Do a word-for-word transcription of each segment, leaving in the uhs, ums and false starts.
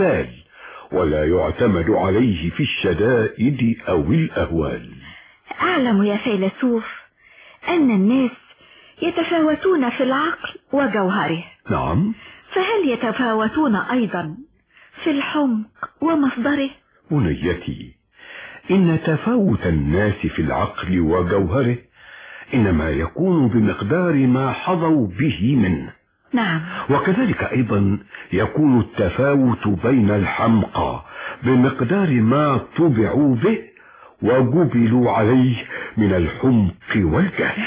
ولا يعتمد عليه في الشدائد أو الأهوال. أعلم يا فيلسوف أن الناس يتفاوتون في العقل وجوهره. نعم. فهل يتفاوتون أيضا في الحمق ومصدره؟ بنيتي، إن تفاوت الناس في العقل وجوهره إنما يكون بمقدار ما حظوا به منه. نعم. وكذلك أيضا يكون التفاوت بين الحمقى بمقدار ما طبعوا به وجبلوا عليه من الحمق والجهل.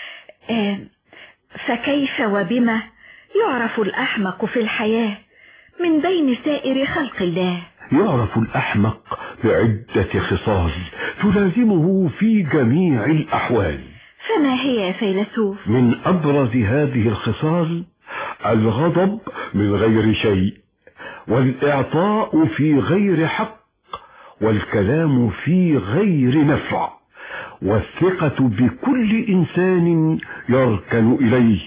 فكيف وبما يعرف الأحمق في الحياة من بين سائر خلق الله؟ يعرف الأحمق بعدة خصال تلازمه في جميع الأحوال. فما هي يا فيلسوف؟ من أبرز هذه الخصال الغضب من غير شيء، والإعطاء في غير حق، والكلام في غير نفع، والثقة بكل إنسان يركن إليه،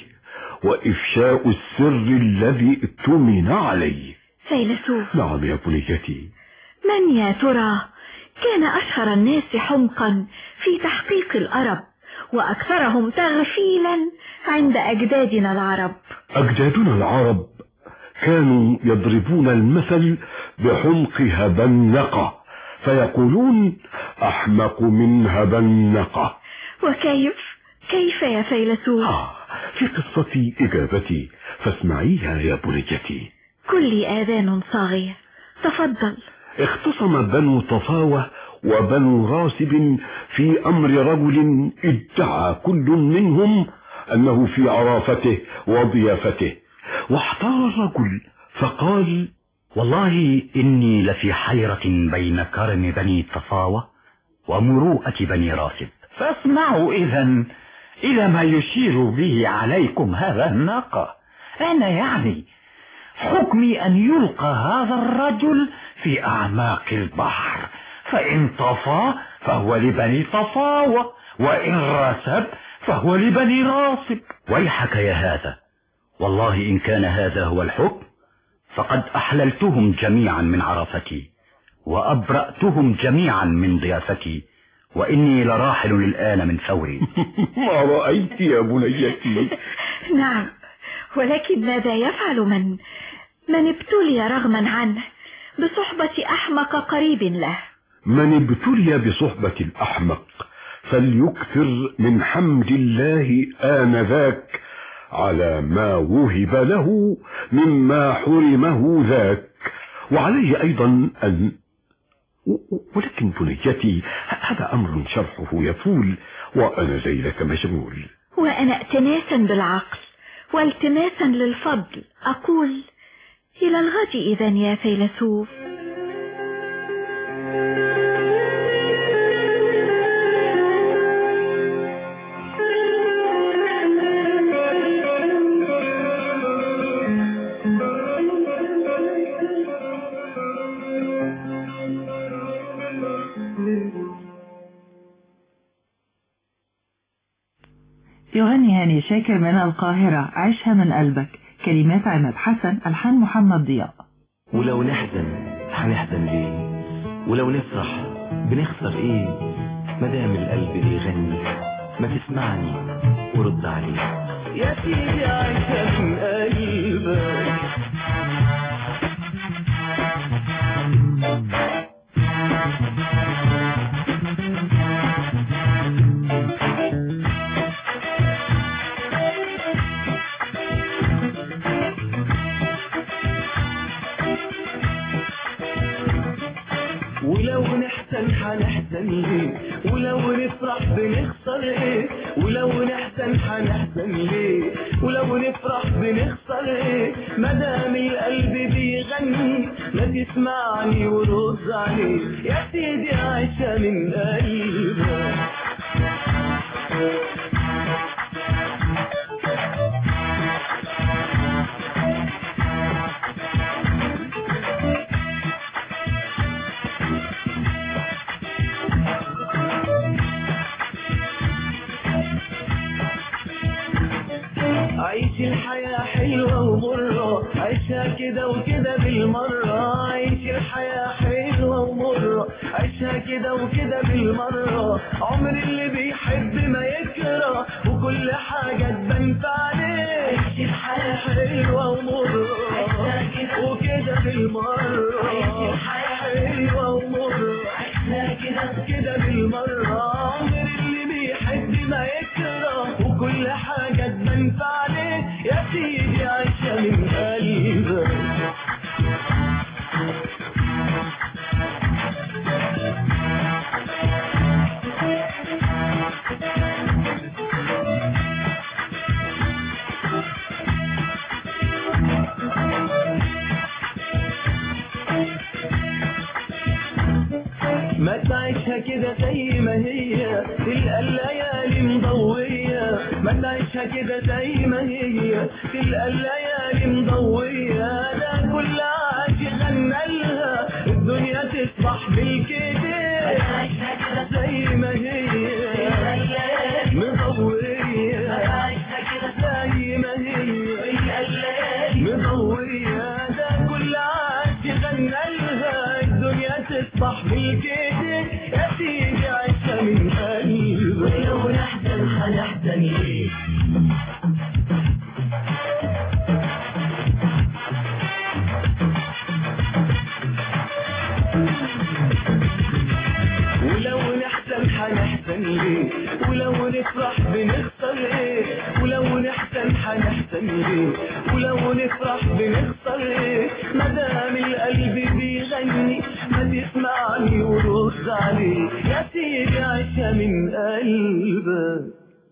وإفشاء السر الذي ائتمن عليه. فيلسوف. نعم يا بنيتي. من يا ترى كان أشهر الناس حمقا في تحقيق الأرب وأكثرهم تغفيلا عند أجدادنا العرب؟ أجدادنا العرب كانوا يضربون المثل بحمق هبنقة، فيقولون أحمق من هبنقة. وكيف كيف يا فيلسوف؟ آه في قصتي إجابتي، فاسمعيها يا بنيتي. كل آذان صاغية، تفضل. اختصم بنو طفاوة وبنو راسب في أمر رجل ادعى كل منهم أنه في عرافته وضيافته، واحتار الرجل فقال: والله إني لفي حيرة بين كرم بني طفاوة ومروءة بني راسب، فاسمعوا إذن إلى ما يشير به عليكم هذا الناقة. أنا يعني حكمي أن يلقى هذا الرجل في أعماق البحر، فإن طفى فهو لبني طفاوة، وإن رسب فهو لبني راسب. ويحك يا هذا، والله إن كان هذا هو الحكم فقد أحللتهم جميعا من عرافتي وأبرأتهم جميعا من ضيافتي، وإني لراحل الآن من فوري. ما رأيت يا بنيتي؟ نعم، ولكن ماذا يفعل من من ابتلي رغما عنه بصحبة أحمق قريب له؟ من ابتلي بصحبة الأحمق فليكثر من حمد الله آنذاك على ما وهب له مما حرمه ذاك، وعليه أيضا أن ولكن بنيتي هذا أمر شرحه يطول، وأنا ليلة مشغول. وأنا ائتناسا بالعقل والتماسا للفضل أقول إلى الغد إذن يا فيلسوف. يغني هاني شاكر من القاهرة عيشها من قلبك، كلمات عماد حسن، ألحان محمد ضياء. ولو نحزن هنحزن ليه، ولو نفرح بنخسر ايه، مدام القلب بيغني ما تسمعني ورد عليه. يا سيدي عيشها من قلبك، ولو نحزن هنحزن ليه، ولو نفرح بنخسر ايه، ولو نحزن هنحزن ليه، ولو نفرح بنخسر ايه، مدام القلب بيغني ما تسمعني ورد عليه. يا سيدي عيشها من قلبك، عيش الحياة حلوة ومرة، عيشها كده وكده بالمرة، كده وكده بالمرة، عمر اللي بيحب ما يكره، وكل حاجة تبان في عليه، عيش الحياة حلوة ومرة وكده بالمرة، عيش الحياة حلوة ومرة كده كده بالمرة، عمر اللي بيحب ما يكره، وكل حاجة تبان في عليه، يا سيدي عيشها من قلبك. ما تعيشها كده زي ما هي، تلقى الليالي مضوية، ما تعيشها كده زي ما هي، تلقى الليالي مضوية، ده كل عاش غنى لها الدنيا تصبح بالكده، ما تعيشها كده زي ما هي مضوية، ما تعيشها كده زي ما هي مضوية، ده كل عاش غنى لها الدنيا تصبح بالكده، يا سيدي عيشها من قلبك. ولو نحزن هنحزن ليه؟ ولو نحزن هنحزن ليه؟ ولو نفرح بنخسر ايه؟ ولو نحزن هنحزن ليه؟ ولو نفرح بنخسر ايه؟ مدام القلب بيغني ما تسمعني ورد عليه، يا سيدي عيشها من قلبك.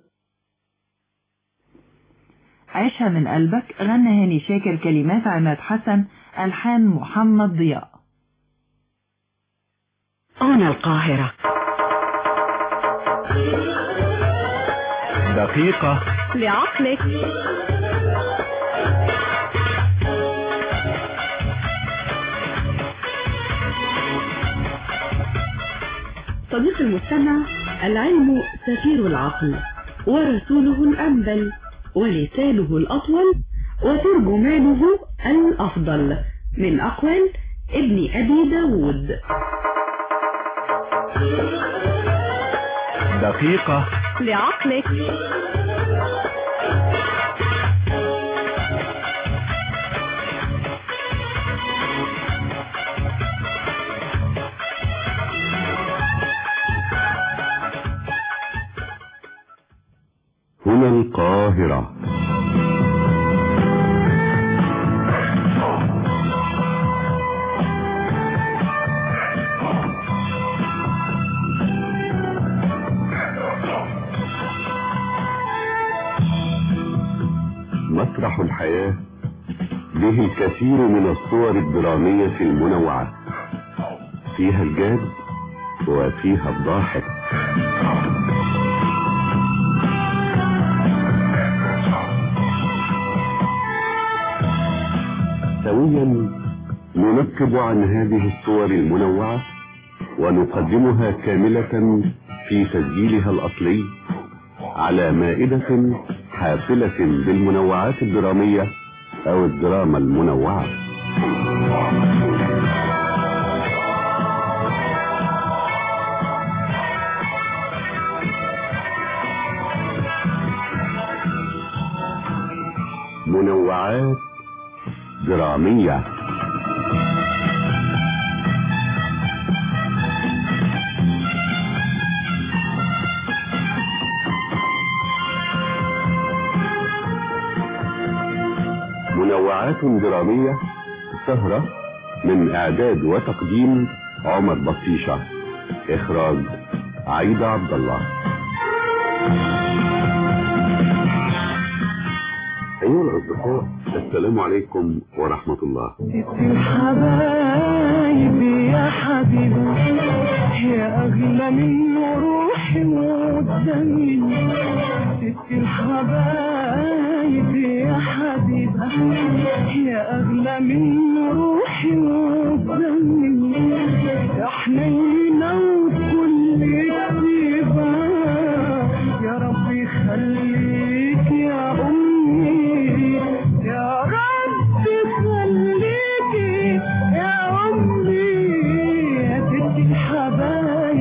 عيشها من قلبك غنى هاني شاكر، كلمات عماد حسن، ألحان محمد ضياء. هنا القاهرة. دقيقة لعقلك. صديق المستمع، العلم سفير العقل، ورسوله الأنبل، ولسانه الأطول، وترجمانه الأفضل، من أقوال ابن أبي داود. دقيقة لعقلك. هنا القاهرة. مسرح الحياة به الكثير من الصور الدرامية المنوعة، فيها الجاد وفيها الضاحك. سويا ننقب عن هذه الصور المنوعة ونقدمها كاملة في تسجيلها الأصلي على مائدة حافلة بالمنوعات الدرامية أو الدراما المنوعة. منوعات درامية. منوعات درامية، سهرة من إعداد وتقديم عمر بطيشة، إخراج عايدة عبد الله. أيها الأصدقاء، السلام عليكم ورحمة الله. الحبايب يا حبيبي يا أغلى من روحي ودمي، ست الحبايب يا حبيبي يا أغلى من روحي ودمي، يا حنينة وكل كتيبة، يا رب يخليك يا أمي، يا رب خليكي يا أمي، يا ست الحبايب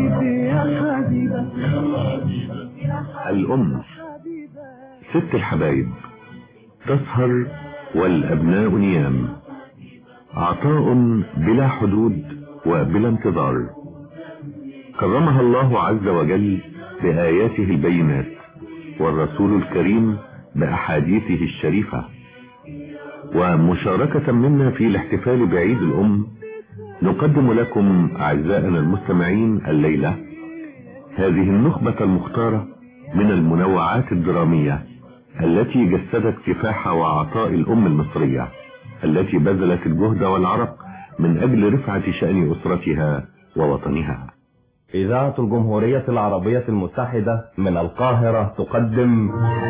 الأم. ست الحبايب تسهر والأبناء نيام، عطاء بلا حدود وبلا انتظار، كرمها الله عز وجل بآياته البينات والرسول الكريم بأحاديثه الشريفة. ومشاركة منا في الاحتفال بعيد الأم نقدم لكم أعزائنا المستمعين الليلة هذه النخبة المختارة من المنوعات الدرامية التي جسدت كفاح وعطاء الأم المصرية التي بذلت الجهد والعرق من أجل رفعة شأن أسرتها ووطنها. إذاعة الجمهورية العربية المتحدة من القاهرة تقدم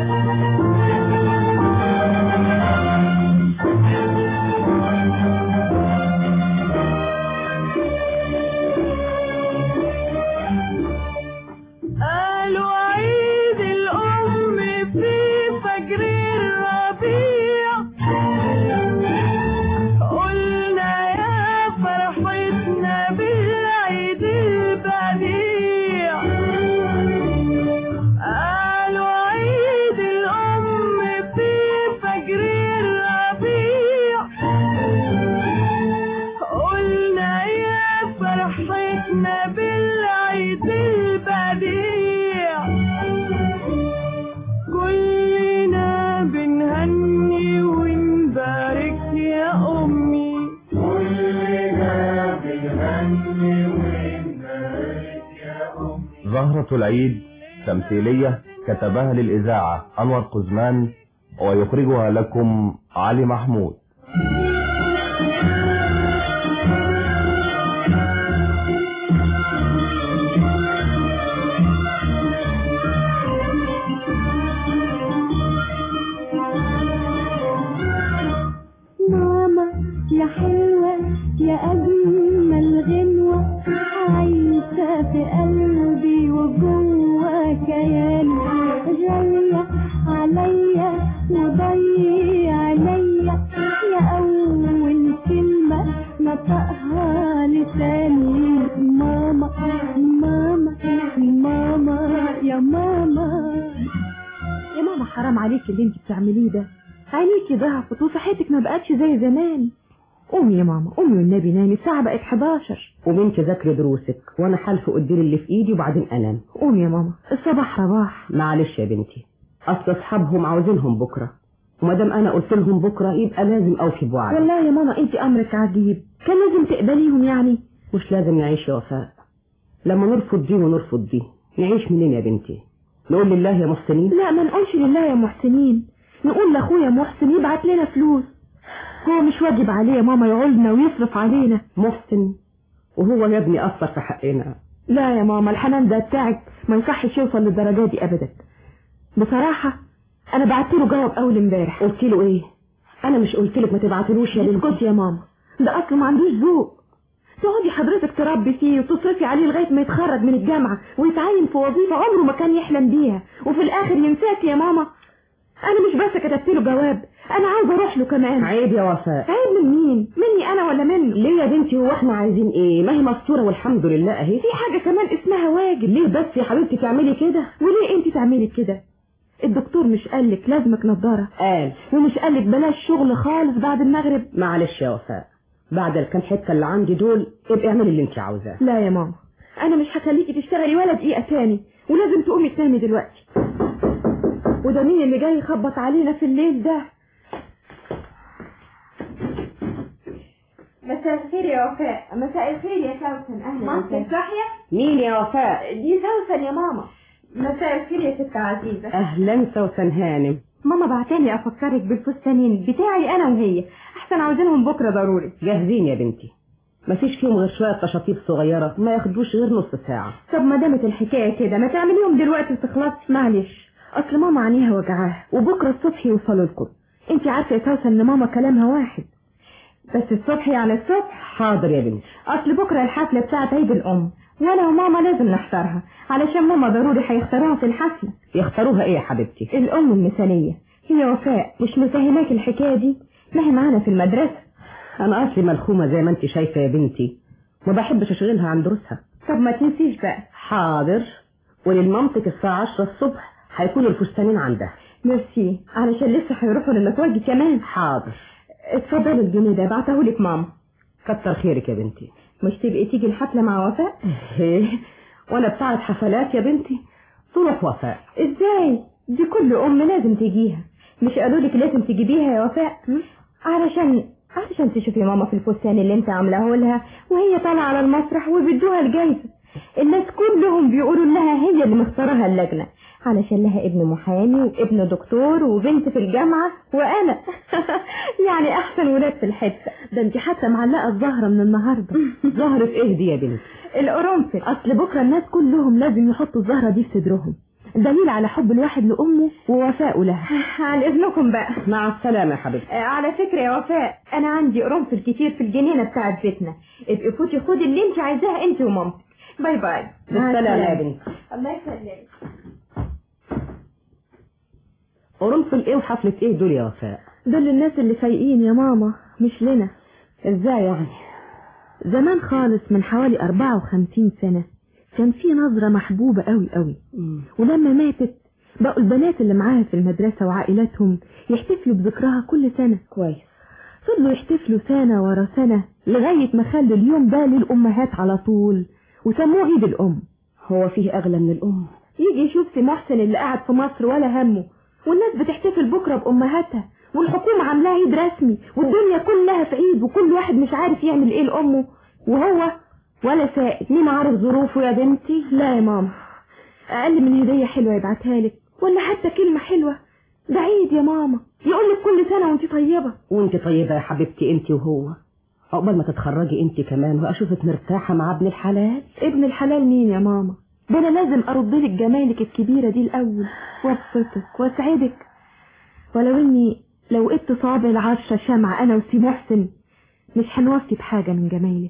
زهرة العيد، تمثيلية كتبها للإذاعة أنور قزمان ويخرجها لكم علي محمود. ماما يا حلوة يا أجمل غنوة عايشة في قلبي وجوه كياني، جاية عليا وضي عليا يا أول كلمة نطقها لساني. ماما ماما ماما يا ماما يا ماما حرام عليك اللي انت بتعمليه ده، عينيكي ضعفت وصحتك ما بقتش زي زمان. قومي يا ماما قومي والنبي نامي، الساعة بقت حداشر. قومي انت ذاكري دروسك وانا حالفه اديلي اللي في ايدي وبعدين انام. قومي يا ماما الصباح رباح. معلش يا بنتي، اصل اصحابهم عاوزينهم بكره، وما دام انا قلت لهم بكره يبقى لازم اوفي بوعدي. والله يا ماما انت امرك عجيب، كان لازم تقبليهم يعني. مش لازم نعيش يا وفاء، لما نرفض دي ونرفض دي نعيش منين يا بنتي؟ نقول لله يا محسنين؟ لا ما نقولش لله يا محسنين، نقول لاخويا محسن يبعت لنا فلوس. هو مش واجب عليه يا ماما يعولنا ويصرف علينا؟ محسن وهو يا ابني اثر في حقنا. لا يا ماما الحنان ده بتاعك ما يصحش يوصل للدرجه دي ابدا. بصراحه انا بعت له جواب اول امبارح. قلت له ايه؟ انا مش قلت لك ما تبعتلوش يا بنتي؟ اسكت يا ماما، ده اصله ما عندوش ذوق. تقعدي حضرتك تربي فيه وتصرفي عليه لغايه ما يتخرج من الجامعه ويتعين في وظيفه عمره ما كان يحلم بيها، وفي الاخر ينساكي يا ماما. انا مش بس كتبت له جواب، انا عاوزه اروح له كمان. عيب يا وفاء. عيب من مين؟ مني انا ولا منه؟ ليه يا بنتي؟ هو احنا عايزين ايه؟ ما هي مستوره والحمد لله اهي. في حاجه كمان اسمها واجب. ليه بس يا حبيبتي تعملي كده؟ وليه انت تعملي كده؟ الدكتور مش قالك لازمك نضاره؟ قال. ومش قالك بلاش شغل خالص بعد المغرب؟ معلش يا وفاء، بعد الكام حته اللي عندي دول ابقي اعملي اللي انت عاوزاه. لا يا ماما انا مش هخليكي تشتغلي ولا دقيقه تاني، ولازم تقومي تنامي دلوقتي. وده مين اللي جاي يخبط علينا في الليل ده؟ مساء الخير يا وفاء. مساء الخير يا سوسن. اهلا. مامتك صاحيه؟ مين يا وفاء؟ دي سوسن يا ماما. مساء الخير يا ست عزيزه. اهلا سوسن هانم. ماما بعتاني افكرك بالفستانين بتاعي انا وهي، احسن عاوزينهم بكره ضروري. جاهزين يا بنتي، مفيش فيهم غير شويه تشاطيب صغيره ما ياخدوش غير نص ساعه. طب ما دامت الحكايه كده ما تعمليهم دلوقتي وتخلصي. معلش اصل ماما عينيها وجعاها وبكره الصبح يوصلوا لكم. انت عارفه يا سوسن ان ماما كلامها واحد، بس الصبح يعني الصبح. حاضر يا بنتي. اصل بكره الحفله بتاعت عيد الام وانا وماما لازم نحضرها، علشان ماما ضروري هيختاروها في الحفله. يختاروها ايه يا حبيبتي؟ الام المثاليه. هي وفاء مش مفهماك الحكايه دي؟ ما هي معانا في المدرسه. انا اصلي ملخومه زي ما انت شايفه يا بنتي، ما بحبش اشغلها عن دروسها. طب ما تنسيش بقى. حاضر. وللمامتك الساعه عشرة الصبح هيكونوا الفستانين عندها. ميرسي، علشان لسه هيروحوا للمتواجد كمان. حاضر. اتفضلي الجنيه ده بعتهولك ماما. كتر خيرك يا بنتي. مش تبقي تيجي الحفلة مع وفاء؟ ايه وانا بتاعت حفلات يا بنتي؟ تروح وفاء ازاي؟ دي كل ام لازم تجيها. مش قالولك لازم تجيبيها يا وفاء؟ علشان علشان تشوفي ماما في الفستان اللي انت عاملاه لها وهي طالعه على المسرح وبيدوها الجايزه. الناس كلهم بيقولوا انها هي اللي مختارها اللجنه، علشان لها ابن محامي وابن دكتور وبنت في الجامعه وانا يعني احسن ولاد في الحته. ده انت حتى معلقه الزهره من النهارده. زهره ايه دي يا بنتي؟ القرنفل. اصل بكره الناس كلهم لازم يحطوا الزهره دي في صدرهم، دليل على حب الواحد لامه ووفائه لها. عن اذنكم بقى. مع السلامه يا حبيبتي. آه على فكره يا وفاء، انا عندي قرنفل كتير في الجنينه بتاعت بيتنا، ابقي فوتي خدي اللي انت عايزاه انت ومامتك. باي باي. بالسلامه يا بنتي. الله يسلمك. قرنفل ايه وحفله ايه دول يا وفاء؟ دول للناس اللي فايقين يا ماما، مش لنا. ازاي يعني؟ زمان خالص من حوالي أربعة وخمسين سنة كان في نظرة محبوبة قوي قوي، ولما ماتت بقوا البنات اللي معاها في المدرسة وعائلاتهم يحتفلوا بذكرها كل سنة. كويس. فضلوا يحتفلوا سنة ورا سنة لغاية ما خلوا اليوم ده للأمهات على طول وسموه عيد الأم. هو فيه أغلى من الأم؟ يجي يشوف سي محسن اللي قاعد في مصر ولا همه، والناس بتحتفل بكرة بأمهاتها، والحكومة عاملاها عيد رسمي، والدنيا كلها في عيد، وكل واحد مش عارف يعمل ايه لأمه، وهو ولا سائل. مين عارف ظروفه يا بنتي؟ لا يا ماما، أقل من هدية حلوة يبعتها لك، ولا حتى كلمة حلوة. ده عيد يا ماما، يقولك كل سنة وانت طيبة. وانت طيبة يا حبيبتي انت وهو، عقبال ما تتخرجي انت كمان واشوفك مرتاحة مع ابن الحلال. ابن الحلال مين يا ماما؟ ده انا لازم ارد لك جمالك الكبيرة دي الاول وابسطك واسعدك، ولو اني لو قدت صابع العشرة شمعة انا وسي محسن مش هنوفي بحاجة من جمالك.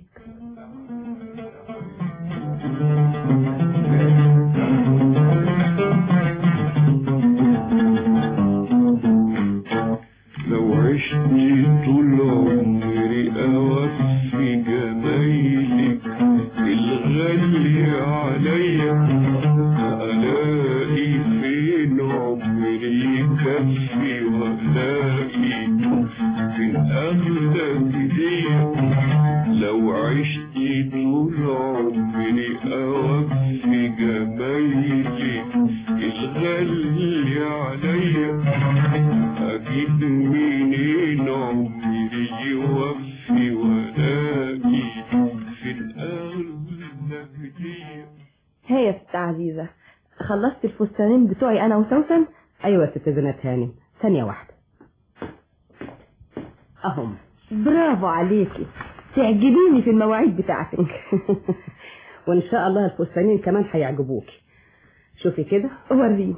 لو عشت طول عمري أوفي جمايلك الغالي عليا، ألاقي فين عمري يكفي وألاقي فين أغلى هدية. لو عشت طول عمري أوفي جمايلك الغالي عليا، أجيب منين عمري يوفي ولاقي في الأغلى هدية. هي يا ست عزيزة، خلصت الفستانين بتوعي أنا وسوسن؟ أيوة يا ست زينات هانم، ثانية واحدة أهم. برافو عليكي، تعجبيني في المواعيد بتاعتك. وإن شاء الله الفستانين كمان هيعجبوكي. شوفي كده. وريني.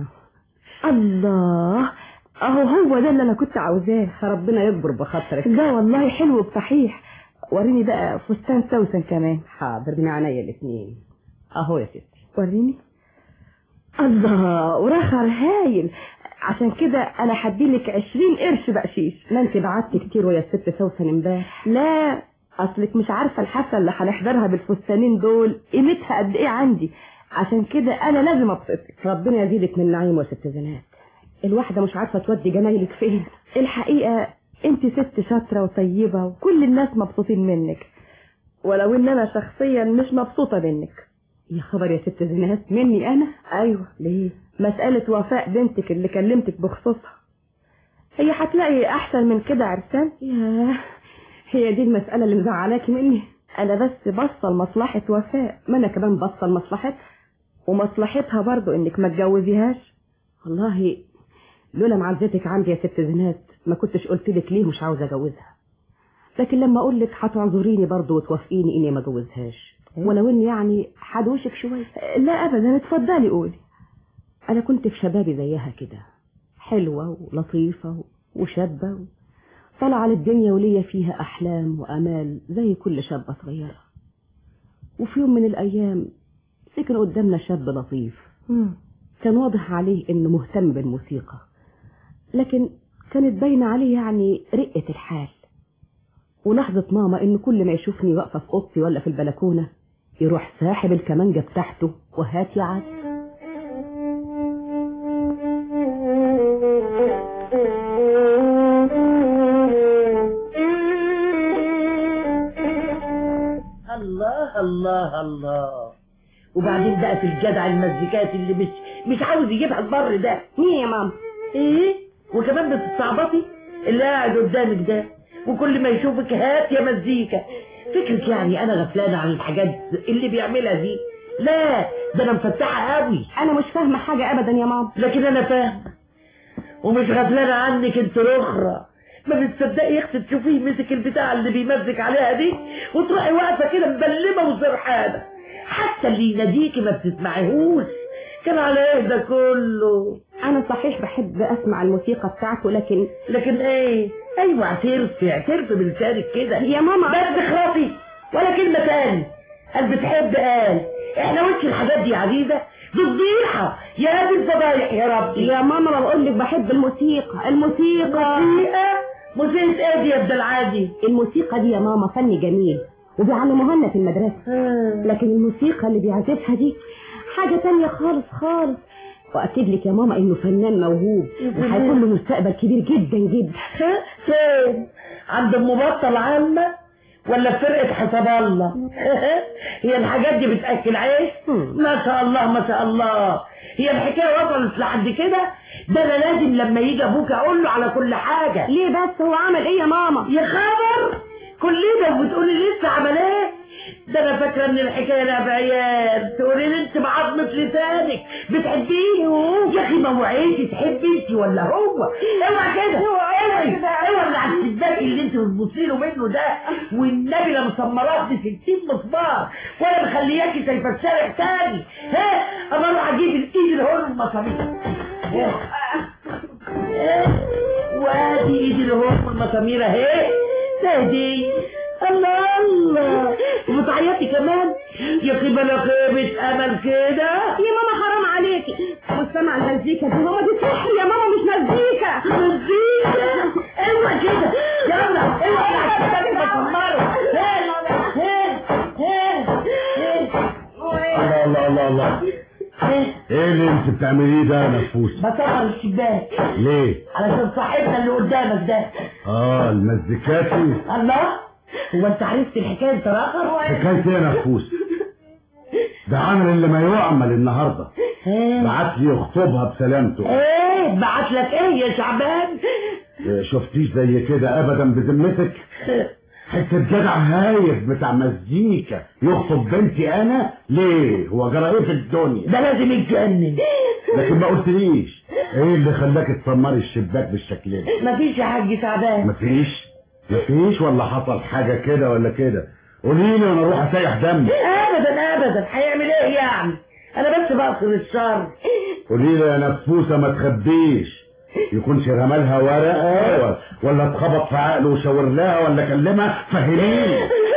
الله، اهو هو ده اللي انا كنت عاوزاه. ربنا يكبر بخاطرك. ده والله حلو بصحيح. وريني بقى فستان سوسن كمان. حاضر، من عينيا الاثنين. اهو يا ستي. وريني. الله، ورخر هايل. عشان كده انا هديلك عشرين قرش بقشيش. ما انت بعتي كتير ويا ست سوسن امبارح. لا، اصلك مش عارفه الحفله اللي هنحضرها بالفستانين دول قيمتها قد ايه عندي، عشان كده انا لازم ابسطك. ربنا يزيدك من نعيم يا ست زينات. الواحده مش عارفه تودي جمايلك فين. الحقيقه انت ست شاطره وطيبه وكل الناس مبسوطين منك، ولو ان انا شخصيا مش مبسوطه منك. يا خبر يا ست زينات، مني انا؟ ايوه. ليه؟ مساله وفاء بنتك اللي كلمتك بخصوصها، هي هتلاقي احسن من كده عرسان؟ ياه، هي دي المساله اللي مزعلاكي مني؟ انا بس بصل مصلحه وفاء. ما انا كمان بصل مصلحتها، ومصلحتها برضو انك ما تجوزيهاش. والله لولا معزتك عندي يا ست زينات ما كنتش قلت لك ليه مش عاوزه اجوزها، لكن لما اقول لك هتعذريني برضو وتوافقيني اني ما اجوزهاش، ولو اني يعني حدوشك شويه. لا ابدا، اتفضلي قولي. انا كنت في شبابي زيها كده، حلوه ولطيفه وشابه، طالعه للدنيا وليا فيها احلام وامال زي كل شابه صغيره. وفي يوم من الايام سكن قدامنا شاب لطيف، مم. كان واضح عليه انه مهتم بالموسيقى، لكن كانت باينه عليه يعني رقه الحال. ولحظه ماما ان كل ما يشوفني واقفه في اوضتي ولا في البلكونه يروح ساحب الكمانجه بتاعته وهات يا عاد. الله الله الله. وبعدين بقى في الجدع المزيكات اللي مش مش عاوز يجيبها البر ده. مين يا ماما؟ ايه وكمان بتستعبطي اللي قاعد قدامك ده، وكل ما يشوفك هات يا مزيكا. فكرك يعني انا غفلانه عن الحاجات اللي بيعملها دي؟ لا ده انا مفتحه قوي. انا مش فاهمه حاجه ابدا يا ماما. لكن انا فاهمه ومش غفلانه عنك انت الاخرى. ما بتصدقي يا اختي تشوفيه مسك البتاع اللي بيمزك عليها دي وتروحي واقفه كده مبلمه وسرحانه، حتى اللي يناديكي ما بتسمعيهوش. كان على ايه ده كله؟ انا صحيح بحب اسمع الموسيقى بتاعته لكن لكن ايه؟ ايوه اعترفي اعترفي بلسانك كده يا ماما. بس اخرافي ولا كلمه تاني. قال بتحب قال احنا وش الحاجات دي يا عزيزه؟ دي فضيحه يا ابي الفضايح يا ربي. يا ماما ما بقول لك بحب الموسيقى. الموسيقى موسيقى موسيقى ايه دي يا ابن العادي؟ الموسيقى دي يا ماما فن جميل وبيعلموها لنا في المدرسه، لكن الموسيقى اللي بيعزفها دي حاجه تانية خالص خالص. واكد لك يا ماما انه فنان موهوب وهيكون له مستقبل كبير جدا جدا. فين؟ عند مبطل عامه ولا في فرقه حساب الله؟ هي الحاجات دي بتاكل عيش؟ ما شاء الله ما شاء الله. هي الحكايه وصلت لحد كده؟ ده انا لازم لما يجي ابوك اقول له على كل حاجه. ليه بس هو عمل ايه يا ماما؟ يا خبر كل ده وبتقولي لسه عمل ايه؟ ده انا فاكره ان الحكايه لعب عيال. تقولي لي انت بعظمه لسانك بتحبيه يا اخي. ما وعيتي تحبي انت ولا هو؟ اوعى كده اوعي اوعي اللي على الشباك اللي انت بتبصي له منه ده، والنبي لا مسمراه ب ستين مسمار ولا مخلياكي شايفه الشارع تاني. ها اما اروح اجيب الايد الهون المسامير. وادي ايد الهون المسامير اهي. تهدي الله الله وبتعيطي كمان يا اخي بلا خيبة امل كده. يا ماما حرام عليكي. مش سامعه المزيكا دي؟ ماما دي سحر يا ماما مش مزيكا. مزيكا ايوه كده يلا اوعى على الشباك مسمره. الله الله الله الله. ايه اللي انت بتعمليه ده يا نفوس؟ بصغر الشباك. ليه؟ علشان صاحبنا اللي قدامك ده. اه المزيكاتي. الله هو انت عرفت الحكايه انت راخر؟ حكايه ايه يا نفوس؟ ده عمل اللي ما يعمل النهارده. بعت لي يخطبها بسلامته. ايه بعت لك ايه يا شعبان؟ شفتيش زي كده ابدا بذمتك؟ حته جدع هايف بتاع مزيكا يخطب بنتي انا؟ ليه؟ هو جرى ايه في الدنيا؟ ده لازم يتجنن. لكن ما قلتليش ايه اللي خلاك تسمري الشباك بالشكل ده؟ مفيش يا حاج شعبان. مفيش؟ مفيش ولا حصل حاجه كده ولا كده؟ قولي لي وانا اروح اسيح دمي. ابدا ابدا هيعمل ايه يعني؟ انا بس بقصر الشر. قولي لي يا نفوسه ما تخبيش، يكونش رمالها ورقه ولا اتخبط في عقله وشاور لها ولا كلمها؟ فهميني.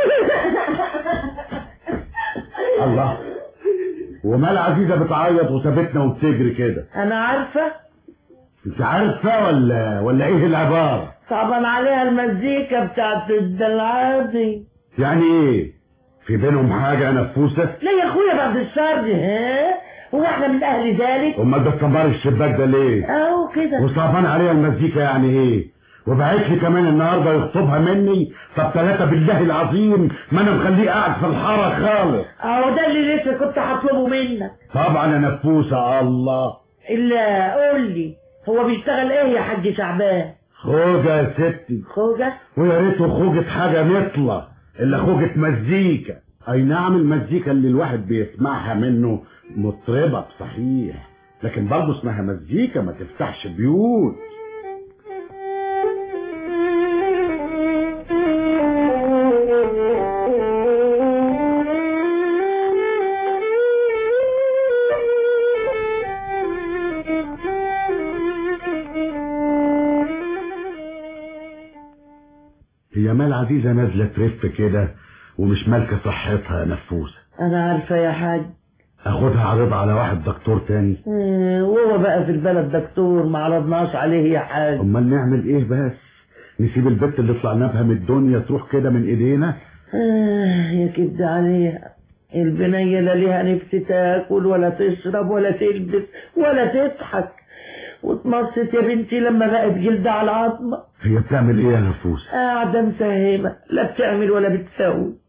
الله ومال عزيزه بتعيط وسابتنا وبتجري كده؟ انا عارفه. انت عارفه ولا ولا ايه العباره؟ طبعا عليها المزيكا بتاعت الدلعادي. يعني ايه؟ في بينهم حاجه يا نفوسه؟ لا يا اخويا بعد الشر. ها هو احنا من اهل ذلك؟ امال بتكبري الشباك ده ليه؟ اهو كده. وصعبان عليها المزيكا يعني ايه؟ وبعت لي كمان النهارده يخطبها مني. طب ثلاثه بالله العظيم ما انا مخليه قاعد في الحاره خالص. اهو ده اللي لسه كنت هطلبه منك. طبعا يا نفوسه. الله الا قول لي هو بيشتغل ايه يا حاج شعبان؟ خوجه يا ستي. خوجه؟ ويا ريته خوجه حاجه مطلة الا خوجه مزيكا. اي نعم المزيكا اللي الواحد بيسمعها منه مطربه صحيح، لكن برضه اسمها مزيكا ما تفتحش بيوت. هي مال عزيزة نازلة ترف كده ومش مالكة صحتها يا نفوسة. انا عارفة يا حاج. اخدها عرض على واحد دكتور تاني؟ اه وهو بقى في البلد دكتور ما عرضناش عليه يا حاج. امال نعمل ايه بس؟ نسيب البت اللي طلعنا بها من الدنيا تروح كده من ايدينا؟ اه يا كده عليها البنية لا ليها نفس تاكل ولا تشرب ولا تلبس ولا تضحك، واتمصت يا بنتي لما بقت جلد على العظمة. هي بتعمل ايه يا نفوس؟ قاعدة مساهمة لا بتعمل ولا بتسوي.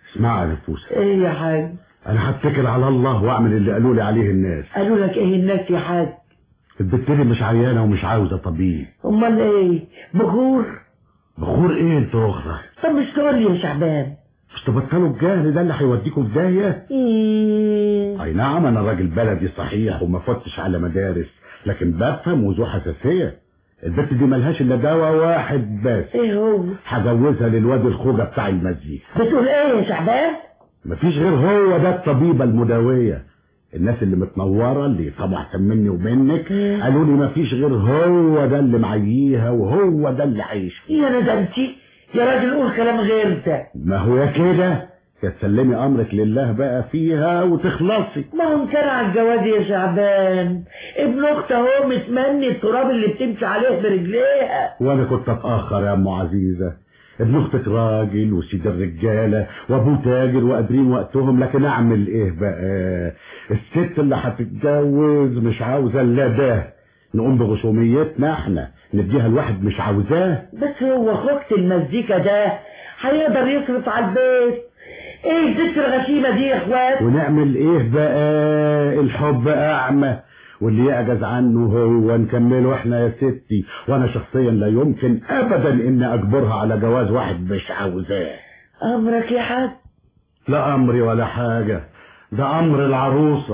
اسمع يا نفوسة. ايه يا حاج؟ انا هتكل على الله واعمل اللي قالوا لي عليه الناس. قالوا لك ايه الناس يا حاج؟ البت دي مش عيانة ومش عاوزة طبيب. امال ايه؟ بخور؟ بخور ايه انت اخرى؟ طب مش تقول لي يا شعبان؟ مش تبطلوا الجهل ده اللي هيوديكم في داهية؟ ايه؟ اي نعم انا راجل بلدي صحيح وما فتش على مدارس، لكن بفهم وذو حساسية. البت دي ملهاش الا دواء واحد بس. ايه هو؟ هجوزها للواد الخوجة بتاع المزيكا. بتقول ايه يا شعبان؟ مفيش غير هو ده الطبيبة المداوية. الناس اللي متنورة اللي يفهموا احسن مني ومنك قالوا لي مفيش غير هو ده اللي معييها وهو ده اللي عايش. يا ندمتي يا راجل قول كلام غير ده. ما هو يا كده يا تسلمي امرك لله بقى فيها وتخلصي. ما هو كان على الجواز يا شعبان، ابن اخت اهو متمني التراب اللي بتمشي عليه برجليها. وانا كنت اتاخر يا ام عزيزه. ابن اختك راجل وسيد الرجاله وابوه تاجر وقادرين وقتهم، لكن اعمل ايه بقى؟ الست اللي هتتجوز مش عاوزه الا ده، نقوم بغشوميتنا احنا نديها الواحد مش عاوزاه. بس هو خوجة المزيكا ده هيقدر يصرف على البيت؟ ايه الست الغشيمه دي يا اخوات؟ ونعمل ايه بقى؟ الحب اعمى واللي يعجز عنه هو نكمله احنا يا ستي. وانا شخصيا لا يمكن ابدا ان اجبرها على جواز واحد مش عاوزاه. امرك يا حاج؟ لا امري ولا حاجة، ده امر العروسة.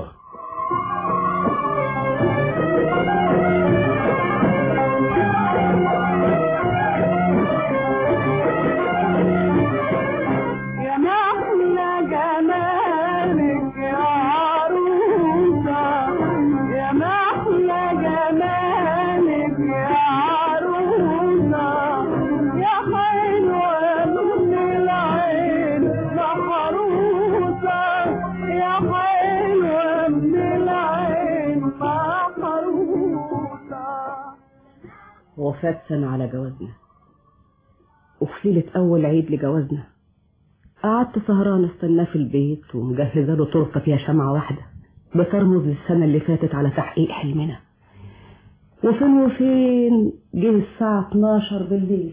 وفات سنة على جوازنا، وفي ليلة أول عيد لجوازنا قعدت سهران استناه في البيت ومجهزة له تورته فيها شمعة واحدة بترمز للسنة اللي فاتت على تحقيق حلمنا. وفين وفين جه الساعة اتناشر بالليل.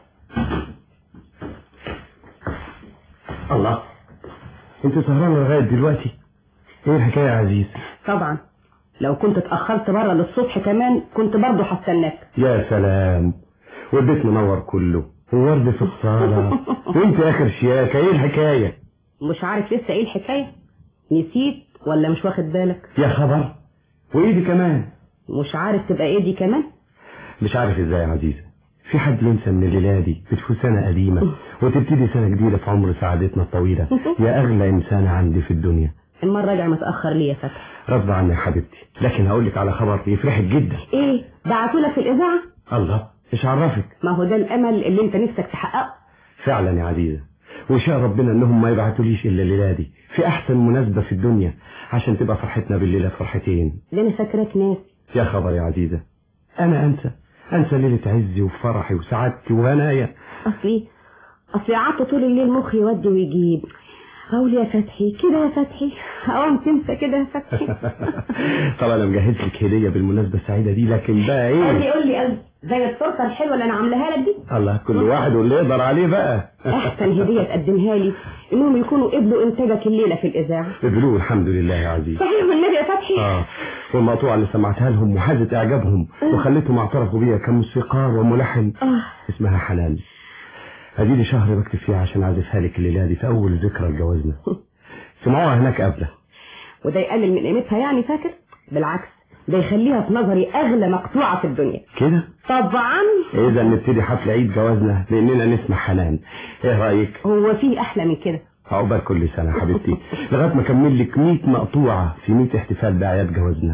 الله، انت سهران لغاية دلوقتي؟ ايه الحكاية يا عزيز؟ طبعا لو كنت اتأخرت بره للصبح كمان كنت برضه هستناك. يا سلام، والبيت منور كله وورد في الصالة وانت اخر شياكة. ايه الحكاية؟ مش عارف لسه ايه الحكاية؟ نسيت ولا مش واخد بالك؟ يا خبر، وايدي كمان مش عارف تبقى ايدي كمان؟ مش عارف ازاي يا عزيزة، في حد ينسى ان الليلة دي بتفوت سنة قديمة وتبتدي سنة جديدة في عمر سعادتنا الطويلة يا اغلى انسانة عندي في الدنيا. المرة راجع متأخر ليه يا فتحي؟ غصب عني يا حبيبتي، لكن هقول لك على خبر يفرحك جدا. ايه بعتولك في الاذاعة؟ الله، ايش عرفك؟ ما هو ده الامل اللي انت نفسك تحققه. فعلا يا عزيزة، وشاء ربنا انهم ما يبعتوليش الا الليلة دي في احسن مناسبة في الدنيا عشان تبقى فرحتنا بالليلة فرحتين. ده انا فاكرك ناس. يا خبر يا عزيزة، انا انسى انسى ليلة عزي وفرحي وسعادتي وهنايا. اصلي اصلي قعدت طول الليل مخي يودي ويجيب. قول يا فتحي كده يا فتحي، اوام تنسى كده يا فتحي. طبعا انا مجهز لك هديه بالمناسبه السعيده دي، لكن بقى ايه؟ قول لي قول لي قول زي التورته الحلوه اللي انا عاملاها لك دي. الله، كل واحد واللي يقدر عليه بقى. احسن هديه تقدمها لي انهم يكونوا قبلوا انتاجك الليله في الاذاعه. قبلوه الحمد لله يا عزيز. صحيح والنبي يا فتحي. اه والمقطوعه اللي سمعتها لهم وحازت اعجابهم أه. وخليتهم اعترفوا بيا كموسيقار وملحن أه. اسمها حنان. اديلي شهر بكتب فيها عشان اعزفها لك الليله دي في اول ذكرى لجوازنا. سمعوها هناك قبله. وده يقلل من قيمتها يعني فاكر؟ بالعكس ده يخليها في نظري اغلى مقطوعه في الدنيا. كده؟ طبعا. اذا نبتدي حفل عيد جوازنا باننا نسمع حنان. ايه رايك؟ هو في احلى من كده؟ عقبال كل سنه حبيبتي لغايه ما اكمل لك مية مقطوعه في مية احتفال باعياد جوازنا.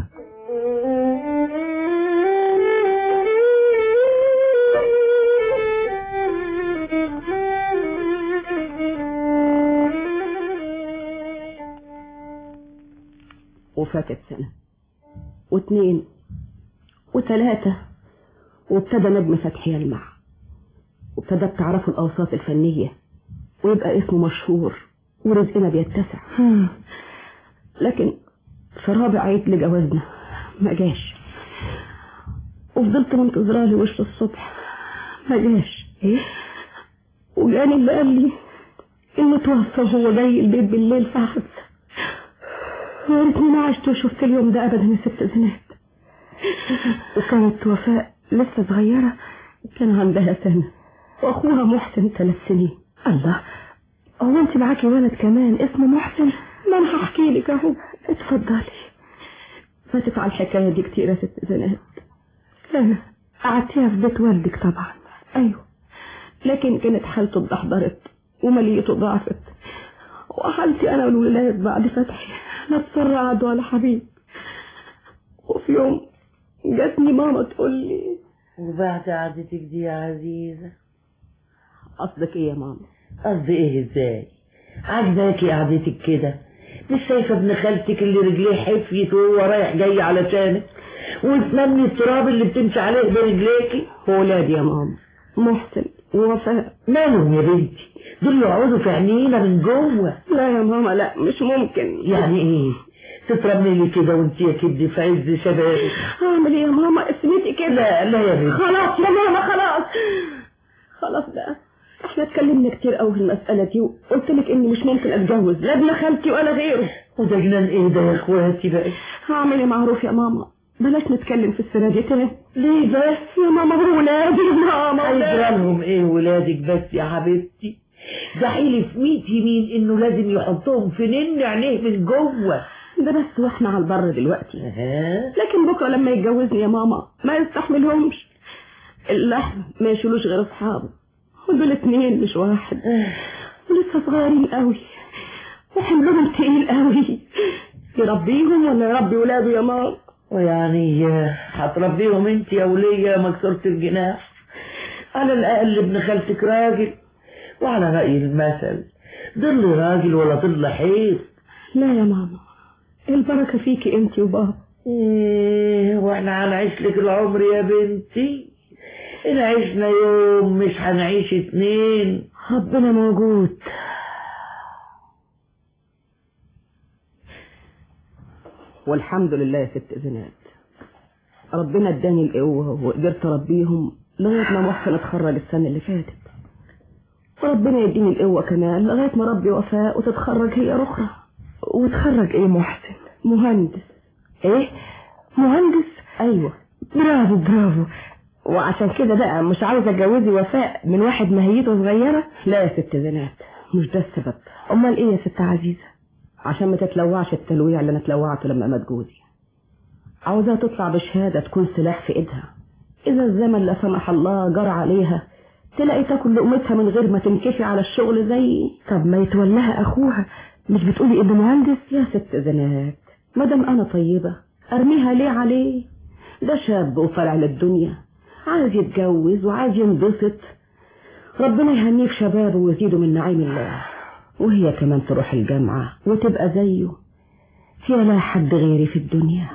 وفاتت سنة واثنين وثلاثة وابتدى نجم فتحي يلمع، وابتدت تعرفوا الأوساط الفنية ويبقى اسمه مشهور ورزقنا بيتسع. لكن في رابع عيد لجوازنا ما جاش، وفضلت منتظراه لوش الصبح ما جاش. وجاني اللي قال لي انه توفى وهو جاي البيت بالليل في حادثة. يا ريتني ما عشت وشفت اليوم ده ابدا يا ست زينات. وكانت وفاء لسه صغيرة، كان عندها سنة، واخوها محسن ثلاث سنين. الله، هو انت معاكي ولد كمان اسمه محسن؟ ما انا هحكي لك اهو. اتفضلي. فاتت على الحكاية دي كتير يا ست زينات. لا، قعدتيها في بيت والدك طبعا. ايوه، لكن كانت حالته اتدحضرت وماليته ضعفت، وحالتي انا والولاد بعد فتحي نتصر عدو على حبيب. وفي يوم جاتني ماما تقول لي: وبعد قعدتك دي يا عزيزة؟ قصدك ايه يا ماما؟ قصدي ايه ازاي؟ عجباكي قعدتك كده؟ مش شايفة ابن خالتك اللي رجليه حفيت وهو رايح جاي علشانك، وتمني التراب اللي بتمشي عليه برجليكي؟ ولادي يا ماما، محسن ووفاء. مالهم يا بنتي؟ دول يقعدوا في عينينا من جوه. لا يا ماما، لا مش ممكن. يعني ايه تترمي لي كده وانت يا كبدي في عز شبابك؟ اعمل ايه يا ماما؟ اسمتي كده. لا لا يا بنتي، خلاص يا ماما، خلاص خلاص بقى. احنا اتكلمنا كتير قوي في المسألة دي، وقلت لك اني مش ممكن اتجوز لا ابن خالتي ولا غيره. وده جنان ايه ده يا اخواتي بقى؟ هعمل ايه؟ معروف يا ماما، بلاش نتكلم في السنة دي تاني. ليه بس يا ماما؟ هو ولادي يا ماما. هيجرالهم ايه ولادك بس يا حبيبتي؟ ده حلف ميت يمين انه لازم يحطهم في نن عينيه من جوه. ده بس واحنا على البر دلوقتي. أه. لكن بكره لما يتجوزني يا ماما ما يستحملهمش اللحم، ما يشيلوش غير اصحابه، ودول اتنين مش واحد. أه. ولسه صغيرين قوي وحملهم تقيل قوي. يربيهم ولا يربي ولاده يا ماما؟ ويعني هتربيهم انت يا ولية مكسورة الجناح؟ على الاقل ابن خالتك راجل، وعلى رأي المثل ضل راجل ولا ضل حيط. لا يا ماما، البركة فيكي انت وبابا. ايه واحنا هنعيش لك العمر يا بنتي؟ ان عشنا يوم مش هنعيش اتنين. ربنا موجود. والحمد لله يا ست زينات، ربنا اداني القوة وقدرت اربيهم لغاية ما محسن اتخرج السنة اللي فاتت، وربنا يديني القوة كمان لغاية ما ربي وفاء وتتخرج هي اخرى. وتخرج ايه محسن؟ مهندس. ايه مهندس؟ ايوه. برافو برافو. وعشان كده بقى مش عاوزة اتجوزي وفاء من واحد مهيته صغيرة؟ لا يا ست زينات، مش ده السبب. امال ايه يا ست عزيزة؟ عشان ما تتلوعش التلويع اللي انا اتلوعته لما مات جوزي. عاوزاها تطلع بشهادة تكون سلاح في ايدها، اذا الزمن لا سمح الله جرى عليها تلاقي تاكل لقمتها من غير ما تنكفي على الشغل زي. طب ما يتولاها اخوها، مش بتقولي ابن مهندس؟ يا ست زينات، مادام انا طيبة ارميها ليه عليه؟ ده شاب وطالع للدنيا، عايز يتجوز وعايز ينبسط، ربنا يهنيه في شبابه ويزيده من نعيم الله، وهي كمان تروح الجامعة وتبقى زيه. فيها لا حد غيري في الدنيا.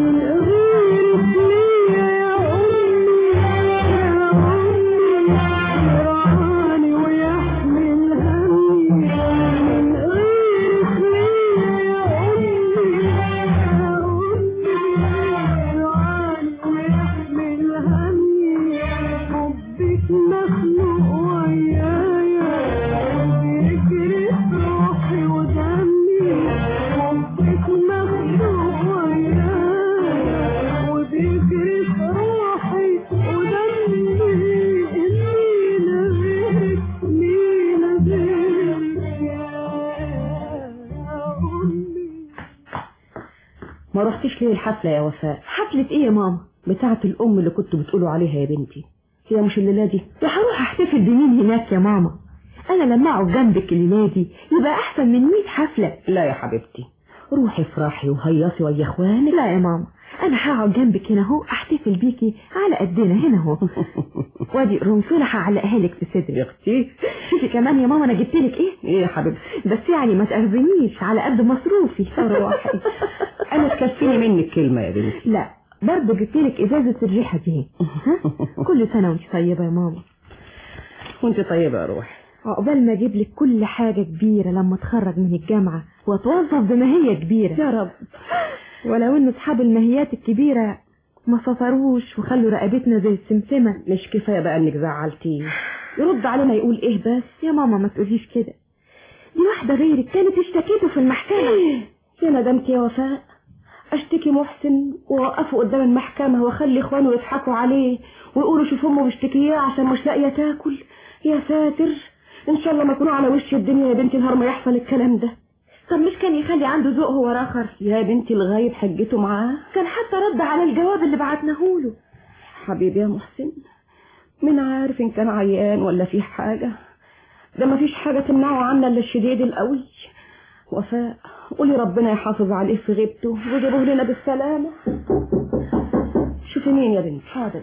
ما رحتش ليه الحفلة يا وفاء؟ حفلة ايه يا ماما؟ بتاعة الام اللي كنت بتقولوا عليها يا بنتي. هي مش الليلة دي؟ وهروح احتفل بمين هناك يا ماما؟ انا لما اقعد جنبك الليلة دي يبقى احسن من مية حفلة. لا يا حبيبتي، روحي افرحي وهيصي ويا اخوانك. لا يا ماما، انا هقعد جنبك هنا اهو احتفل بيكي على قدنا هنا اهو. وادي قرنفله هعلقها لك في صدري. يا اختي شوفي كمان يا ماما انا جبت لك ايه؟ ايه يا حبيبتي؟ بس يعني ما تأذنيش على قد مصروفي. روحي. انا تكفيني منك كلمه يا بنتي. لا برضه جبت لك ازازه الريحه دي. كل سنه وانت طيبه يا ماما. وانت طيبه يا روحي. عقبال ما اجيب لك كل حاجه كبيره لما اتخرج من الجامعه واتوظف بماهيه كبيره يا رب. ولو ان اصحاب الماهيات الكبيره ما سطروش وخلوا رقبتنا زي السمسمه. مش كفايه بقى انك زعلتيه؟ يرد علينا يقول ايه بس؟ يا ماما ما تقوليش كده، دي واحدة غيرك كانت اشتكيته في المحكمة. يا ندمت يا وفاء، اشتكي محسن ووقفه قدام المحكمة واخلي اخوانه يضحكوا عليه ويقولوا شوف امه بيشتكيه عشان مش لاقيه تاكل. يا ساتر، ان شاء الله ما يكونوا على وش الدنيا يا بنتي نهار ما يحصل الكلام ده. طب مش كان يخلي عنده ذوق هو راخر؟ يا بنتي الغايب حجته معاه، كان حتى رد على الجواب اللي بعتناهوله. حبيبي يا محسن، من عارف ان كان عيان ولا فيه حاجة؟ ده ما فيش حاجة تمنعه عنا الا الشديد القوي. وفاء قولي ربنا يحافظ عليه في غيبته ويجيبه لنا بالسلامة. شوفي مين يا بنتي. حاضر.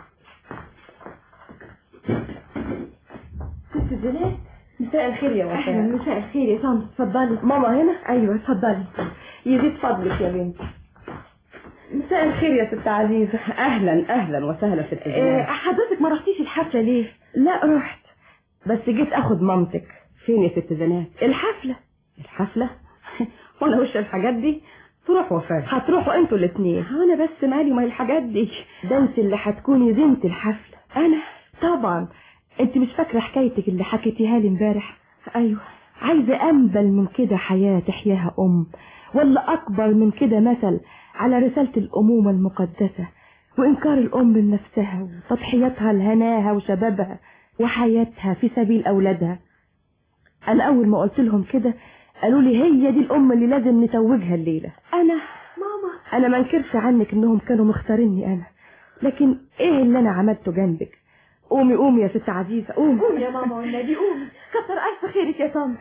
ست زينات، مساء الخير يا وفاء. اهلا. مساء الخير يا طنط، اتفضلي. ماما هنا؟ ايوه اتفضلي. يزيد فضلك يا بنتي. مساء الخير يا ست عزيزة. اهلا اهلا وسهلا ست زينات. إيه حضرتك ما رحتيش الحفلة ليه؟ لا رحت، بس جيت اخد مامتك. فين يا ست زينات؟ الحفلة. الحفلة؟ وانا وش الحاجات دي؟ تروح وفاء. هتروحوا انتوا الاثنين. انا بس مالي ما الحاجات دي. ده انت اللي هتكوني زينة الحفلة. انا؟ طبعا. انت مش فاكرة حكايتك اللي حكيتيها لي امبارح؟ ايوه. عايزة انبل من كده حياة تحياها ام، ولا اكبر من كده مثل على رسالة الامومة المقدسة وانكار الام لنفسها وتضحياتها لهناها وشبابها وحياتها في سبيل اولادها. انا اول ما قلت لهم كده قالوا لي هي دي الام اللي لازم نتوجها الليلة. انا ماما انا ما انكرش عنك انهم كانوا مختاريني انا، لكن ايه اللي انا عملته جنبك؟ قومي قومي يا ست عزيزة، قومي. قومي يا ماما والنبي قومي. كتر الف خيرك يا طنط.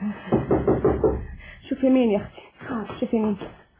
شوفي مين يا اختي. شوفي مين.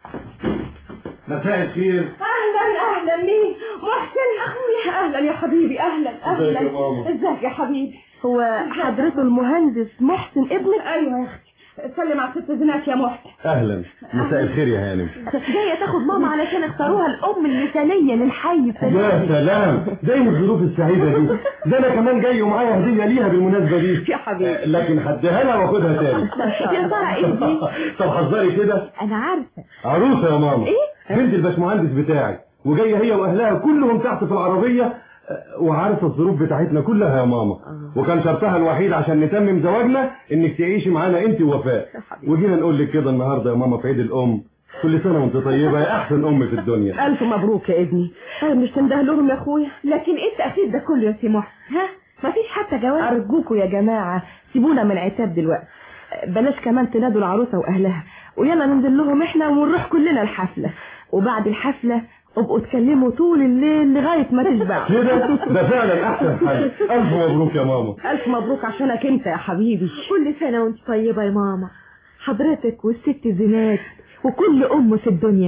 مساء الخير. اهلا اهلا. مين؟ محسن اخويا. اهلا يا حبيبي. اهلا اهلا. ازيك يا ماما؟ ازيك يا حبيبي؟ هو حضرته المهندس محسن ابنك؟ ايوه يا اختي. سلم على ست زينات يا محسن. اهلا. مساء الخير يا هانم. جايه تاخد ماما علشان اختاروها الام المثاليه للحي. يا سلام، ده ايه الظروف السعيده دي؟ ده انا كمان جاي ومعايا هديه ليها بالمناسبه دي. يا حبيبي. آه لكن هديها لها واخدها تاني. يا ترى ايه دي؟ طب حذري كده. انا عارفه. عروسه يا ماما. ايه؟ بنت الباشمهندس بتاعي، وجايه هي واهلها كلهم تحت في العربيه، وعارفه الظروف بتاعتنا كلها يا ماما. وكان شرطها الوحيد عشان نتمم زواجنا انك تعيشي معانا انت ووفاء. وجينا نقول لك كده النهارده يا ماما في عيد الام، كل سنه وانت طيبه يا احسن ام في الدنيا. الف مبروك يا ابني. طيب مش تنده لهم يا اخويا؟ لكن ايه التاخير ده كله يا سي محسن؟ ها مفيش حتى جواز؟ ارجوكوا يا جماعه سيبونا من عتاب دلوقتي، بلاش كمان تنادوا العروسه واهلها، ويلا ننزل لهم احنا ونروح كلنا الحفله، وبعد الحفله ابقوا اتكلموا طول الليل لغايه ما تشبعوا. كده ده فعلا احسن حاجه. الف مبروك يا ماما. الف مبروك عشانك انت يا حبيبي. كل سنه وانت طيبه يا ماما، حضرتك والست زينات وكل ام في الدنيا.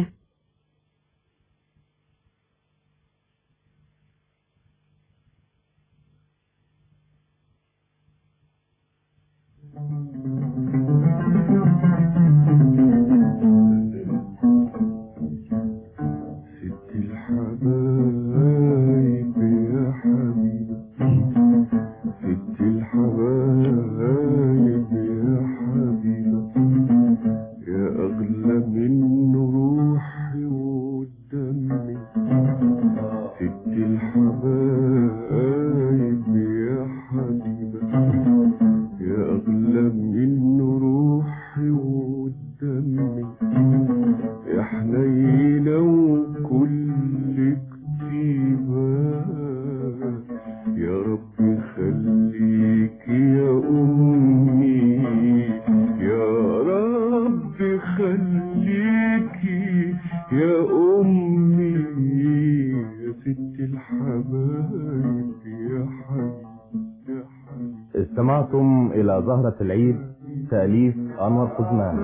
استمعتم إلى زهرة العيد تأليف أنور قزمان.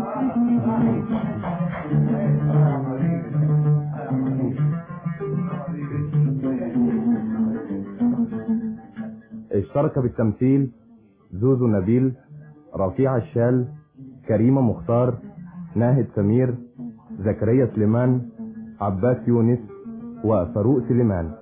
اشترك بالتمثيل زوزو نبيل، رفيع الشال، كريمة مختار، ناهد سمير، زكريا سليمان، عباس يونس، وفاروق سليمان.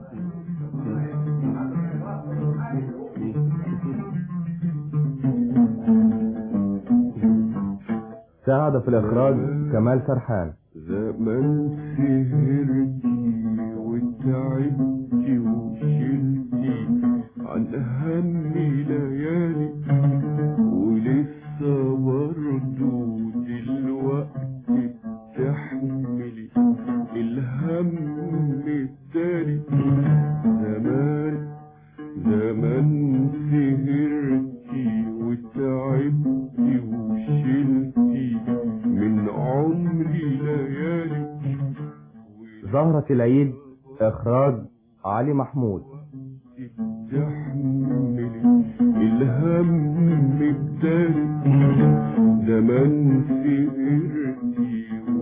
ساعد في الإخراج كمال سرحان. زمان سهرتي وتعبتي وشلتي عن هم ليالي ولسه برضه زهرة العيد، إخراج علي محمود. تحمل الهم الداري زمان سهرتي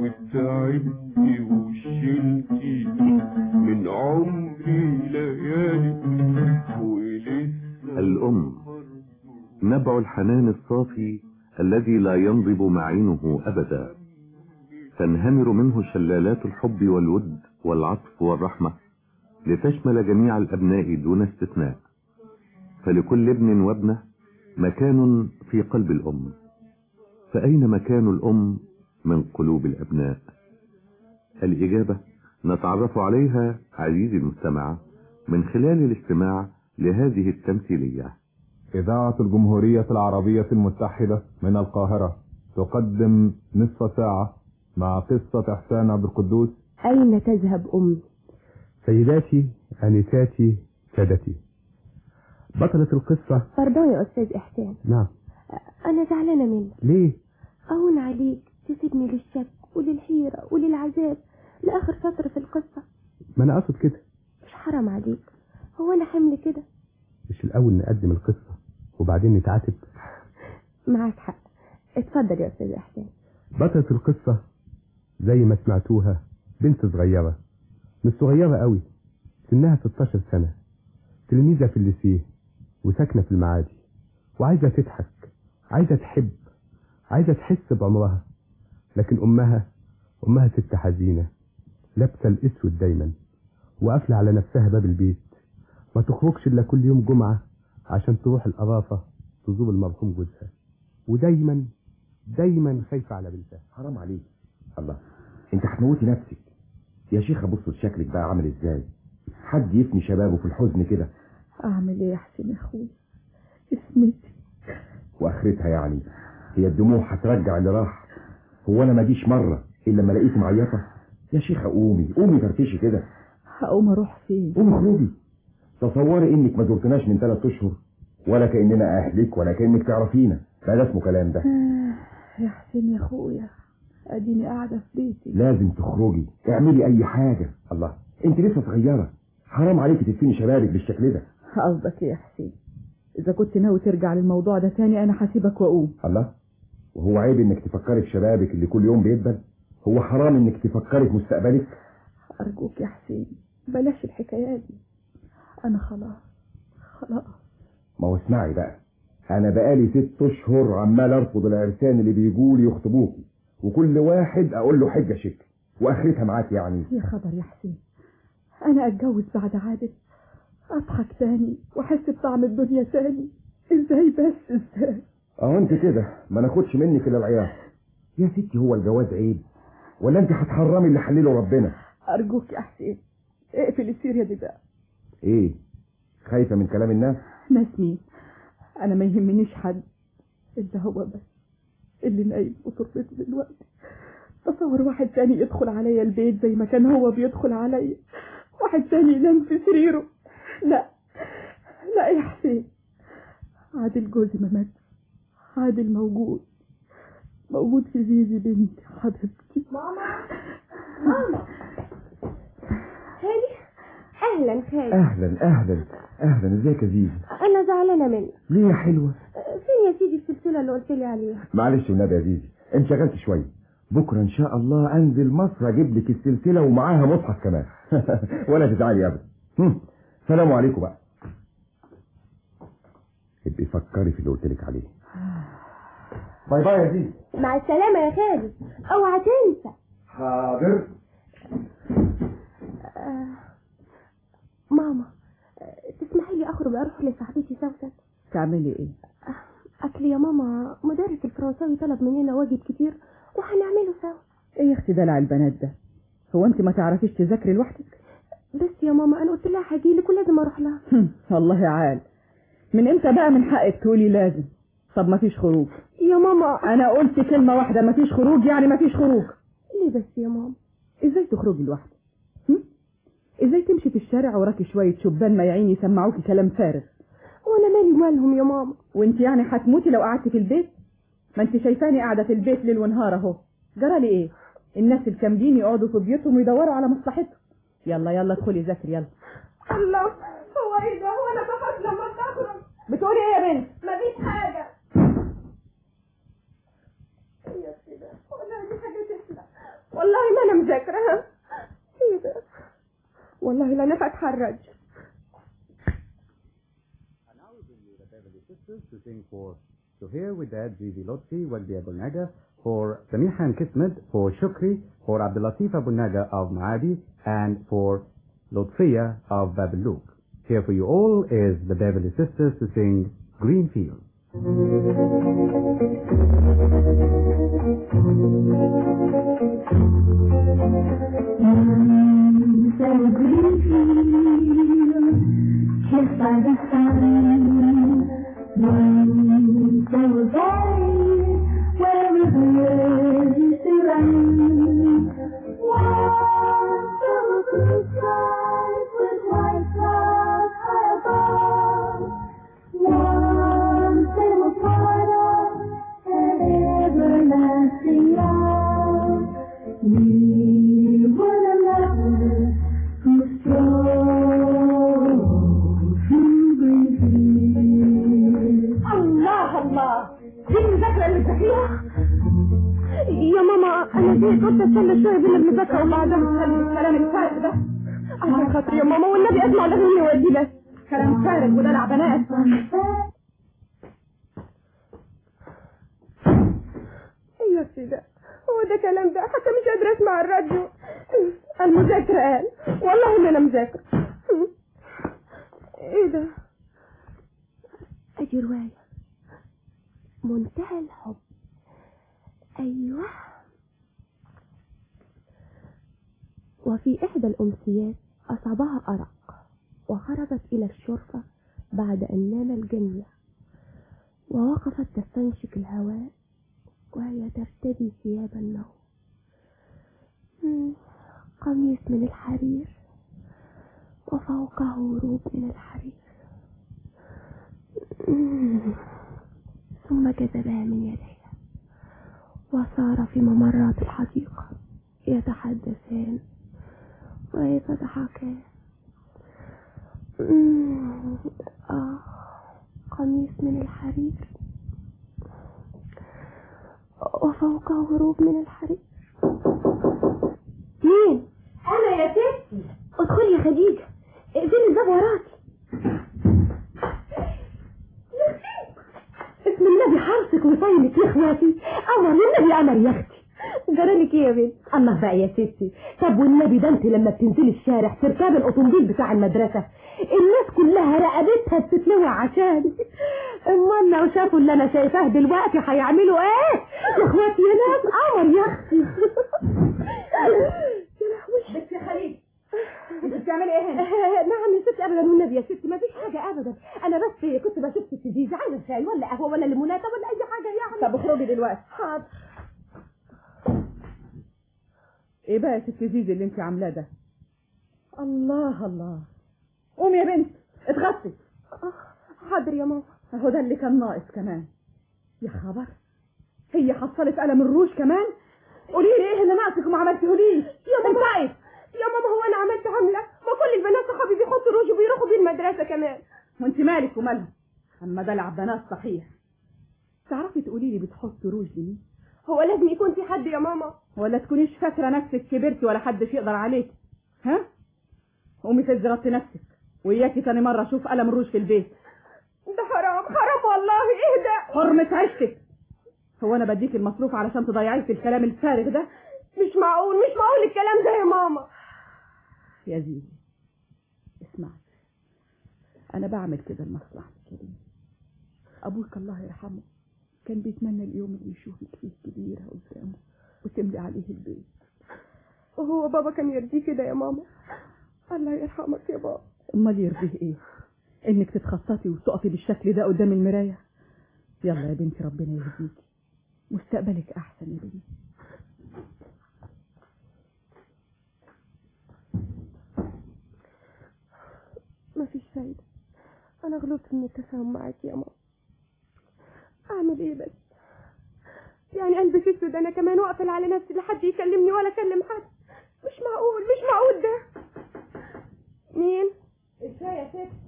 وتعبتي وشلتي من عمري ليالي ولسه. الأم نبع الحنان الصافي الذي لا ينضب معينه أبدا، تنهمر منه شلالات الحب والود والعطف والرحمة لتشمل جميع الأبناء دون استثناء، فلكل ابن وابنة مكان في قلب الأم. فأين مكان الأم من قلوب الأبناء؟ الإجابة نتعرف عليها عزيزي المستمع من خلال الاستماع لهذه التمثيلية. إذاعة الجمهورية العربية المتحدة من القاهرة تقدم نصف ساعة مع قصة إحسان عبد القدوس. أين تذهب أمي؟ سيداتي أنساتي سادتي. بطلة القصة. باردون يا أستاذ إحسان. نعم. أنا زعلانة منك. ليه؟ أهون عليك تسيبني للشك وللحيرة وللعذاب لآخر سطر في القصة. ما أنا أقصد كده. مش حرام عليك؟ هو أنا حمل كده؟ مش الأول نقدم القصة وبعدين نتعاتب؟ معاك حق، اتفضل يا أستاذ إحسان. بطلة القصة زي ما سمعتوها بنت صغيرة، مش صغيرة قوي، سنها ستاشر سنة، تلميذة في الليسيه وساكنة في المعادي، وعايزة تضحك، عايزة تحب، عايزة تحس بعمرها. لكن أمها أمها ست حزينة لابسة الأسود دايما وقافلة على نفسها باب البيت، ما تخرجش إلا كل يوم جمعة عشان تروح القرافة تزور المرحوم جوزها، ودايما دايما خايفة على بنتها. حرام عليك. الله، انت هتموتي نفسك يا شيخة. بص لشكلك بقى عامل ازاي، حد يفني شبابه في الحزن كده. اعمل ايه يا حسين يا اخوي، اسمتي واخرتها يعني هي الدموع هترجع اللي راح. هو انا ما جيش مرة الا لما لقيت معيطة؟ يا شيخة قومي قومي فرفشي كده. هقوم اروح فين؟ قومي اخرجي. تصوري انك ما زرتناش من ثلاث اشهر ولا كأننا اهلك ولا كأنك تعرفينا. ده اسمه كلام ده يا حسين يا اخويا، اديني قاعدة في بيتي. لازم تخرجي، اعملي اي حاجة. الله، انت لسه صغيرة، حرام عليكي تدفني شبابك بالشكل ده. قصدك ايه يا حسين؟ اذا كنت ناوي ترجع للموضوع ده تاني انا هسيبك واقوم. الله، وهو عيب انك تفكري في شبابك اللي كل يوم بيدبل؟ هو حرام انك تفكري في مستقبلك؟ ارجوك يا حسين بلاش الحكايات دي، انا خلاص خلاص. ما هو اسمعي بقى، انا بقالي ست اشهر عمال ارفض العرسان اللي بيجوا لي يخطبوكي، وكل واحد اقول له حجه شك، واخرتها معاك يعني. يا خبر يا حسين، انا اتجوز بعد عادة، اضحك تاني واحس بطعم الدنيا تاني؟ ازاي بس ازاي؟ اهو انت كده ما ناخدش منك الا العياط. يا ستي هو الجواز عيب ولا انت هتحرمي اللي حلله ربنا؟ ارجوك يا حسين اقفل السيرة دي بقى. ايه خايفه من كلام الناس؟ ناس مين؟ انا ما يهمنيش حد الا هو بس اللي نايم في تربته دلوقتي. تصور واحد تاني يدخل عليا البيت زي ما كان هو بيدخل عليا، واحد تاني ينام في سريره. لا لا يا حسين، عادل جوزي ما مات، عادل موجود موجود في زيزي بنتي حبيبتي. ماما ماما خالي. اهلا خالي. اهلا اهلا اهلا، ازيك يا زيزي؟ انا زعلانه منك. ليه يا حلوه؟ فين يا سيدي السلسله اللي قلت لي عليها؟ معلش والنبي يا زيزي انشغلت شويه. بكره ان شاء الله انزل مصر اجيب لك السلسله ومعاها مصحف كمان. ولا تزعلي ابدا. سلام عليكم بقى. ابقي فكري في اللي قلت لك عليه. باي باي يا زيزي. مع السلامه يا خالد، اوعى تنسى. حاضر. آه. ماما تسمحي لي اخرج اروح لصاحبتي سوسن؟ تعملي ايه؟ اكل يا ماما، مدرس الفرنساوي طلب مننا واجب كتير وهنعمله سوا. ايه يا اختي دلع البنات ده؟ هو انت ما تعرفيش تذاكري لوحدك؟ بس يا ماما انا قلت لها هجيلك ولازم اروح لها. والله عال، من امتى بقى من حقك تقولي لازم؟ طب ما فيش خروج يا ماما. انا قلت كلمه واحده ما فيش خروج يعني ما فيش خروج. ليه بس يا ماما؟ ازاي تخرجي لوحدك؟ ازاي تمشي في الشارع وراكي شويه شبان ميعين يسمعوكي كلام فارغ؟ وانا مالي مالهم يا ماما؟ وانت يعني هتموتي لو قعدتي في البيت؟ ما انت شايفاني قاعده في البيت ليل ونهار اهو، جرالي ايه؟ الناس الكاملين يقعدوا في بيوتهم ويدوروا على مصلحتهم. يلا يلا ادخلي ذاكري يلا. الله، هو ايه ده؟ هو انا بخاف لما تخرج. بتقولي ايه يا بنت؟ مفيش حاجة يا سيدة، والله دي حاجة تسلم. والله ما انا مذاكرها. ايه ده؟ والله لا انا فاتحة الراديو. To sing for Suhair Widad Zizi Lotfi Wagdi Abu Naga, for Samihan Kismet, for Shukri, for Abdulatif Abu Naga of Maadi, and for Lotfiya of Babaluk. Here for you all is the Beverly Sisters to sing Green Fields. Kissed by the sun, once there was days where rivers used to run. Once there were blue skies with white clouds high above. Once they were part of an everlasting love. We were the lovers who strolled through green fields. الله الله، دي المذاكرة اللي بتذاكريها؟ يا ماما انا دي كنت استنى شوية بين المذاكرة وبعدها نتكلم الكلام الفارغ ده. عشان خاطر يا ماما والنبي اسمع لغني ودي بس. كلام فارغ ودلع بنات. يا سيدة، هو ده كلام ده؟ حتى مش قادرة اسمع الراديو. المذاكرة قال، والله ما انا مذاكرة. ايه ده؟ ادي رواية منتهى الحب. ايوه. وفي احدى الامسيات اصابها ارق وخرجت الى الشرفة بعد ان نام الجميع، ووقفت تستنشق الهواء وهي ترتدي ثياب النوم. قميص من الحرير وفوقه روب من الحرير. ثم جذبها من يديها وصار في ممرات الحديقة يتحدثان ويتضحكان. آه، قميص من الحرير وفوقه روب من الحرير. مين؟ انا يا ستي. ادخلي يا خديجة، اقفلي الباب وراكي. اسم النبي حرصك وصينك يا اخواتي. امر النبي امر يا اختي. جرالك ايه يا بنت؟ الله بقى يا ستي. طب والنبي ده انت لما بتنزلي الشارع تركبي الاوتومبيل بتاع المدرسة الناس كلها رقبتها بتتلوع عشان اما لو شافوا اللي انا شايفاه دلوقتي هيعملوا ايه يا اخواتي يا ناس؟ امر يا اختي. بس يا خليل انت بتعملي ايه هنا؟ نعم يا ستي ابدا والنبي يا ستي ما فيش حاجه ابدا. انا بس كنت بشوف ست زيزي عايزه شاي ولا قهوه ولا ليموناته ولا اي حاجه يعني. طب اخرجي دلوقتي. حاضر. ايه بقى يا ست زيزي اللي انت عاملاه ده؟ الله الله، قومي يا بنت اتغطي. حاضر يا ماما. اهو ده اللي كان ناقص كمان. يا خبر، هي حصلت قلم الروج كمان؟ قولي لي ايه اللي ناقصك وما عملتهوليش؟ يا ماما انتعي. يا ماما هو انا عملت عمله؟ ما كل البنات صحابي بيحطوا روج وبيروحوا بيه المدرسه كمان. وانت مالك ومالها؟ اما دلع بنات صحيح. تعرفي تقولي لي بتحط روج ليه؟ هو لازم يكون في حد يا ماما؟ ولا تكونيش فاكره نفسك كبرتي ولا حدش يقدر عليك. ها؟ قومي فزي غطي نفسك وياكي تاني مره اشوف قلم الروج في البيت. ده حرام حرام والله. ايه ده؟ حرمة عيشتك. هو انا بديك المصروف علشان تضيعيه في الكلام الفارغ ده؟ مش معقول مش معقول الكلام ده يا ماما. يا زيزي اسمعي، انا بعمل كده لمصلحتك يا بنتي. ابوك الله يرحمه كان بيتمنى اليوم اللي يشوفك فيه كبيره قدامه وتملي عليه البيت. وهو بابا كان يرضيه كده يا ماما؟ الله يرحمك يا بابا. امال يرضيه ايه؟ انك تتخططي وتقفي بالشكل ده قدام المرايه؟ يلا يا بنتي ربنا يهديكي، مستقبلك احسن يا بنتي. مفيش فايدة، أنا غلطت من التفاهم معاك يا ماما. أعمل إيه بس؟ يعني أنا البس اسود انا كمان واقفل على نفسي لحد يكلمني ولا اكلم حد. مش معقول مش معقول ده. مين؟ الشاي يا ست.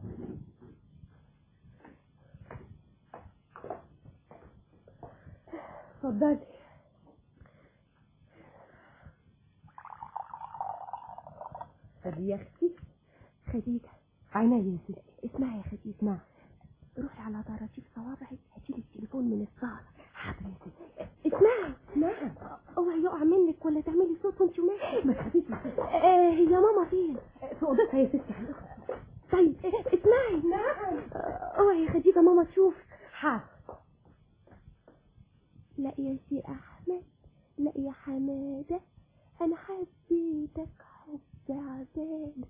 اتفضلي. خدي يا اختي. خديجة عينيا يا ستي. اسمعي يا خديجة اسمعي. روحي على طراطيف صوابعك هاتيلي التليفون من الصالة. حاضر يا ستي. اسمعي اسمعي اوعي يقع منك ولا تعملي صوت وانت ماشية. ما تخافيش. آه هي ماما فين؟ في اوضتها يا ستي. طيب اسمعي. نعم. اوعي يا خديجة ماما تشوف. حاضر. لا يا سي احمد لا يا حمادة انا حبيتك حب عباد.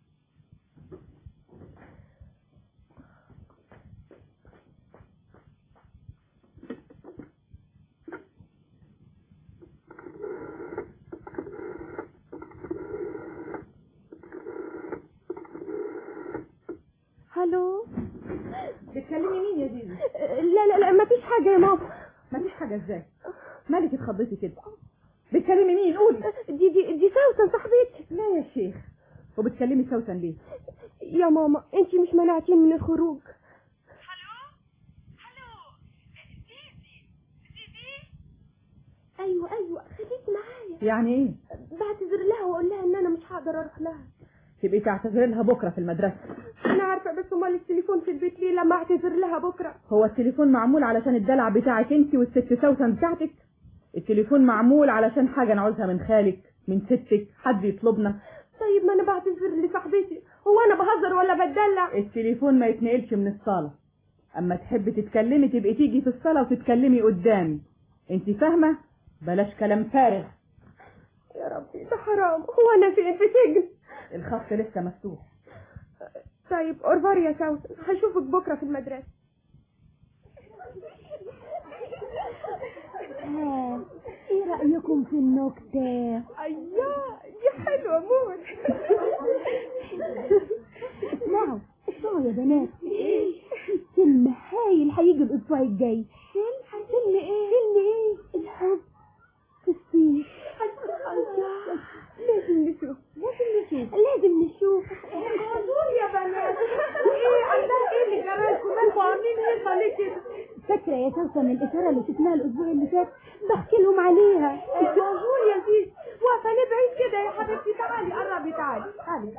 الو. بتكلمي مين يا زيزي؟ لا لا لا مفيش حاجة يا ماما. مفيش حاجة ازاي؟ مالك اتخضيتي كده؟ بتكلمي مين؟ قولي. دي دي دي سوسن صاحبتي. لا يا شيخ. وبتكلمي سوسن ليه؟ يا ماما انتي مش منعتين من الخروج. الو الو زيزي زيزي. ايوه ايوه خليكي معايا. يعني ايه؟ بعتذر لها واقول لها ان انا مش هقدر اروح لها. تبقي تعتذري لها بكره في المدرسه. انا عارفه بس امال التليفون في البيت ليه لما اعتذر لها بكره؟ هو التليفون معمول علشان الدلع بتاعك انت والست سوسن بتاعتك؟ التليفون معمول علشان حاجه نعوزها من خالك من ستك حد يطلبنا. طيب ما انا بعتذر لصاحبتي. هو انا بهزر ولا بتدلع؟ التليفون ما يتنقلش من الصاله. اما تحبي تتكلمي تبقي تيجي في الصاله وتتكلمي قدامي. انت فاهمه؟ بلاش كلام فارغ. يا ربي ده حرام. هو انا فين؟ في سجن؟ الخط لسه مفتوح. طيب اورفار يا سوسن هشوفك بكره في المدرسه. ها ايه رايكم في النكته؟ ايوه دي حلوه موت. اسمعوا اسمعوا يا بنات. فيلم هايل هيجي الاسبوع الجاي. فيلم فيلم ايه؟ فيلم ايه؟ الحب في الصين. لازم نشوف لازم نشوف لازم نشوف. قولوا يا بنات ايه عندها ايه اللي جرالكم؟ انتوا عاملين ايه ليه كده؟ فاكره يا سوسن الاشاره اللي شفناها الاسبوع اللي فات؟ بحكي لهم عليها. قولوا يا زيزي. واقفه ليه بعيد كده يا حبيبتي؟ تعالي قربي تعالي تعالي.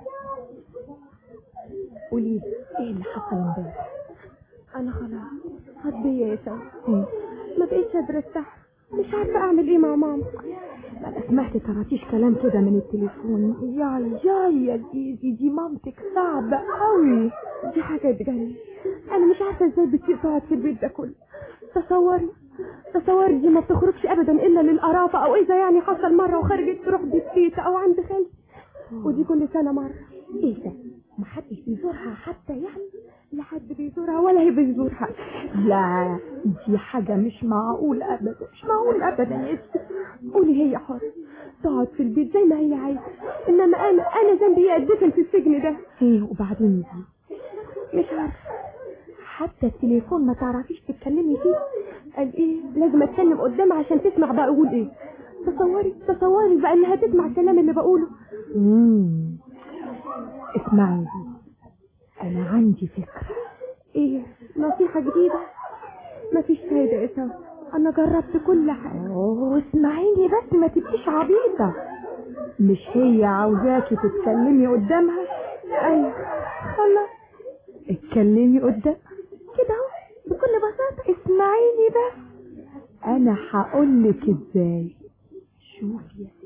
قولي ايه اللي حصل امبارح؟ انا خلاص هتضيع يا سوسن. ما بقيتش قادره استحمل. مش عارفه اعمل ايه مع ماما. انا سمعت طرطيش كلام كده من التليفون. يا يا يا زيزي دي مامتك صعبه قوي. دي حاجه تجنن. انا مش عارفه ازاي بتسيب تقعد في البيت ده كله. تصوري تصوري دي ما بتخرجش ابدا الا للقرافه او اذا يعني حصل مره وخرجت تروح بيت تيتا او عند خالتي. ودي كل سنه مره. ايه ده؟ محدش بيزورها حتى يعني؟ لا حد بيزورها ولا هي بتزورها. لا دي حاجة مش معقول ابدا. مش معقول ابدا يا ستي. قولي هي حرة تقعد في البيت زي ما هي عايزة. انما انا انا ذنبي اتدفن في السجن ده. ايه وبعدين دي؟ مش عارفة. حتى التليفون ما تعرفيش تتكلمي فيه؟ قال ايه لازم اتكلم قدامها عشان تسمع بقى اقول ايه. تصوري تصوري بقى انها تسمع الكلام اللي بقوله. امم اسمعي انا عندي فكرة. ايه نصيحة جديدة؟ مفيش فايدة يا سوسن. انا جربت كل حاجة. اوه اسمعيني بس ما تبقيش عبيطة. مش هي عاوزاكي تتكلمي قدامها؟ ايوه خلاص اتكلمي قدام كده اهو بكل بساطة. اسمعيني بس انا هقولك ازاي. شوفي يا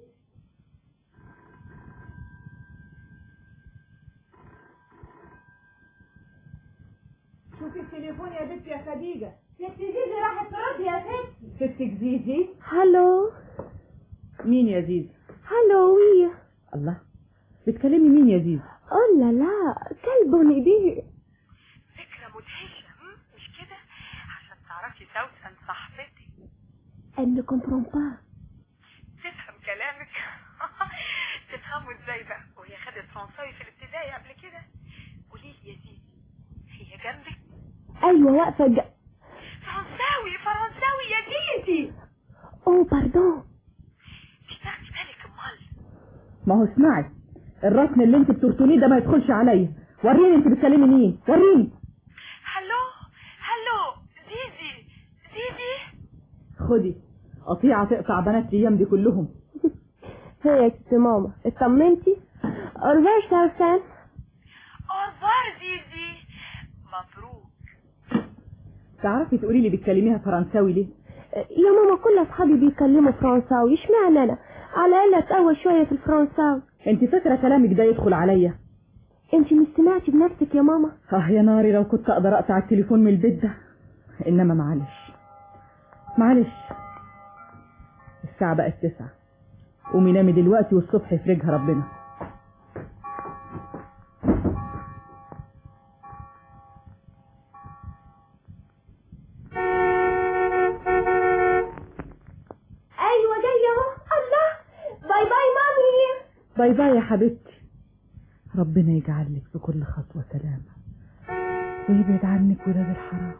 شوفي التليفون يا بنت يا خديجة. ست زيزي راحت ترد يا ست. ستك زيزي. هلو. مين يا زيزي؟ هلو ويا. الله بتكلمي مين يا زيزي؟ قلنا لا كلب نديه. فكرة مدهشة مش كده؟ عشان تعرفي سوسن صاحبتي. ان كومبرومبا. تفهم كلامك. تفهموا ازاي بقى وهي خدت فرنساوي في الابتدائي قبل كده؟ قولي لي يا زيزي هي جنبك؟ ايوه واقفه ج... فرنساوي فرنساوي يا زيزي. اوه باردون. مش تاخدي بالك امال؟ ما هو اسمعي، الرسم اللي انت بترسميه ده ما يدخلش عليا. وريني انت بتكلمي مين، وريني. هلو هلو زيزي زيزي. خدي قطيعة تقطع بنات الايام دي كلهم. هي يا ست ماما اطمنتي؟ اورفار سوسن. اورفار زيزي. مبروك. تعرفي تقولي لي بتكلميها فرنساوي ليه؟ يا ماما كل اصحابي بيتكلموا فرنساوي، اشمعنى انا؟ على الاقل اتقوى شويه في الفرنساوي. انت فاكره كلامك ده يدخل عليا؟ انت مش سمعتي بنفسك يا ماما؟ اه يا ناري لو كنت اقدر اقطع التليفون من البيت ده. انما معلش معلش، الساعه بقت تسعة، قومي نامي دلوقتي والصبح يفرجها ربنا. ايوه جايه اهو. الله، باي باي مامي. باي باي يا حبيبتي، ربنا يجعل لك في كل خطوه سلامه ويبعد عنك ولاد الحرام.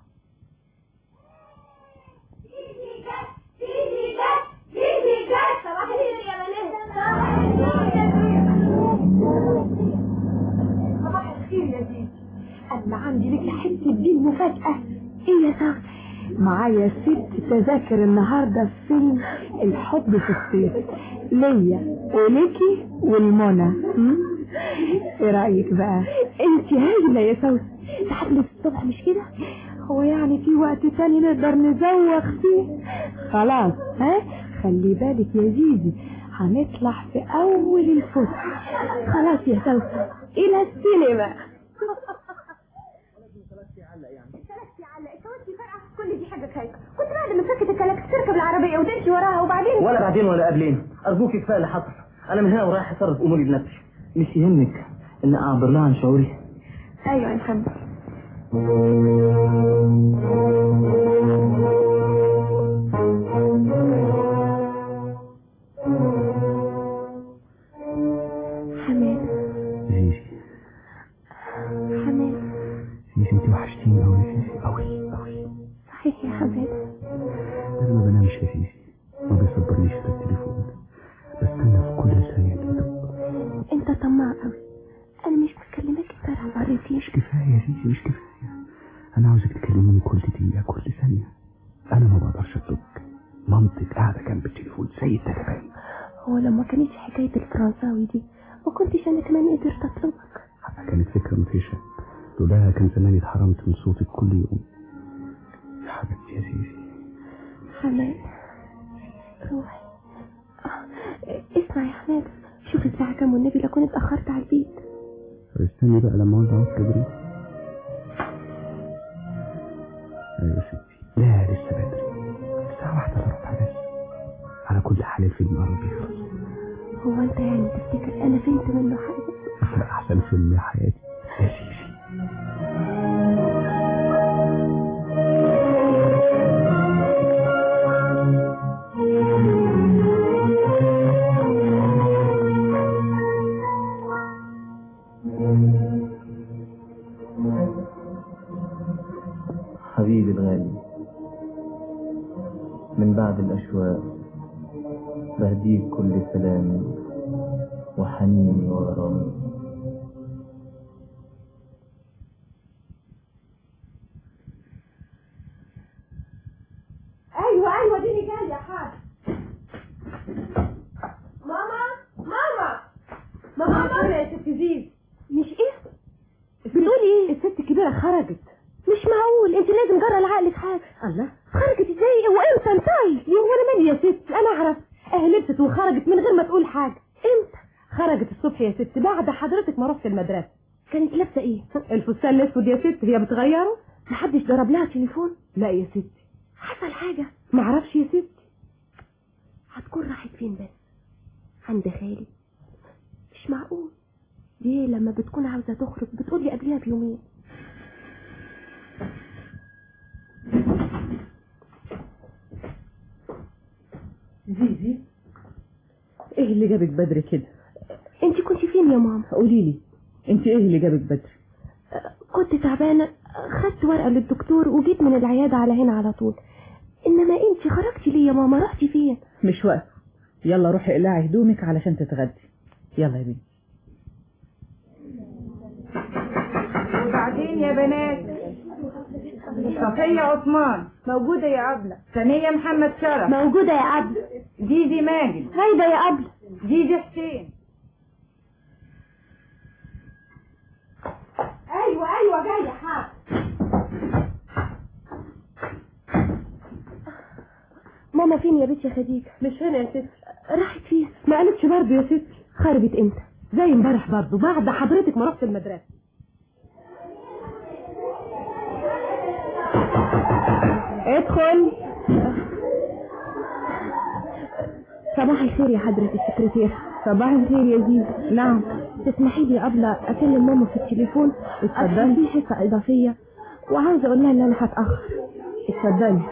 صباح الخير يا زيزي، انا عندي لك حته دين مفاجاه. ايه يا سوسن؟ معايا ست تذاكر النهارده في فيلم الحب في الصيف ليا وليكي والمنى. ايه رايك بقى؟ انت هايله يا سوسن. تحدث الصبح مش كده؟ هو يعني في وقت تاني نقدر نزوق فيه؟ خلاص ها، خلي بالك يا زيزي هنطلع في اول الفسحه. خلاص يا سوسن، الى السينما. كل دي حاجه خايفه. كنت بعد ما سكت الكلاكس تركب العربيه وتمشي وراها وبعدين ولا بعدين ولا قبلين. ارجوك كفايه اللي حصل. انا من هنا ورايح اتصرف اموري بنفسي. مش يهمك ان اعبر لها عن شعوري؟ ايوه يا محمد. حماد زيزي حماد زيزي انت وحشتيني قوي يا زيزي، قوي قوي. صحيح يا حماد. انا ما بنامش يا زيزي، ما بيصبرنيش في التليفون، بستنى في كل ثانيه كده. انت طماع قوي. انا مش بكلمك امبارح مرتين. مش كفايه يا زيزي، مش كفايه. انا عاوزك تكلموني كل دقيقه كل ثانيه. انا ما بقدرش اترك مامتك قاعده جنب التليفون زي التلفان. هو لما كانتش حكايه الفرنساوي دي ما كنتش انا كمان قدرت اطلبك؟ كانت فكره مفيشه، لولاها كان زماني اتحرمت من صوتك كل يوم يا حبيبتي يا زيزي. حماد روحي. آه. اسمع يا حماد، شوف الساعه كام والنبي لا كنت اتاخرت على البيت. استني بقى لما اقعد اهو كبري. ايوه يا ستي، لا لسه بدري، الساعه واحدة الا ربع بس. على كل حال الفيلم قرب يخلص. هو انت يعني تفتكر انا فهمت منه حاجه؟ ده احسن فيلم يا حياتي يا زيزي. حبيبي الغالي، من بعد الأشواق بهديك كل سلامي وحنيني وغرامي. ايوه ايوه ديني جايه يا حاج. ماما ماما ماما يا ست زيز. مش ايه بتقولي ايه؟ الست الكبيره خرجت. مش معقول، انت لازم جرى لعقلك حاجه. الله، خرجت ازاي وامتى؟ انتي يا وانا مالي يا ست، انا اعرف. اه لبست وخرجت من غير ما تقول حاجه. امتى؟ خرجت الصبح يا ست بعد حضرتك ما رحت المدرسه. كانت لابسه ايه؟ الفستان الاسود يا ست، هي بتغيره. محدش ضرب لها تليفون؟ لا يا ستي. حصل حاجه؟ معرفش يا ستي. هتكون راحت فين بس؟ عند خالي. مش معقول، دي لما بتكون عاوزه تخرج بتقولي قبلها بيومين. زيزي، ايه اللي جابك بدري كده؟ انت كنت فين يا ماما؟ قولي لي، انت ايه اللي جابك بدري؟ كنت تعبانه، خدت ورقه للدكتور وجيت من العياده على هنا على طول. انما انت خرجتي ليه يا ماما؟ رحتي فين؟ مش وقت. يلا روحي اقلعي هدومك علشان تتغدي. يلا يا بنتي. وبعدين يا بنات، صفية عثمان موجودة يا عبلة. ثانية محمد شرف موجودة يا عبلة. جيجي ماجد غايبة يا عبلة. جيجي حسين. ايوه ايوه جاية حاضر. ماما فين يا بنتي يا خديجة؟ مش هنا يا ستي. راحت فين؟ ما قالتش برضه يا ستي. خرجت امتى؟ زي امبارح برضه بعد حضرتك ما رحت المدرسة. ادخل. صباح الخير يا حضرة السكرتير. صباح الخير يا زيزي. نعم. تسمحي لي قبل اكلم ماما في التليفون؟ اتفضلي. في حصة اضافية وعاوزة اقول لها ان انا هتأخر. اتفضلي.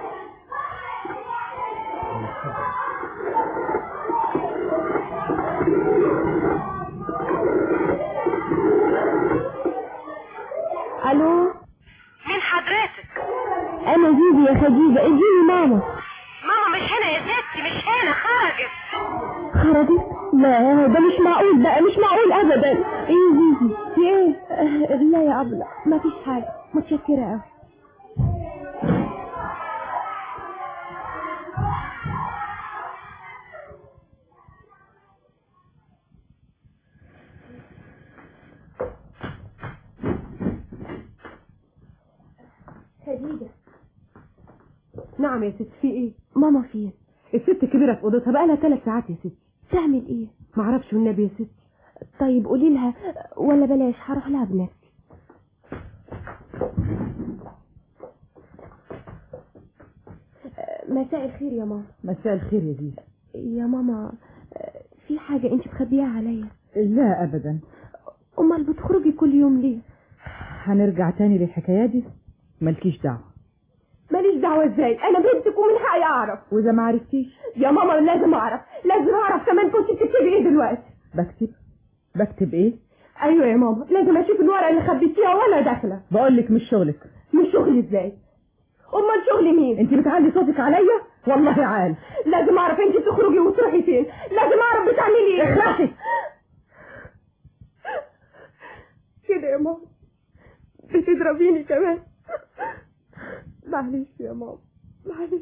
الو. مين حضرتك؟ انا زيزي يا خديجة. اديني ماما. ماما مش هنا يا ستي، مش هنا، خرجت. خرجت؟ لا ده مش معقول بقى، مش معقول ابدا. ايه زيزي في ايه؟ آه لا يا ابله ما فيش حاجة. متشكرة اوي. خديجة. نعم يا ست. في ايه؟ ماما فين؟ الست كبيرة في اوضتها بقى لها ثلاث ساعات يا ست. تعمل ايه؟ معرفش والنبي يا ست. طيب قولي لها ولا بلاش، هروح لها بنفسي. مساء الخير يا ماما. مساء الخير يا زيزي. يا ماما في حاجة انت بتخبيها عليا؟ لا ابدا. امال بتخرجي كل يوم ليه؟ هنرجع تاني للحكاية دي؟ مالكيش دعوة. ماليش دعوة ازاي؟ انا بنتك ومن حقي اعرف. واذا ما عرفتيش؟ يا ماما لازم اعرف، لازم اعرف كمان. كنت بتكتبي ايه دلوقتي؟ بكتب. بكتب ايه؟ ايوه يا ماما لازم اشوف الورقة اللي خبيتيها وانا داخلة. بقول لك مش شغلك. مش شغلي ازاي؟ امال شغلي مين؟ انت بتعلي صوتك عليا؟ والله عال. لازم اعرف انت بتخرجي وتروحي فين. لازم اعرف بتعملي ايه. اخلصي كده يا ماما. بتضربيني كمان. معلش يا ماما معلش.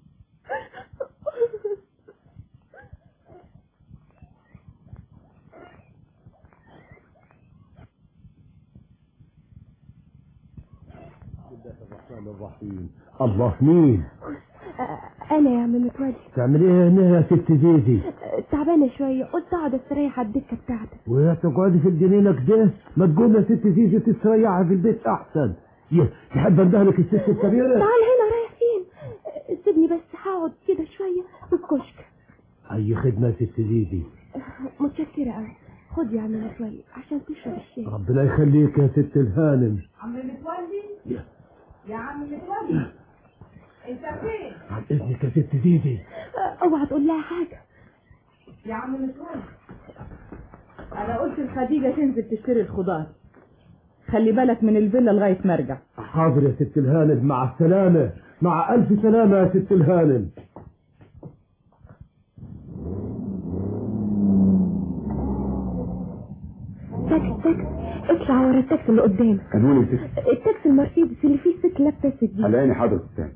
الرحيم. الله مين؟ انا يا عم متولي. تعمل ايه هنا يا ست زيزي؟ تعبانه شويه، قلت اقعد استريح على الدكه بتاعتك. ويا تقعدي في الجنينه كده؟ ما تقوم يا ست زيزي تستريحي في البيت احسن. تحب اندهلك الست الكبيره؟ تعال هنا. رايح فين؟ سيبني بس هقعد كده شويه في الكشك. اي خدمه يا ست زيزي. متشكره قوي. خد يا عم متولي عشان تشرب الشاي. ربنا يخليك يا ست الهانم. عم متولي يا عم متولي انت فين؟ عن اذنك يا ست زيزي. اوعى تقول لها حاجه يا عم متولي. انا قلت لخديجة تنزل تشتري الخضار. خلي بالك من الفيلا لغاية ما ارجع. حاضر يا ست الهانم. مع السلامة. مع ألف سلامة يا ست الهانم. تاكس تاكس. اطلع ورا التاكسي اللي قدامك. قانون يا ست. التاكسي المرسيدس اللي فيه الست لابسه دي. هلاقيني حاضر استاذ.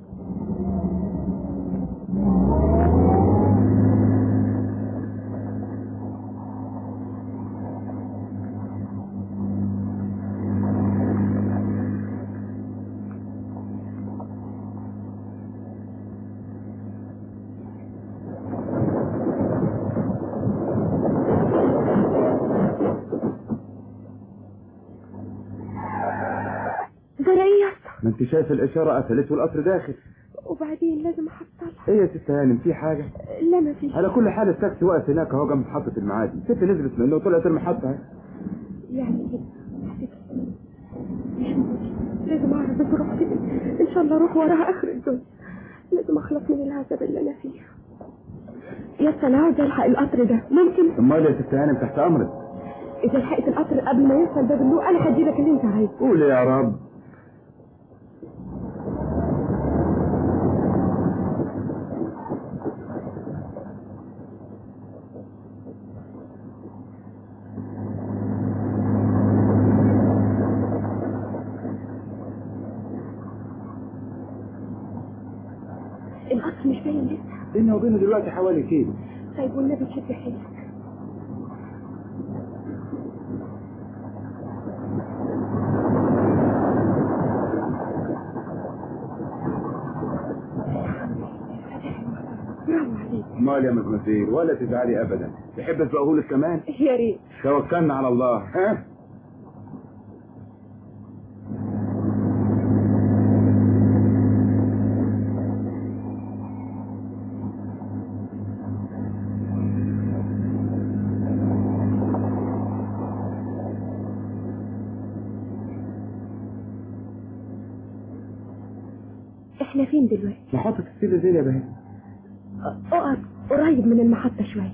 ما انت شايف الاشاره قفلت والقطر داخل. وبعدين لازم احصلها. ايه يا ست هانم في حاجه؟ لا ما فيش. على كل حال التاكسي واقف هناك اهو جنب محطه المعادي. الست نزلت منه وطلعت المحطه. يعني كده لازم اعرف بروح فين. ان شاء الله اروح وراها اخر الدنيا. لازم اخلص من العذاب اللي انا فيه. يا انا عاوزه الحق القطر ده. ممكن؟ امال يا ست هانم تحت امرك. اذا لحقت القطر قبل ما يوصل باب اللوق انا هدي لك اللي انت عايزه. قول يا رب. وبينه دلوقتي حوالي كيلو. طيب والنبي تشد حيلك. امال يا مزمزير ولا تزعلي ابدا. تحب اسبقهولك كمان؟ يا ريت. توكلنا على الله. ها احنا فين دلوقتي؟ محطة السيدة زينب يا بهي. اقعد قريب من المحطة شوية.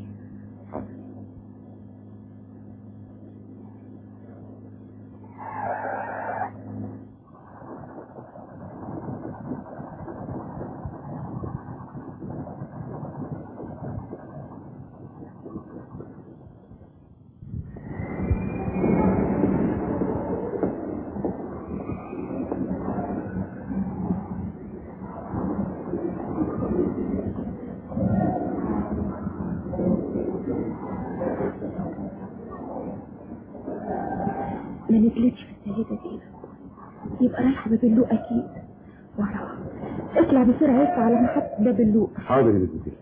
ما نزلتش في السيدة دي، يبقى رايحة باب اللوق أكيد. وراها. اطلع بسرعة يسعى على محطة باب اللوق. حاضر يا مزمزير.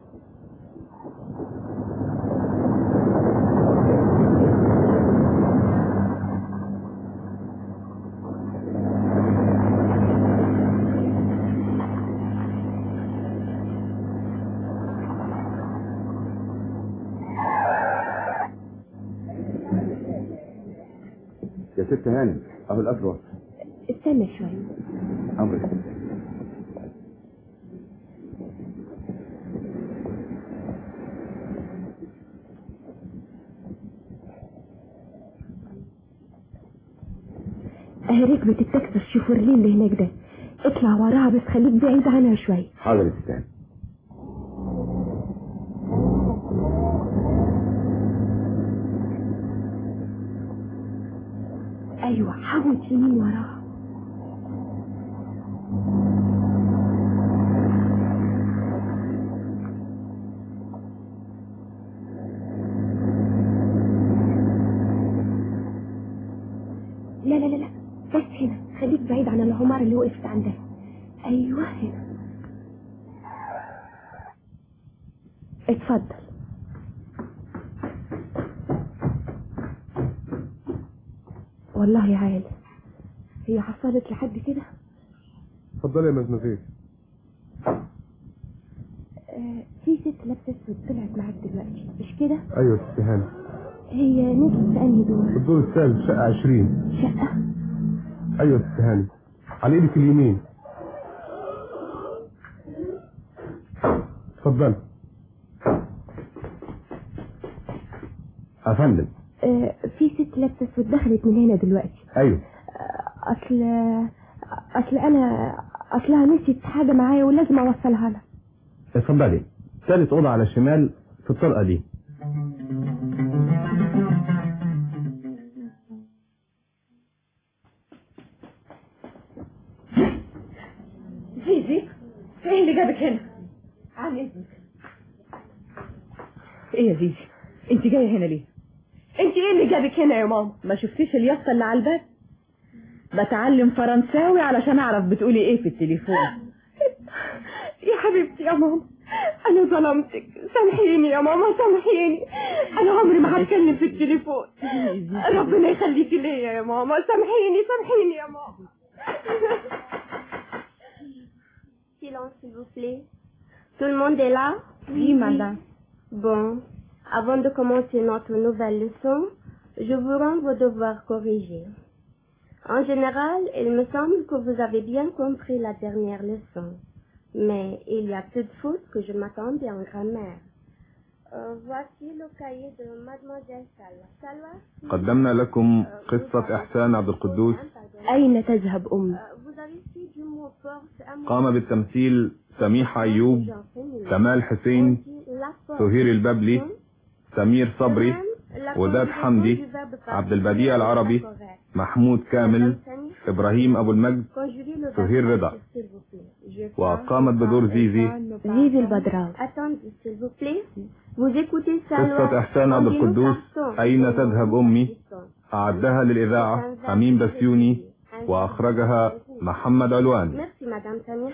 يا ست هانم اهو القطر وصل. استنى شوية. امرك. اهي ركبة التاكسي الشوفرلي اللي هناك ده. اطلع وراها بس خليك بعيد عنها شوية. حاضر يا ست هانم. ايوه حاول يمين وراها. لا لا لا لا بس هنا خليك بعيد عن العمارة اللي وقفت عندها. ايوه هنا. اتفضل. والله يا عالي هي حصلت لحد كده. اتفضلي يا مزمزير. آه في ست لابسه اسود طلعت معاك دلوقتي مش كده؟ ايوه يا ست هانم. هي نزلت في انهي دور؟ الدور الثالث شقة عشرين. شقة؟ ايوه يا ست هانم على ايدك اليمين. اتفضلي. يا فندم. آه في ست لابسه اسود دخلت من هنا دلوقتي. ايوه. آه اصل اصل انا اصلها نسيت حاجه معايا ولازم اوصلها لها. اتفضلي. ثالث اوضه على الشمال في الطرقه دي. زيزي ايه اللي جابك هنا؟ عن اذنك. ايه يا زيزي انت جايه هنا ليه؟ انت ايه اللي جابك هنا يا ماما؟ ما شفتيش اليافطه اللي على الباب؟ بتعلم فرنساوي علشان اعرف بتقولي ايه في التليفون. يا حبيبتي يا ماما انا ظلمتك، سامحيني يا ماما سامحيني. انا عمري ما هتكلم في التليفون. ربنا يخليكي ليا يا ماما. سامحيني سامحيني يا ماما. Silence s'il vous plaît. Tout le monde est là? Oui, madame. Bon, avant de commencer notre nouvelle leçon, je vous rends vos devoirs corrigés. En général, il me semble que vous avez bien compris la dernière leçon. Mais il y a peu de fautes que je m'attendais en grammaire. Euh, voici le cahier de mademoiselle Salwa. Salwa? قدمنا لكم قصة إحسان عبد القدوس. أين تذهب أمي؟ قام بالتمثيل سميح أيوب، كمال حسين، سهير البابلي، سمير صبري، وذات حمدي، عبد البديع العربي، محمود كامل، إبراهيم أبو المجد، سهير رضا. وقامت بدور زيزي زيزي البدراوي. Attendez, s'il vous plaît. Vous écoutez ça. قصة إحسان عبد القدوس أين تذهب أمي، أعدها للإذاعة أمين بسيوني وأخرجها محمد علوان. Merci Madame Samir.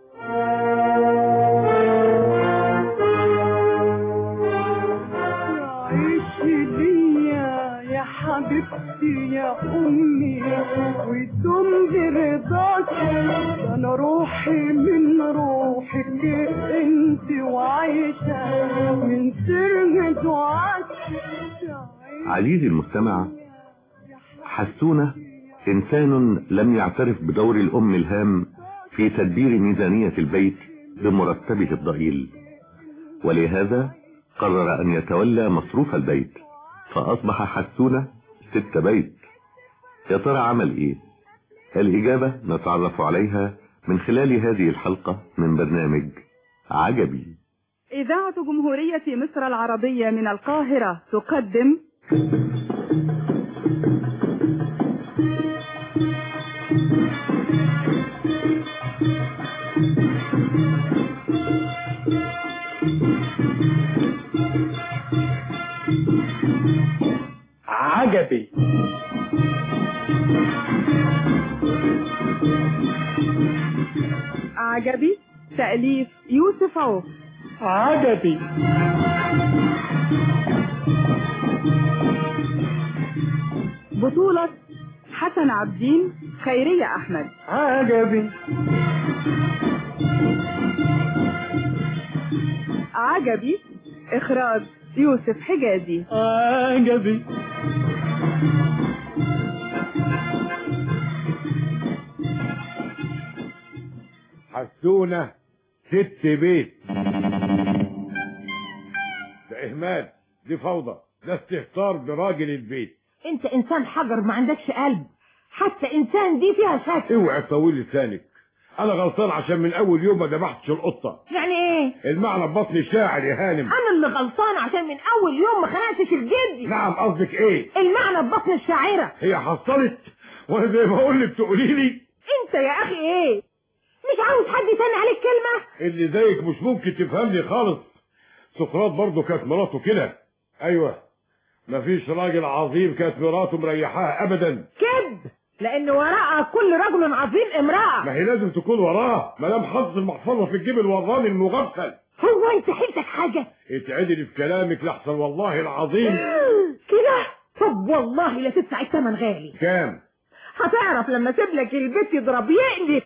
عيشي ليا يا حبيبتي يا أمي ويدوم برضاك، أنا روحي من روحك أنت وعايشة من سر دعاك. عزيزي المستمع، حسونة إنسان لم يعترف بدور الأم الهام في تدبير ميزانية البيت بمرتبه الضئيل، ولهذا قرر أن يتولى مصروف البيت، فأصبح حسونة ست بيت. يا ترى عمل إيه؟ الإجابة نتعرف عليها من خلال هذه الحلقة من برنامج عجبي. إذاعة جمهورية مصر العربية من القاهرة تقدم عجبي. عجبي تأليف يوسف عوف. عجبي. بطولة حسن عبدين، خيرية أحمد. عجبي. عجبي إخراج يوسف حجازي. عجبي. حسونة ست بيت، ده إهمال، دي فوضى، ده استهتار براجل البيت. انت انسان حجر ما عندكش قلب، حتى انسان دي فيها شك. اوعي تطول لسانك، انا غلطان عشان من اول يوم ما ذبحتش القطه. يعني ايه؟ المعنى ببطن الشاعر يا هانم. انا اللي غلطان عشان من اول يوم ما خنقتش الجدي. نعم، قصدك ايه؟ المعنى ببطن الشاعره. هي حصلت وانا زي ما اقول لك تقولي لي. انت يا اخي ايه؟ مش عاوز حد يتني عليك كلمه؟ اللي زيك مش ممكن تفهمني خالص. سقراط برضه كانت مراته كده. ايوه، مفيش راجل عظيم كانت مراته مريحاها ابدا. كذب، لان وراء كل رجل عظيم امراه. ما هي لازم تكون وراه، ما دام حافظ المحفظه في الجيب الوراني المغفل. هو انت حيلتك حاجه؟ اتعدلي في كلامك لحسن والله العظيم. كده؟ طب والله لا تدفع الثمن غالي. كام؟ هتعرف لما اسيب لك البيت يضرب يقلب.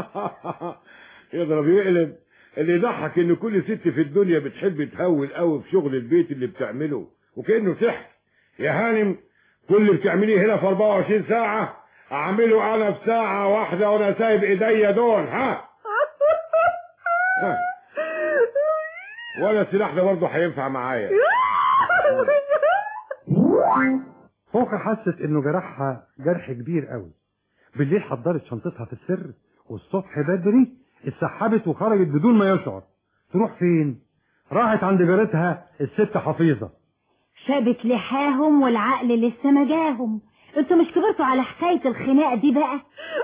يضرب يقلب؟ اللي يضحك ان كل ست في الدنيا بتحب تهول قوي في شغل البيت اللي بتعمله وكانه سحر. يا هانم، كل اللي بتعمليه هنا في أربعة وعشرين ساعه اعمله انا في ساعه واحده وانا سايب ايديا دول. ها, ها. ولا السلاح ده برضه هينفع معايا. خوخة حست انه جرحها جرح كبير قوي. بالليل حضرت شنطتها في السر، والصبح بدري اتسحبت وخرجت بدون ما يشعر. تروح فين؟ راحت عند جارتها الست حفيظة. شابت لحاهم والعقل لسه ما جاهم. انتوا مش كبرتوا على حكاية الخناقة دي بقى؟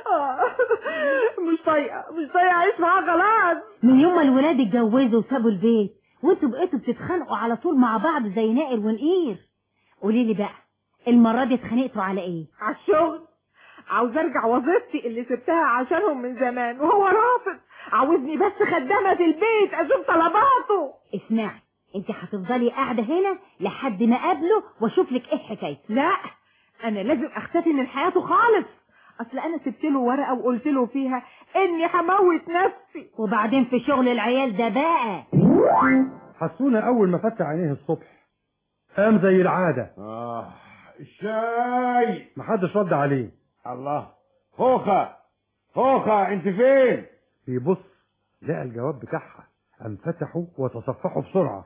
مش طايقة مش طايقة اعيش معاها خلاص. من يوم ما الولاد اتجوزوا وسابوا البيت وانتوا بقيتوا بتتخانقوا على طول مع بعض زي نائر ونقير. قولي لي بقى، المرة دي اتخانقتوا على ايه؟ على الشغل. عاوز ارجع وظيفتي اللي سبتها عشانهم من زمان وهو رافض. عاوزني بس خدامة في البيت اشوف طلباته. اسمعي، انت هتفضلي قاعدة هنا لحد ما اقابله واشوف لك ايه حكايته. لا، انا لازم اختفي من حياته خالص. اصل انا سبت له ورقة وقلت له فيها اني هموت نفسي. وبعدين في شغل العيال ده بقى. حسونة اول ما فتح عينيه الصبح قام زي العادة. اه الشاي. محدش رد عليه. الله، خوخة خوخة انت فين؟ بيبص لقى الجواب بتاعها، قام فتحه وتصفحه بسرعة.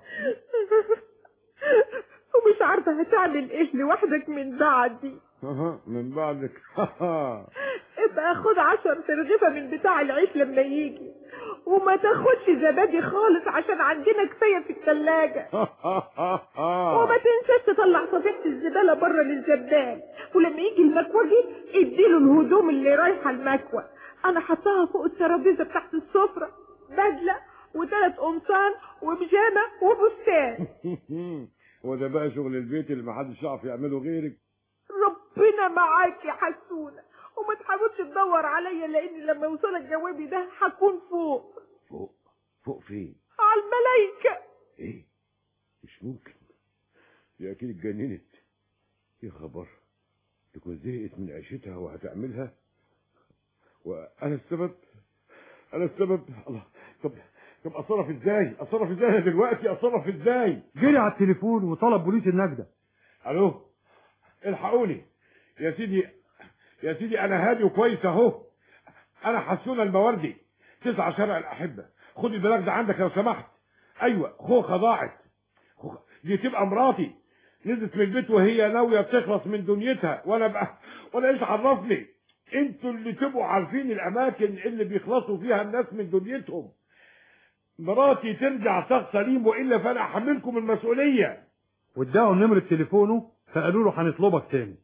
ومش عارفة هتعمل ايه لوحدك من بعدي. من بعدك. ابقى خد عشر ترغيفة من بتاع العيش لما يجي، وما تاخدش زبادي خالص عشان عندنا كفاية في الثلاجة. وما تنساش تطلع صفيحة الزبالة بره للزبال، ولما يجي المكوجي اديله الهدوم اللي رايحة المكوى انا حطاها فوق الترابيزه بتاعت السفره، بدله وثلاث قمصان وبيجامه وفستان. وده بقى شغل البيت اللي محدش يعرف يعمله غيرك. ربنا معاك يا حسونه، وما تحاولش تدور عليا لان لما يوصلك جوابي ده هكون فوق. فوق فوق فين؟ على الملايكه. ايه؟ مش ممكن، دي اكيد اتجننت. يا خبر، تكون زهقت من عيشتها وهتعملها وانا السبب. انا السبب. الله، طب طب اتصرف ازاي؟ اتصرف ازاي انا دلوقتي؟ اتصرف ازاي؟ جري على التليفون وطلب بوليس النجدة. الو، الحقوني يا سيدي. يا سيدي انا هادي وكويس اهو. انا حسونه الموردي، تسعة شارع الاحبه. خد البلاغ ده عندك لو سمحت. ايوه، خوخه ضاعت. خوخة دي تبقى مراتي، نزلت من البيت وهي ناويه تخلص من دنيتها، وانا بقى وانا ايش عرفني؟ انتوا اللي تبقوا عارفين الاماكن اللي بيخلصوا فيها الناس من دنيتهم. مراتي ترجع شخص سليم، والا فانا احملكم المسؤوليه. واداهم نمرة تليفونه فقالوا له هنطلبك تاني.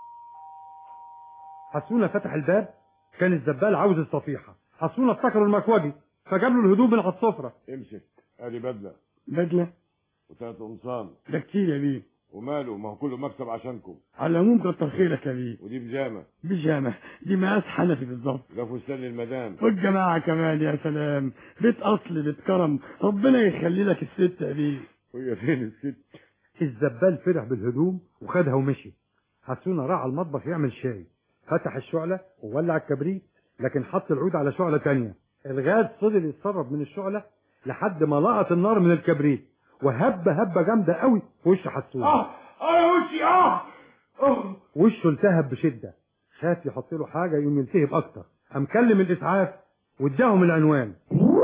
حسونه فتح الباب، كان الزبال عاوز الصفيحه. حسونه افتكر المكوجي فجاب له الهدوم من على السفره. امسك، ادي بدله بدله وثلاث قمصان. ده كتير يا بيه. وماله، ما هو كله مكسب عشانكم. على العموم كتر خيرك يا بيه. ودي بيجامه. بيجامه دي مقاس حنفي بالظبط. ده فستان المدام. والجماعه كمان يا سلام، بيت اصل بيت كرم، ربنا يخلي لك الست يا بيه. وهي فين الست؟ الزبال فرح بالهدوم وخدها ومشي. حسونه راح على المطبخ يعمل شاي، فتح الشعله وولع الكبريت، لكن حط العود على شعله تانية. الغاز فضل يتسرب من الشعله لحد ما لقط النار من الكبريت، وهب هبه جامده قوي في وش حسونه. اه اه يا وشي. اه اه وشه التهب بشده، خاف يحط له حاجه يقوم يلتهب اكتر. قام كلم الاسعاف واداهم العنوان.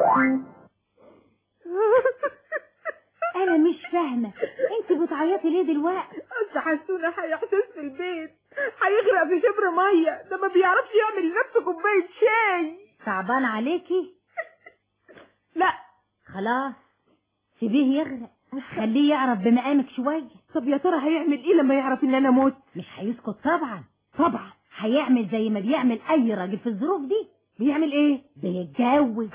انا مش فاهمه انت بتعيطي ليه دلوقتي؟ اصل حسونه هيحتس في البيت، هيغرق في شبر ميه، ده ما بيعرفش يعمل لنفسه كوبايه شاي. صعبان عليكي؟ لا خلاص سيبيه يغرق، خليه يعرف بمقامك شويه. طب يا ترى هيعمل ايه لما يعرف ان انا موت؟ مش هيسكت طبعا. طبعا هيعمل زي ما بيعمل اي راجل في الظروف دي. بيعمل ايه؟ بيتجوز.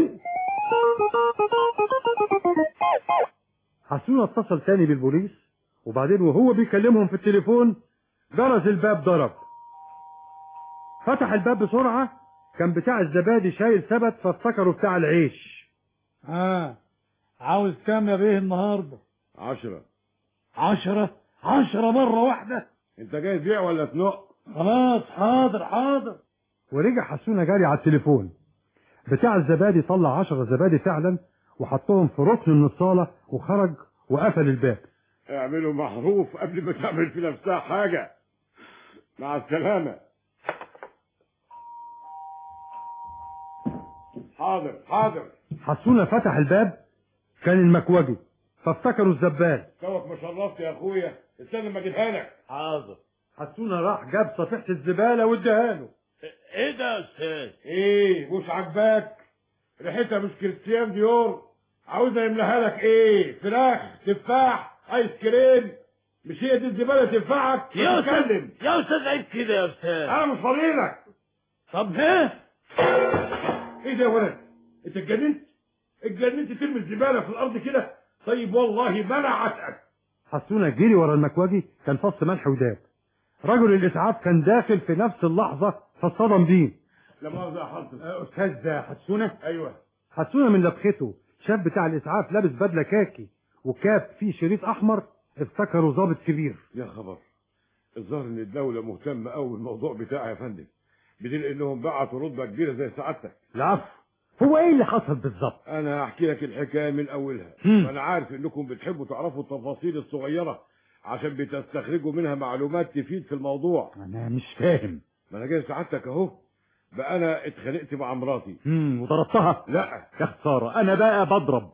حسونه اتصل تاني بالبوليس، وبعدين وهو بيكلمهم في التليفون جرس الباب ضرب. فتح الباب بسرعة، كان بتاع الزبادي شايل سبت فافتكروا بتاع العيش. اه عاوز كام يا بيه النهارده؟ عشرة. عشرة؟ عشرة مرة واحدة؟ انت جاي تبيع ولا تنق؟ خلاص حاضر حاضر. ورجع حسونه جاري على التليفون. بتاع الزبادي طلع عشرة زبادي فعلا وحطهم في ركن من الصالة وخرج وقفل الباب. اعملوا محروف قبل ما تعمل في نفسها حاجة. مع السلامة. حاضر حاضر. حسونه فتح الباب، كان المكوجي فافتكروا الزبال. توك ما شرفت يا اخويا، استنى ما اجيبها لك. حاضر. حسونه راح جاب صفيحة الزبالة واداها له. ايه ده يا استاذ؟ ايه مش عاجباك؟ ريحتها مش كريستيان ديور؟ عاوزها يملاها لك ايه؟ فراخ، تفاح، ايس كريم؟ مش هي دي الزباله تنفعك؟ يا استاذ يا استاذ عيب كده يا استاذ. انا مش فاضي لك. طب ها؟ ايه ده يا ولد؟ انت اتجننت؟ اتجننت ترمي الزباله في الارض كده؟ طيب والله ما انا عاتقك. حسونه جري ورا المكواجي، كان فص ملح وداب. رجل الاسعاف كان داخل في نفس اللحظه فاصطدم بيه. لا مؤاخذه يا حضرتك. استاذ حسونه؟ ايوه. حسونه من لبخته شاف بتاع الاسعاف لابس بدله كاكي وكاب فيه شريط احمر، افتكروا ضابط كبير. يا خبر، الظاهر ان الدوله مهتمه قوي بالموضوع بتاعي يا فندم، بدليل انهم بعتوا رتبه كبيره زي سعادتك. العفو. هو ايه اللي حصل بالظبط؟ انا هحكي لك الحكايه من اولها، وانا عارف انكم بتحبوا تعرفوا التفاصيل الصغيره عشان بتستخرجوا منها معلومات تفيد في الموضوع. انا مش فاهم. ما انا جاي سعادتك اهو. بقى انا اتخانقت مع مراتي. امم وضربتها؟ لا يا خساره، انا بقى بضرب.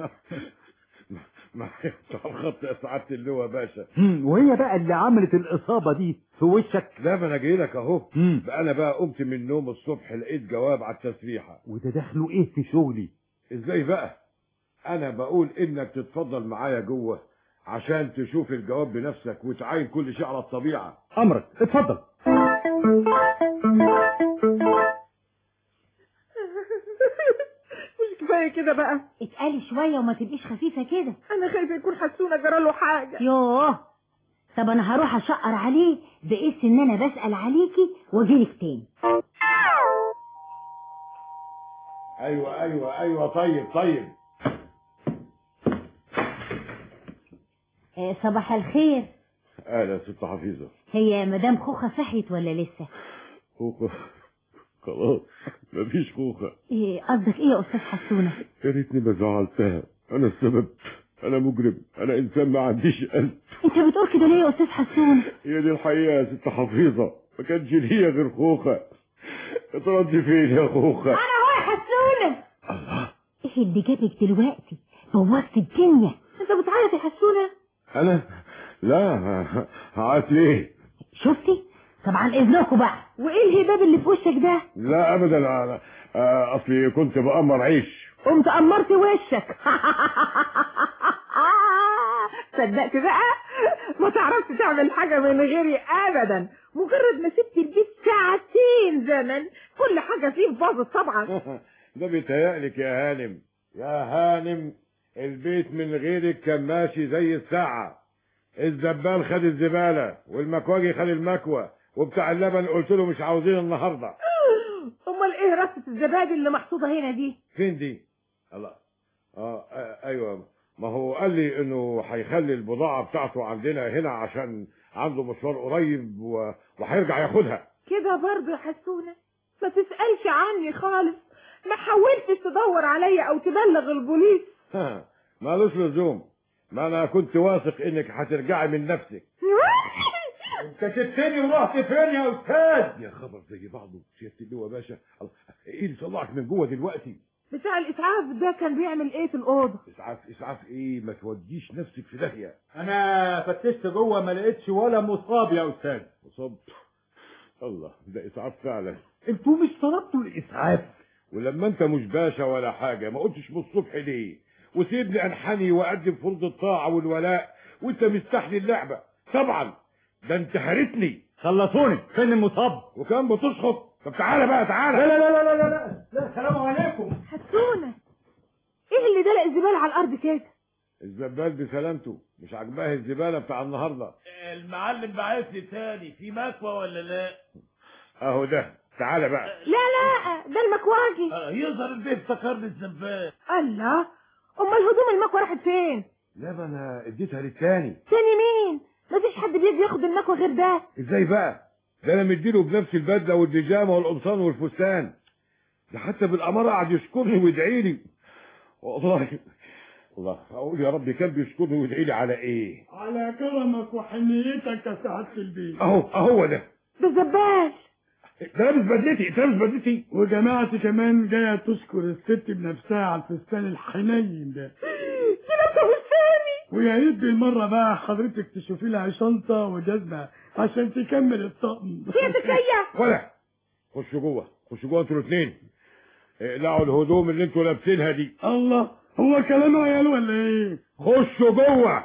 ما على الخط يا سعاده اللواء باشا. امم وهي بقى اللي عملت الاصابه دي في وشك؟ لا ما انا جاي لك اهو. بقى انا بقى قمت من النوم الصبح لقيت جواب على التسريحه. وده دخله ايه في شغلي؟ ازاي بقى؟ انا بقول انك تتفضل معايا جوه عشان تشوف الجواب بنفسك وتعاين كل شيء على الطبيعه. امرك، اتفضل. كفايه كده بقى. اتقالي شويه وما تبقيش خفيفه كده. انا خايفه يكون حسونه جراله حاجه. يوه، طب انا هروح اشقر عليه بقيس ان انا بسال عليكي واجيلك تاني. ايوه ايوه ايوه طيب طيب. آه صباح الخير. اهلا يا ست حفيظه. هي مدام خوخه صحيت ولا لسه؟ خوخه خلاص مفيش خوخه. ايه قصدك ايه يا استاذ حسونه؟ يا ريتني ما زعلتها، انا السبب، انا مجرم، انا انسان ما عنديش قلب. انت بتقول كده ليه يا استاذ حسونه؟ هي دي الحقيقه يا ست حفيظه، ما كانش ليا غير خوخه. اتردي فين يا خوخه؟ انا هو يا حسونه. الله، ايه اللي جابك دلوقتي؟ بوظت الدنيا. انت بتعيط يا حسونه؟ انا لا هعيط ليه؟ شفتي؟ طبعا اذنكم بقى. وايه الهباب اللي في وشك ده؟ لا ابدا، انا اصلي كنت بأمر عيش. قمت أمرت وشك. صدقت بقى؟ ما تعرفش تعمل حاجة من غيري ابدا. مجرد ما سبت البيت ساعتين زمن كل حاجة فيه باظت طبعا. ده بيتهيألك يا هانم. يا هانم البيت من غيرك كان ماشي زي الساعة. الزبال خد الزبالة والمكواجي خد المكوى وبتاع اللبن قلت له مش عاوزين النهارده. امال ايه رصة الزبادي اللي محطوطة هنا دي؟ فين دي؟ الله. اه ايوه، ما هو قال لي انه هيخلي البضاعة بتاعته عندنا هنا عشان عنده مشوار قريب و... وهيرجع ياخدها. كده برضه يا حسونة؟ ما تسألش عني خالص، ما حاولتش تدور عليا او تبلغ البوليس. ها مالوش لزوم، ما انا كنت واثق انك هترجعي من نفسك. انت سبتني ورحت فين يا استاذ؟ يا خبر زي بعضه سيادة اللواء باشا. ايه اللي طلعك من جوه دلوقتي؟ بتاع الاسعاف ده كان بيعمل ايه في الاوضه؟ اسعاف اسعاف ايه؟ ما توديش نفسك في داهيه. انا فتشت جوه ما لقيتش ولا مصاب يا استاذ. مصاب؟ الله، ده اسعاف فعلا. انتوا مش طلبتوا الاسعاف؟ ولما انت مش باشا ولا حاجه ما قلتش من الصبح ليه؟ وسيبني انحني واقدم فرض الطاعه والولاء وانت مستحلي اللعبه. طبعا ده انت هرتني. خلصوني، فين المصاب؟ وكان بتشخط. طب تعالى بقى تعالى. لا لا لا لا لا لا, لا. السلام عليكم. حسونة، ايه اللي دلق الزباله على الارض كده؟ الزبال بسلامته، مش عاجباه الزباله بتاع النهارده. المعلم بعت لي تاني، في مكوى ولا لا؟ اهو ده، تعالى بقى. لا لا ده المكواجي. اه يظهر البيت افتكرني الزبال. الله، امال هدوم المكوى راحت فين؟ لا ما انا اديتها للتاني. تاني مين؟ مفيش حد بيجي ياخد المكوى غير ده. ازاي بقى؟ ده انا مديله بنفس البدله والبيجامه والقمصان والفستان. ده حتى بالاماره قعد يشكرني ويدعي لي. والله الله اقول يا رب كان بيشكرني ويدعي لي على ايه؟ على كرمك وحنيتك يا سعاده البيت. اهو اهو ده. ده زبال. ده لابس بدلتي، انت لابس بدلتي. وجماعتي كمان جايه تشكر الست بنفسها على الفستان الحنين ده. دي لابسه فستاني. ويا ريت بالمره بقى حضرتك تشوفي لها شنطه وجزمه عشان تكمل الطقم. هي تكيه. ولا خشوا جوه، خشوا جوه انتوا الاثنين. اقلعوا الهدوم اللي انتوا لابسينها دي. الله، هو كلام عيال ولا ايه؟ خشوا جوه.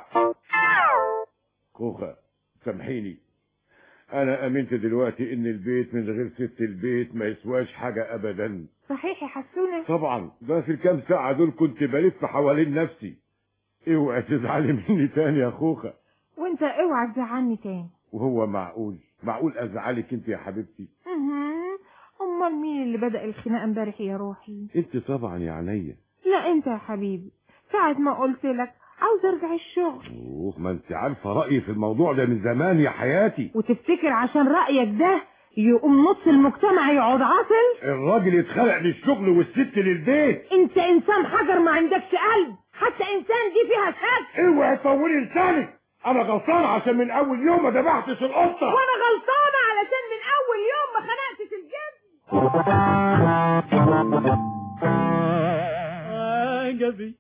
خوخه سامحيني، انا امنت دلوقتي ان البيت من غير ست البيت ما يسواش حاجه ابدا. صحيح يا حسونه؟ طبعا، ده في الكام ساعه دول كنت بلف حوالين نفسي. اوعي تزعلي مني تاني يا خوخه. وانت اوعى تزعلني تاني. وهو معقول معقول ازعلك انت يا حبيبتي؟ اها، امال مين اللي بدأ الخناقه امبارح يا روحي؟ انت طبعا يا عينيا. لا انت يا حبيبي، ساعه ما قلت لك عاوز ارجع الشغل. اوه، ما انت عارفه رايي في الموضوع ده من زمان يا حياتي. وتفتكر عشان رايك ده يقوم نص المجتمع يقعد عاطل؟ الراجل اتخلق للشغل والست للبيت. انت انسان حجر ما عندكش قلب، حتى انسان دي فيها شك. اوعي تطولي لسانك، انا غلطان عشان من اول يوم ما ذبحتش القطه. وانا غلطانه علشان من اول يوم ما خنقتش الجن. عجبي.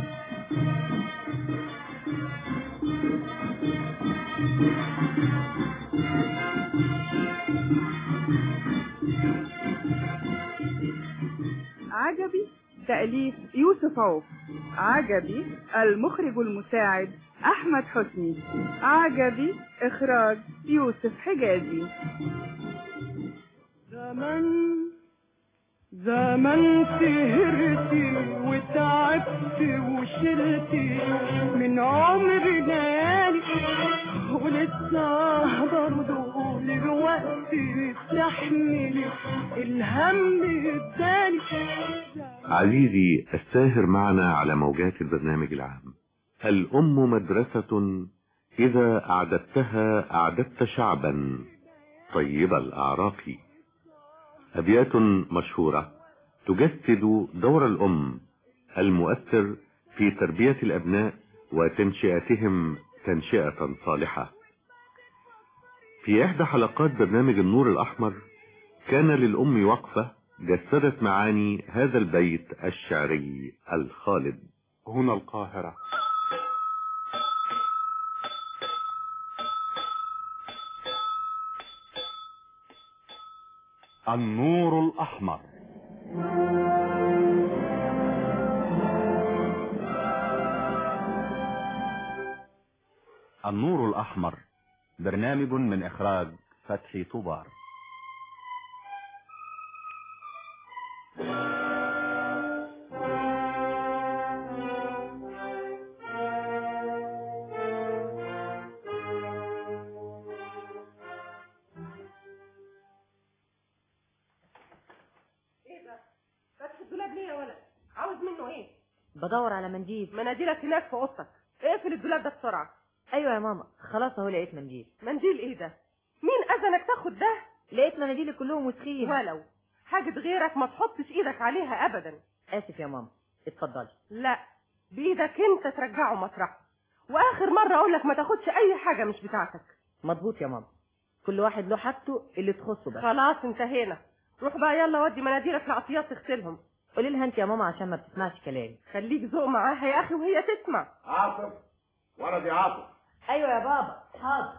عجبي تأليف يوسف عوف. عجبي المخرج المساعد أحمد حسني. عجبي إخراج يوسف حجازي. زمن زمان سهرتي وتعبتي وشلتي من عمري ليالي، ولسه برضه دلوقتي تحملي الهم التاني. عزيزي الساهر معنا على موجات البرنامج العام. الأم مدرسة إذا أعددتها أعددت شعبا طيب الأعراق. أبيات مشهورة تجسد دور الأم المؤثر في تربية الأبناء وتنشئتهم تنشئة صالحة. في إحدى حلقات برنامج النور الأحمر كان للأم وقفة جسدت معاني هذا البيت الشعري الخالد. هنا القاهرة. النور الأحمر. النور الأحمر برنامج من إخراج فتحي طوبار. بدور على منديل. مناديلك هناك في اوضتك. اقفل الدولاب ده بسرعه. ايوه يا ماما، خلاص اهو لقيت منديل. منديل ايه ده؟ مين اذنك تاخد ده؟ لقيت مناديلي كلهم وسخين. ولو حاجه غيرك ما تحطش ايدك عليها ابدا. اسف يا ماما، اتفضلي. لا، بايدك انت ترجعه مطرحه، واخر مره اقول لك ما تاخدش اي حاجه مش بتاعتك. مظبوط يا ماما، كل واحد له حاجته اللي تخصه بس. خلاص انتهينا. روح بقى يلا ودي مناديلك لعطيات تغسلهم. قولي لها انت يا ماما عشان ما بتسمعش كلامي. خليك ذوق معاها يا اخي وهي تسمع. عاطف، ولدي عاطف. ايوه يا بابا، حاضر.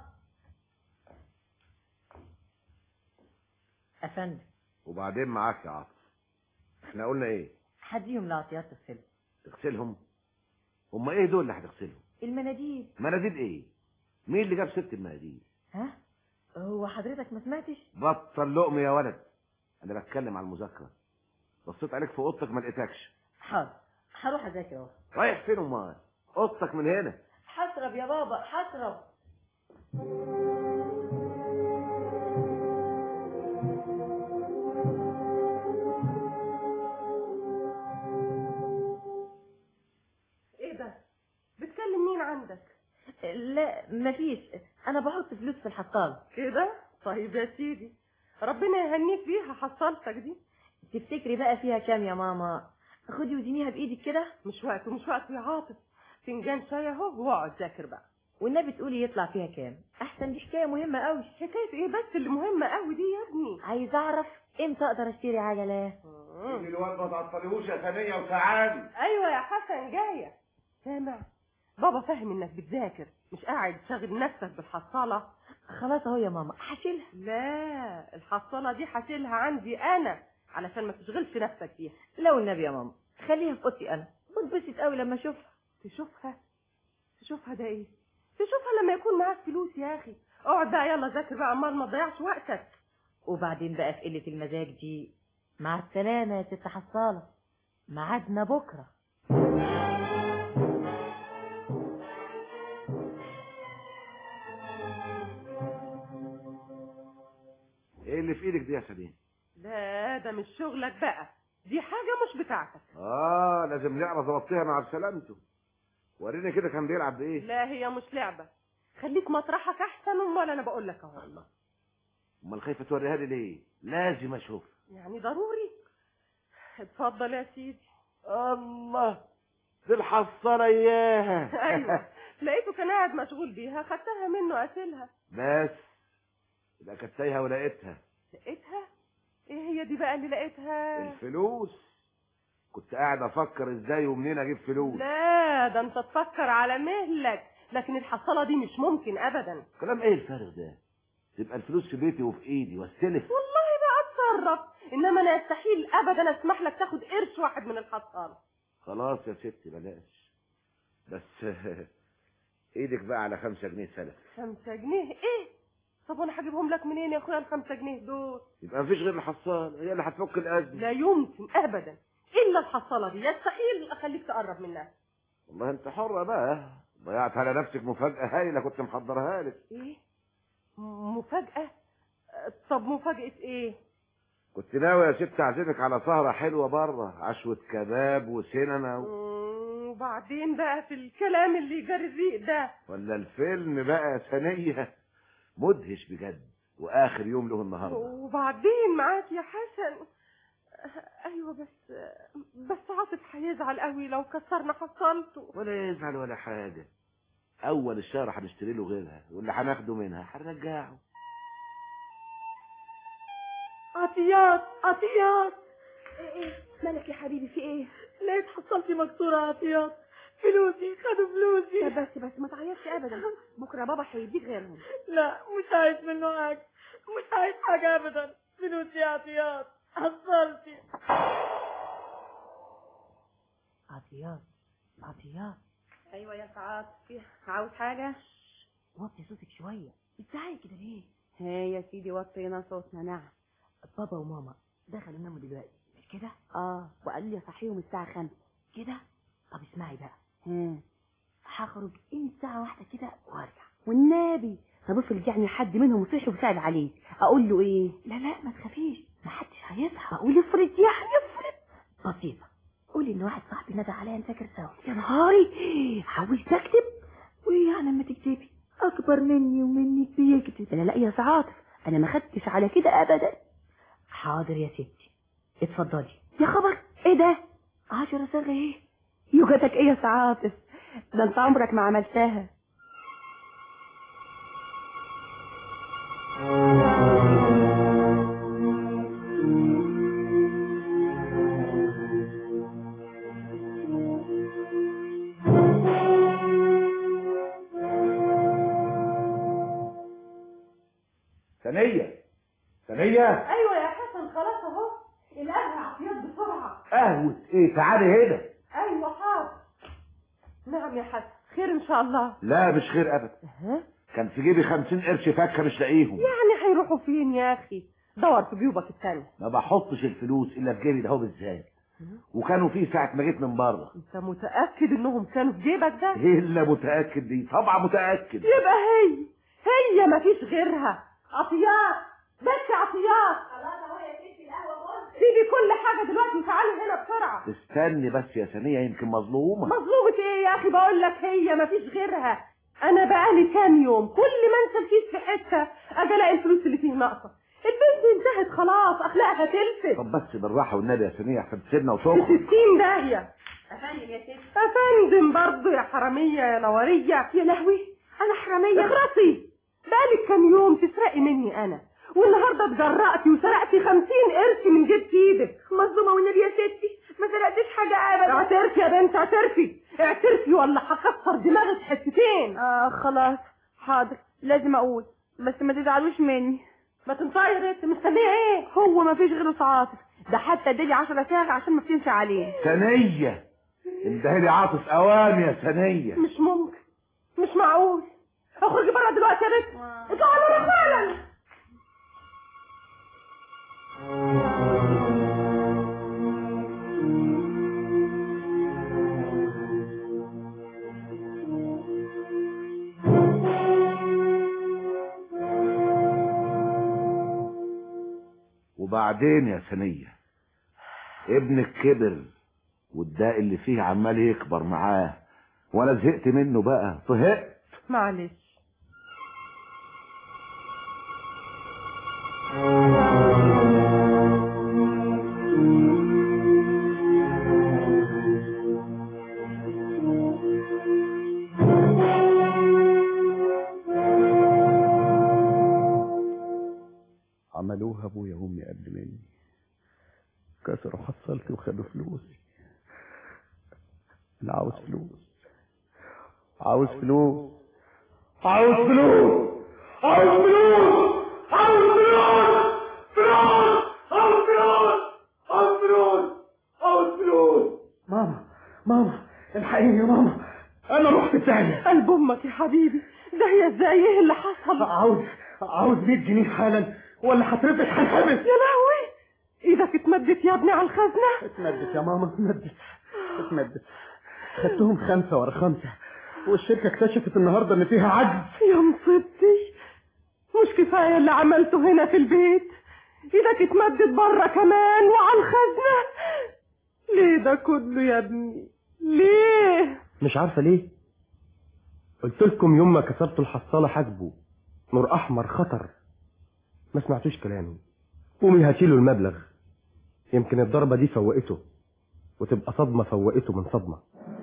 افندم. وبعدين معاك يا عاطف، احنا قلنا ايه؟ هديهم لعطيات تغسلهم. تغسلهم؟ هم ايه دول اللي هتغسلهم؟ المناديل. مناديل ايه؟ مين اللي جاب ست المناديل؟ ها؟ هو حضرتك ما سمعتش؟ بطل لقم يا ولد، انا بتكلم على المذاكره. بصيت عليك في اوضتك ما لقيتكش. حاضر، هروح اذاكر اهو. رايح فين امال؟ اوضتك من هنا. هشرب يا بابا، هشرب. ايه ده؟ بتكلم مين عندك؟ لا مفيش، انا بحط فلوس في الحصاله. كده؟ طيب يا سيدي، ربنا يهنيك بيها حصالتك دي. تفتكري بقى فيها كام يا ماما؟ خدي وزنيها بايدك كده. مش وقته مش وقته يا عاطف، فنجان شاي اهو واقعد ذاكر بقى. والنبي تقولي يطلع فيها كام؟ احسن دي حكايه مهمه قوي. حكايه ايه بس اللي مهمه قوي دي يا ابني؟ عايز اعرف امتى اقدر اشتري عجله. قولي الواد ما تعطليهوش يا ثانيه وسعادي. ايوه يا حسن جايه. سامع؟ بابا فاهم انك بتذاكر، مش قاعد تشغل نفسك بالحصاله. خلاص اهو يا ماما، هشيلها. لا، الحصاله دي هشيلها عندي انا علشان ما تشغلش نفسك فيها. لو النبي يا ماما خليها في اوضتي انا، بتبسط قوي لما اشوفها. تشوفها؟ تشوفها ده ايه؟ تشوفها لما يكون معاك فلوس يا اخي. اقعد بقى يلا ذاكر بقى امال ما تضيعش وقتك. وبعدين بقى في قله المزاج دي، مع السلامه يا ست حصاله، ميعادنا بكره. ايه اللي في ايدك دي يا سليم؟ لا ده مش شغلك بقى، دي حاجة مش بتاعتك. اه لازم لعبة ظبطتها مع بسلامته. وريني كده كان بيلعب بايه؟ لا هي مش لعبة، خليك مطرحك احسن. امال انا بقول لك اهو. الله، امال خايفة توريها لي ليه؟ لازم اشوف. يعني ضروري. اتفضل يا سيدي. الله، دي الحصالة اياها. ايوه، لقيته كان قاعد مشغول بيها، خدتها منه اسيلها. بس يبقى كنت تايهة ولقيتها. لقيتها؟ ايه هي دي بقى اللي لقيتها؟ الفلوس. كنت قاعد افكر ازاي ومنين اجيب فلوس. لا ده انت تفكر على مهلك، لكن الحصالة دي مش ممكن ابدا. كلام ايه الفارغ ده؟ تبقى الفلوس في بيتي وفي ايدي واستلف. والله بقى اتصرف، انما انا يستحيل ابدا اسمح لك تاخد قرش واحد من الحصالة. خلاص يا ستي بلاش، بس ايدك بقى على خمسة جنيه سلف. خمسة جنيه ايه؟ طب وانا هجيبهم لك منين يا اخويا الخمسة جنيه دول؟ يبقى مفيش غير الحصاله، هي اللي هتفك الازمه. لا يمكن ابدا الا الحصاله دي، يستحيل اخليك تقرب منها. والله انت حره بقى، ضيعت على نفسك مفاجاه هايله كنت محضرها لك. ايه مفاجاه؟ طب مفاجاه ايه؟ كنت ناوي يا ست اعزمك على سهره حلوه بره، عشوه كباب وسينما و... وبعدين بقى في الكلام اللي يجري الريق ده، ولا الفيلم بقى يا ثانيه مدهش بجد، واخر يوم له النهارده. وبعدين معاك يا حسن. ايوه بس بس عاطف هيزعل قوي لو كسرنا حصلته. ولا يزعل ولا حاجه، اول الشهر هنشتري له غيرها، واللي هناخده منها هنرجعه. عطيات عطيات. ايه ايه مالك يا حبيبي في ايه؟ لقيت حصلتي مكسوره عطيات، فلوسي خدوا فلوسي. طب بس بس ما تعيطش ابدا، بكره بابا هيديك غيرهم. لا مش عايز منه حاجه، مش عايز حاجه ابدا. فلوسي يا عطيات، حصلتي. عطيات عطيات. ايوه يا سعاد، عاوز حاجه؟ وطي صوتك شويه، ازاي كده ليه؟ ها يا سيدي وطينا صوتنا. نعم. بابا وماما دخلوا ناموا دلوقتي مش كده؟ اه وقالوا لي اصحيهم الساعه خمسة كده. طب اسمعي بقى، ها هخرج ان ساعه واحده كده وارجع. والنبي طب افرض يعني حد منهم صحي وسأل عليك، اقول له ايه؟ لا لا ما تخافيش، ما حدش هيصحى. اقول افرض يعني افرض. بسيطه، قولي ان واحد صاحبي نادى عليا نذاكر سوا. يا نهاري، عاوزت اكتب؟ وايه يعني لما تكتبي؟ اكبر مني ومنك بيكتب. لا لا يا سعاطف، انا ما خدتش على كده ابدا. حاضر يا ستي، اتفضلي. يا خبر ايه ده؟ عشرة صاغ ايه؟ يوجتك ايه يا سعاطف؟ ده انت عمرك ما عملتها. ثانيه ثانيه. ايوه يا حسن خلاص اهو، القهوه عطيات بسرعه. قهوه ايه؟ تعالي هنا. ايوه حاضر. نعم يا حسن، خير ان شاء الله. لا مش خير ابدا. ها؟ كان في جيبي خمسين قرش فكه مش لاقيهم. يعني هيروحوا فين يا اخي؟ دور في جيوبك الثانيه. ما بحطش الفلوس الا في جيبي ده هو بالذات، وكانوا فيه ساعه ما جيت من بره. انت متاكد انهم كانوا في جيبك ده؟ ايه اللي متاكد دي؟ طبعا متاكد. يبقى هي هي مفيش غيرها. عطيات بس عطيات. خلاص اهو يا ستي القهوه بص. سيبي كل حاجه دلوقتي وتعالي هنا بسرعه. استني بس يا ثانيه، يمكن مظلومه. مظلومه ايه يا اخي؟ بقول لك هي مفيش غيرها. انا بقالي كام يوم كل ما انسى الكيس في حته اجي الاقي الفلوس اللي فيه ناقصه. البنت انتهت خلاص، اخلاقها تلفت. طب بس بالراحه والنبي يا ثانيه عشان تسيبنا وتخرج. ستين داهيه. افندم يا ستي. افندم برضه يا حراميه يا نوريه. يا لهوي انا حراميه؟ اخرسي، بقالك كام يوم تسرقي مني انا، والنهارده اتجرأتي وسرقتي خمسين قرش من جيب ايدك. مظلومه والنبي يا ستي، ما سرقتش حاجه ابدا. اعترفي يا بنت، اعترفي اعترفي ولا هكسر دماغك حتتين. اه خلاص حاضر، لازم اقول، بس ما تزعلوش مني. ما تنطقي يا بنت، مستنيه ايه؟ هو ما فيش غيره عاطف، ده حتى ادالي عشرة ساعة عشان ما تنسى عليه. ثانيه اندهلي عاطف اوام يا ثانيه. مش ممكن، مش معقول. اخرجي بره دلوقتي يا بنت، اطلعي بره فعلا. وبعدين يا ثانيه ابنك كبر والداء اللي فيه عمال يكبر معاه، وانا زهقت منه بقى، طهقت. معلش. عملوها ابويا وامي قبل مني، كسروا حصلتي وخدوا فلوسي. انا عاوز فلوس، عاوز فلوس، عاوز فلوس، عاوز فلوس، عاوز فلوس، فلوس، عاوز فلوس، عاوز فلوس، عاوز فلوس. ماما ماما الحقيني يا ماما، انا رحت تاني. قلب امك يا حبيبي، ده هي ازاي؟ ايه اللي حصل؟ عاوز عاوز مية جنيه حالا ولا هتربط هنحبس. يا لهوي، ايدك اتمدت يا ابني على الخزنة. اتمدت يا ماما، اتمدت اتمدت. خدتهم خمسة ورا خمسة، والشركة اكتشفت النهاردة ان فيها عجز. يا مصيبتي، مش كفاية اللي عملته هنا في البيت، ايدك اتمدت بره كمان وعلى الخزنة. ليه ده كله يا ابني؟ ليه؟ مش عارفة ليه. قلت لكم يوم ما كسرتوا الحصالة حاسبوا، نور احمر خطر. ما سمعتوش كلامي. قومي هاتيله المبلغ، يمكن الضربة دي فوقته وتبقى صدمة فوقته من صدمة.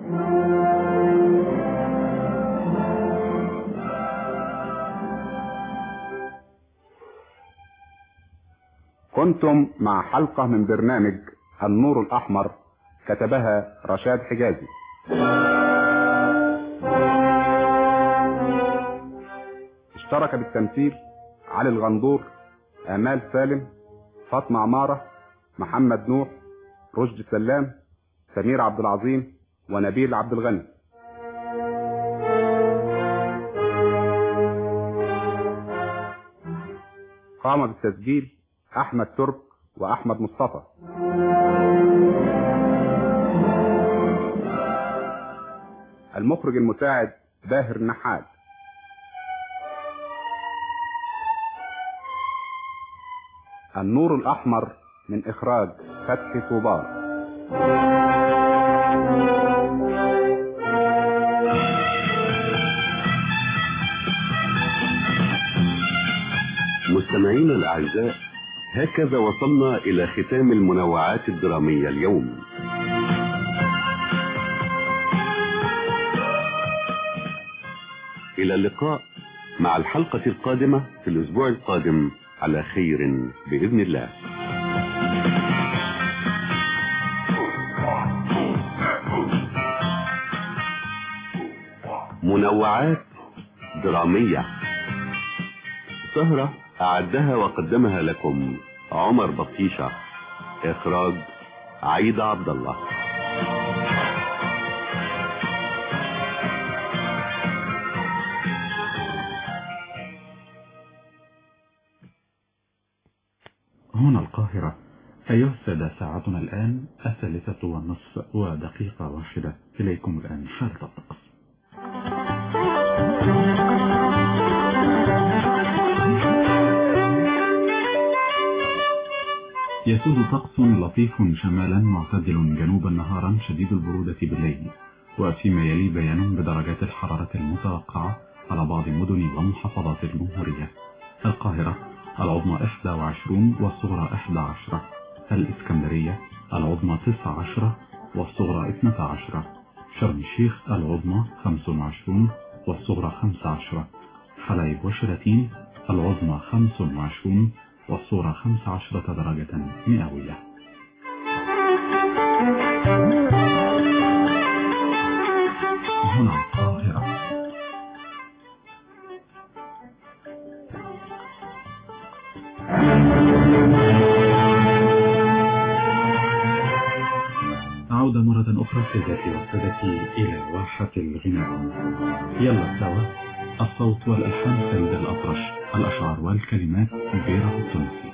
كنتم مع حلقة من برنامج النور الأحمر، كتبها رشاد حجازي. اشترك بالتمثيل علي الغندور، آمال سالم، فاطمة عمارة، محمد نوح، رشدي سلام، سمير عبد العظيم، ونبيل عبد الغني. قام بالتسجيل أحمد ترك وأحمد مصطفى. المخرج المساعد باهر النحال. النور الأحمر من إخراج فتحي طوبار. مستمعينا الأعزاء، هكذا وصلنا إلى ختام المنوعات الدرامية اليوم. إلى اللقاء مع الحلقة القادمة في الأسبوع القادم على خير بإذن الله. منوعات درامية، سهرة أعدها وقدمها لكم عمر بطيشة، إخراج عايدة عبد الله. هنا القاهرة. أيها السادة، ساعتنا الآن الثالثة والنصف ودقيقة واحدة. إليكم الآن حالة الطقس. يسود طقس لطيف شمالا معتدل جنوبا نهارا، شديد البرودة بالليل، وفيما يلي بيان بدرجات الحرارة المتوقعة على بعض مدن ومحافظات الجمهورية. القاهرة العظمى إحدى وعشرون والصغرى إحدى عشرة، الإسكندرية العظمى تسع عشرة والصغرى اثنتا عشرة، شرم الشيخ العظمى خمس وعشرون والصغرى خمس عشرة، حلايب وشلاتين العظمى خمس وعشرون والصغرى خمس عشرة درجة مئوية. هنا القاهرة. عودة مرة أخرى سيداتي وسادتي إلى واحة الغناء. يلا سوا، الصوت والألحان فريد الأطرش، الأشعار والكلمات فيرا التونسي.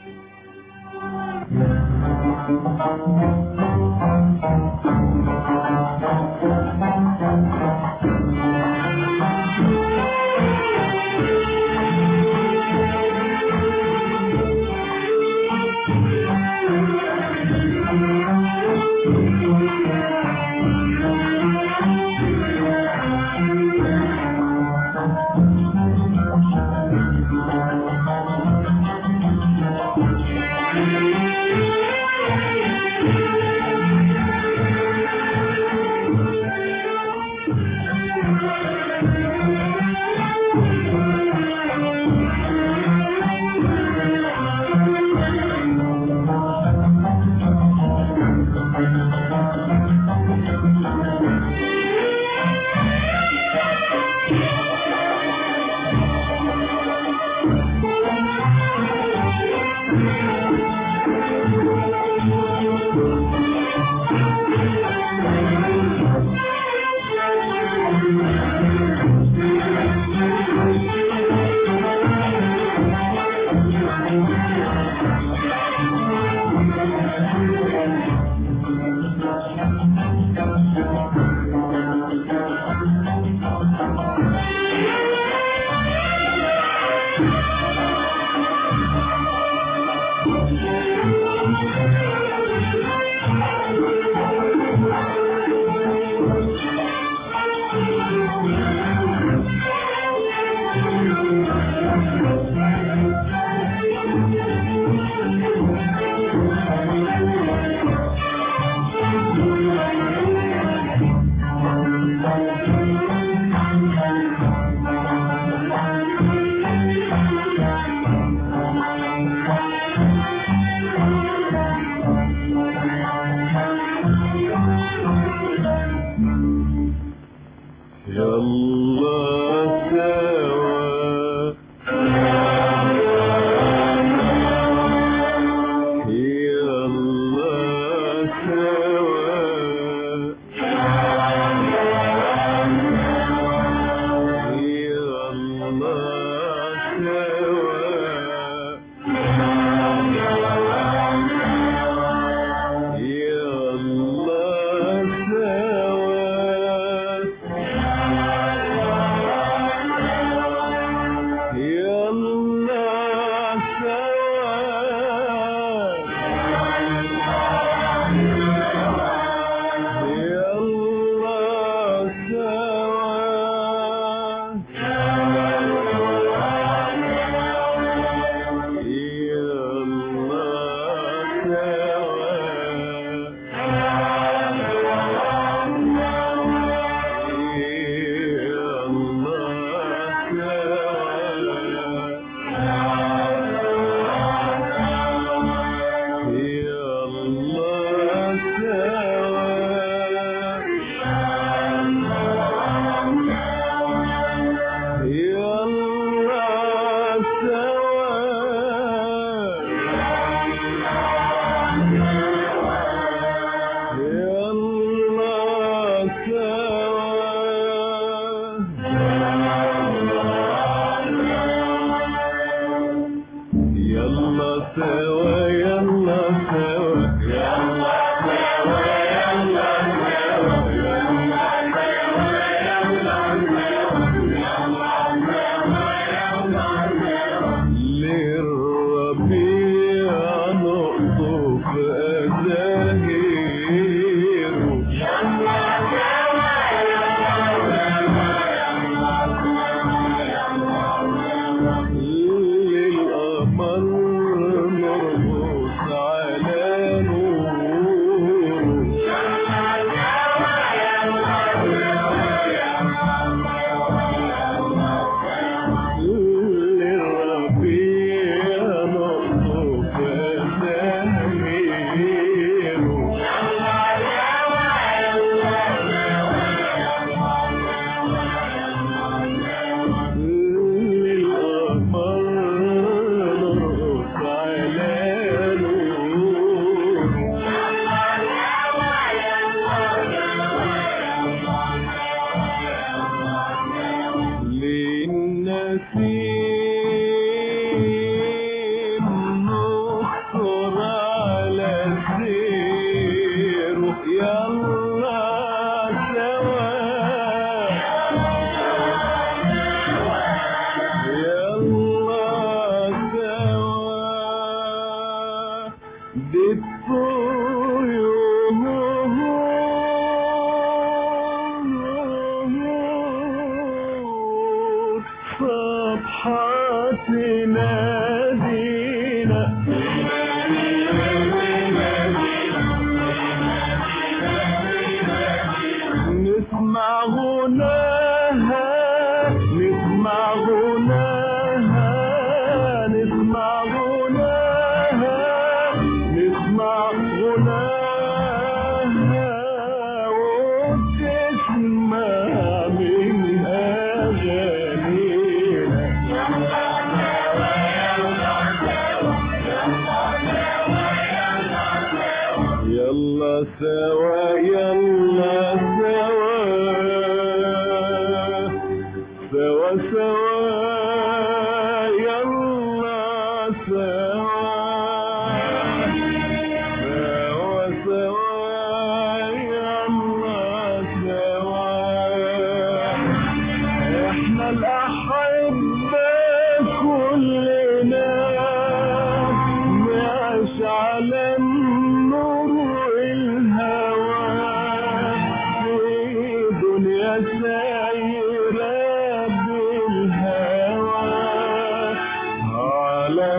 على النور الهوى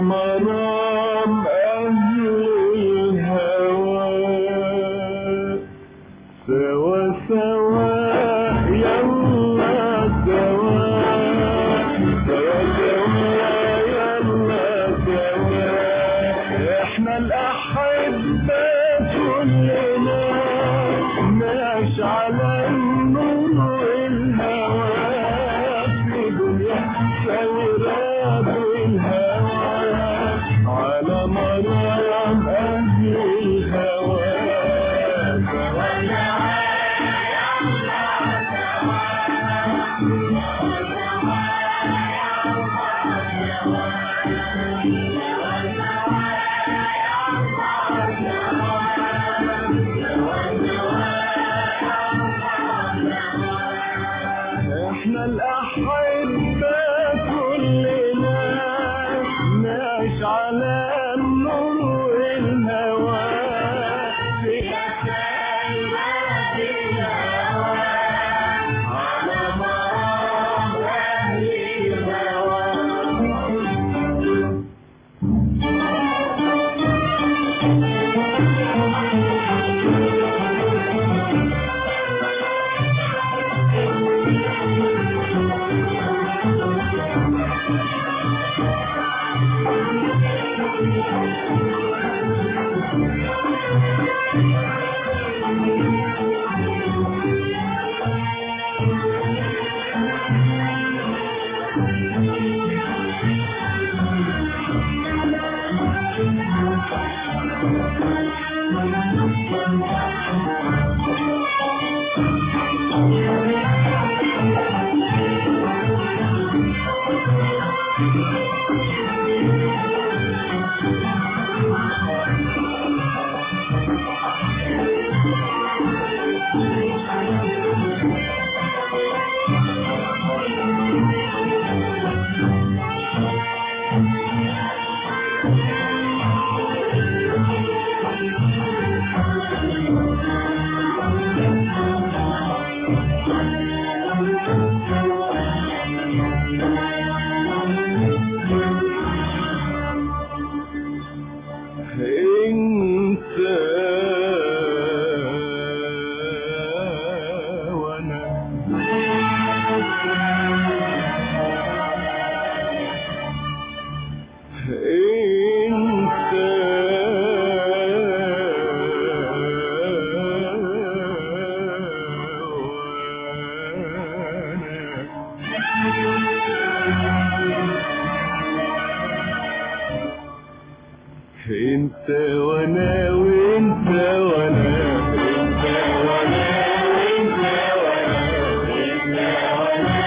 مرام أهل الهوى سوا سوا يلا سوا سوا سوا يلا سوا احنا الأحبة كلنا نعيش على النور والهوى في دنيا سيرات الهوى على مرام أهل الهوى احنا الأحبة كلنا نعيش على النور والهوى في سيرات الهوى على مرام أهل الهوى انت وانا انت انت وانا وانت وانا انت وانا وانت وانا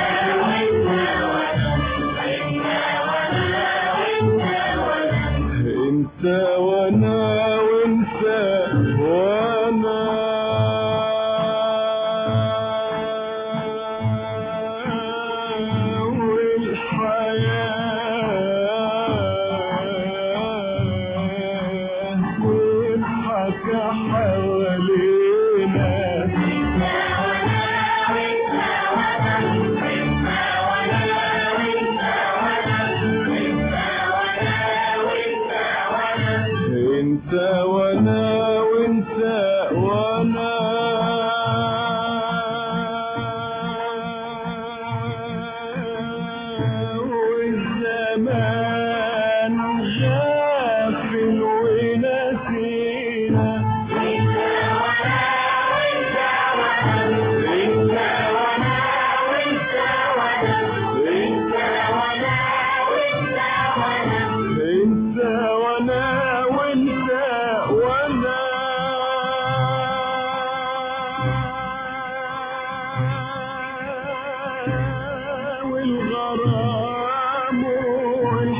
انت وانا وانت وانا انت وانا وانت وانا والزمان غافل ونسينا انت وانا وانت وانا انت وانا وانت وانا انت وانا وانت وانا انت وانا وانت وانا والغرام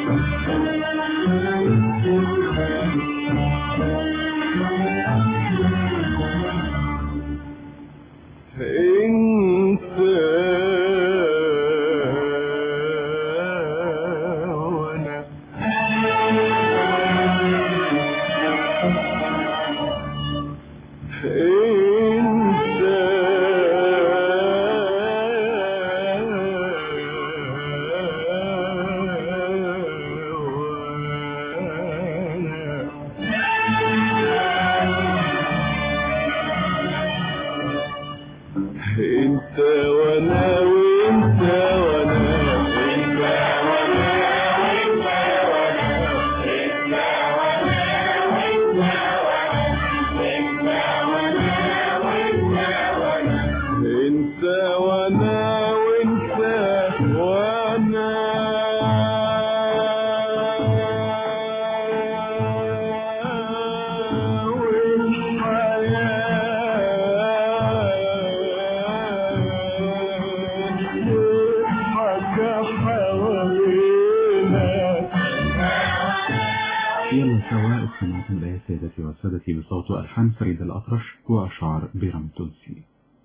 بصوت ألحان فريد الأطرش وأشعار بيرم تونسي.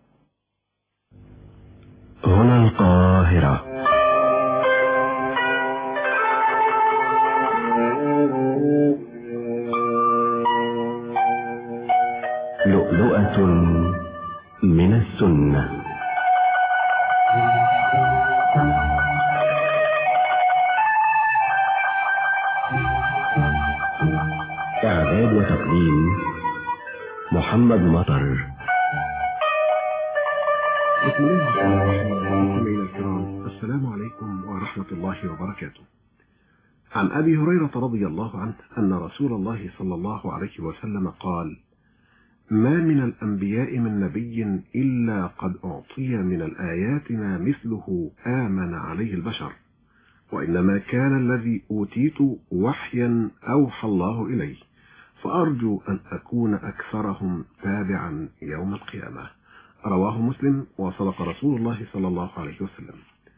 هنا القاهرة. لؤلؤة من السنة. إعداد وتقديم محمد مطر. بسم الله الرحمن الرحيم. السلام عليكم ورحمة الله وبركاته. عن أبي هريرة رضي الله عنه أن رسول الله صلى الله عليه وسلم قال: ما من الأنبياء من نبي إلا قد أعطي من الآيات ما مثله آمن عليه البشر، وإنما كان الذي أوتيت وحيا أوحى الله إليه، فأرجو أن أكون أكثرهم تابعا يوم القيامة. رواه مسلم، وصدق رسول الله صلى الله عليه وسلم.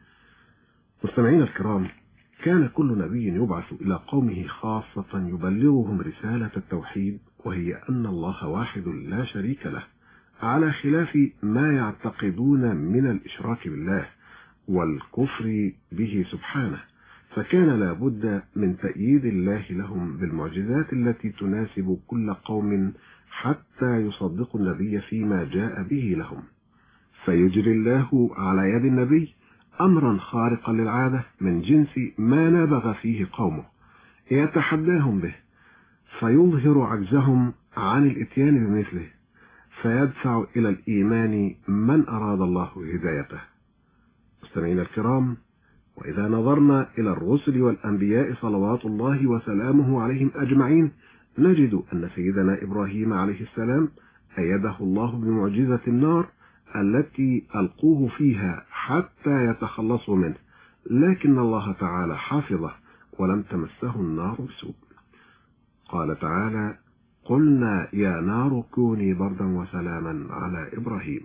مستمعين الكرام، كان كل نبي يبعث إلى قومه خاصة يبلغهم رسالة التوحيد، وهي أن الله واحد لا شريك له، على خلاف ما يعتقدون من الإشراك بالله والكفر به سبحانه، فكان لا بد من تأييد الله لهم بالمعجزات التي تناسب كل قوم حتى يصدقوا النبي فيما جاء به لهم، فيجري الله على يد النبي أمرا خارقا للعادة من جنس ما نابغ فيه قومه، يتحداهم به، فيظهر عجزهم عن الاتيان بمثله، فيدفع إلى الإيمان من أراد الله هدايته. مستمعين الكرام، وإذا نظرنا إلى الرسل والأنبياء صلوات الله وسلامه عليهم أجمعين، نجد أن سيدنا إبراهيم عليه السلام أيده الله بمعجزة النار التي ألقوه فيها حتى يتخلصوا منه، لكن الله تعالى حافظه ولم تمسه النار بسوء. قال تعالى: قلنا يا نار كوني بردا وسلاما على إبراهيم.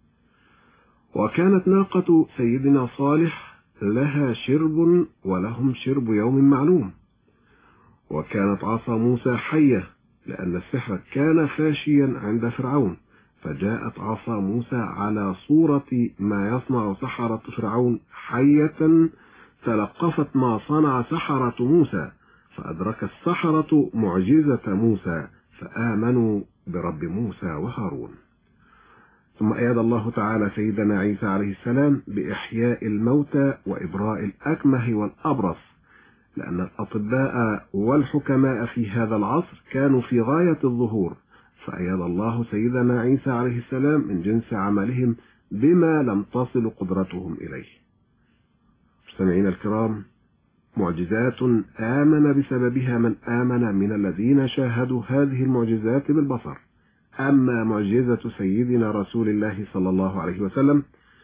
وكانت ناقة سيدنا صالح لها شرب ولهم شرب يوم معلوم. وكانت عصا موسى حية، لأن السحر كان فاشيا عند فرعون، فجاءت عصا موسى على صورة ما يصنع سحرة فرعون حية، تلقفت ما صنع سحرة موسى، فأدرك السحرة معجزة موسى، فآمنوا برب موسى وهارون. ثم أيد الله تعالى سيدنا عيسى عليه السلام بإحياء الموتى وإبراء الأكمه والأبرص، لأن الأطباء والحكماء في هذا العصر كانوا في غاية الظهور، فأيد الله سيدنا عيسى عليه السلام من جنس عملهم بما لم تصل قدرتهم إليه. مستمعين الكرام، معجزات آمن بسببها من آمن من الذين شاهدوا هذه المعجزات بالبصر. أما معجزة سيدنا رسول الله صلى الله عليه وسلم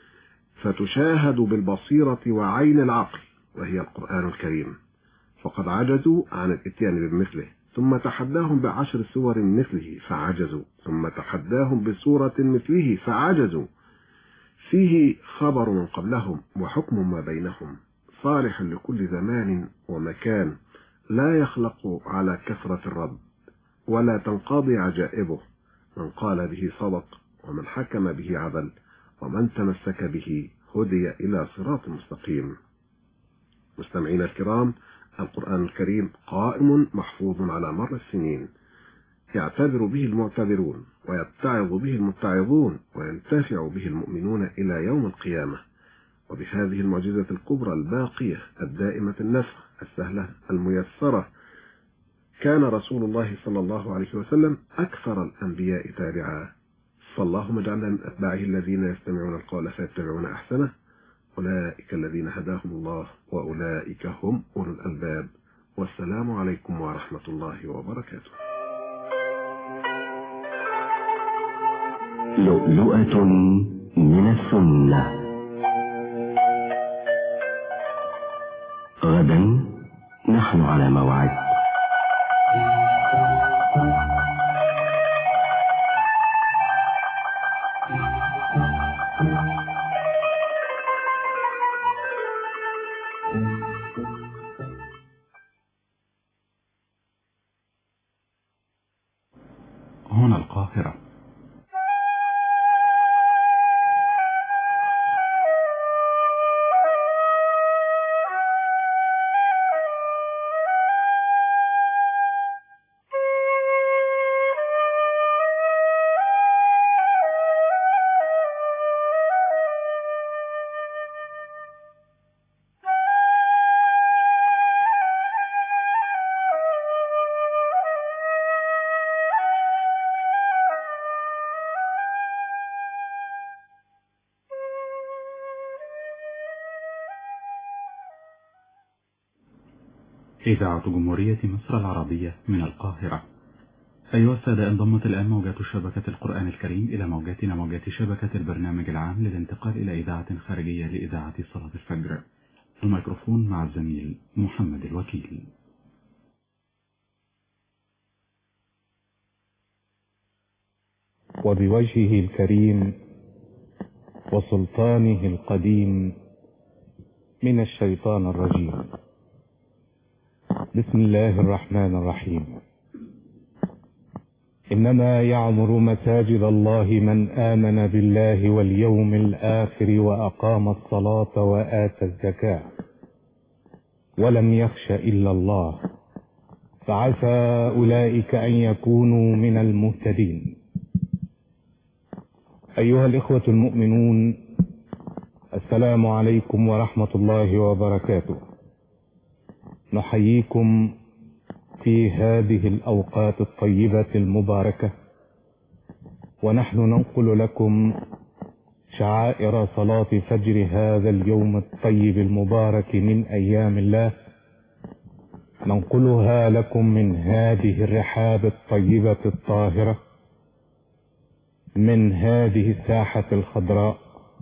فتشاهد بالبصيرة وعين العقل، وهي القرآن الكريم، فقد عجزوا عن الاتيان بمثله، ثم تحداهم بعشر سور مثله فعجزوا، ثم تحداهم بسورة مثله فعجزوا. فيه خبر من قبلهم وحكم ما بينهم، صالح لكل زمان ومكان، لا يخلق على كثرة الرد ولا تنقضي عجائبه. من قال به صدق، ومن حكم به عدل، ومن تمسك به هدي إلى صراط مستقيم. مستمعينا الكرام، القرآن الكريم قائم محفوظ على مر السنين، يعتبر به المعتبرون ويتعظ به المتعظون وينتفع به المؤمنون إلى يوم القيامة. وبهذه المعجزة الكبرى الباقية الدائمة النفع السهلة الميسرة كان رسول الله صلى الله عليه وسلم أكثر الأنبياء تابعا. فاللهم اجعلنا من أتباعه الذين يستمعون القول فيتبعون أحسنه، أولئك الذين هداهم الله وأولئك هم أولو الألباب. والسلام عليكم ورحمة الله وبركاته. لؤلؤة من السنة. غدا نحن على موعد. هنا القاهرة. إذاعة جمهورية مصر العربية من القاهرة. أيها السادة، انضمت الآن موجات شبكة القرآن الكريم إلى موجاتنا موجات شبكة البرنامج العام للانتقال إلى إذاعة خارجية لإذاعة صلاة الفجر. الميكروفون مع الزميل محمد الوكيل. وبوجهه الكريم وسلطانه القديم من الشيطان الرجيم. بسم الله الرحمن الرحيم. إنما يعمر مساجد الله من آمن بالله واليوم الآخر وأقام الصلاة وآتى الزكاة ولم يخش إلا الله فعسى أولئك أن يكونوا من المهتدين. أيها الإخوة المؤمنون، السلام عليكم ورحمة الله وبركاته. نحييكم في هذه الأوقات الطيبة المباركة، ونحن ننقل لكم شعائر صلاة فجر هذا اليوم الطيب المبارك من أيام الله، ننقلها لكم من هذه الرحاب الطيبة الطاهرة، من هذه الساحة الخضراء،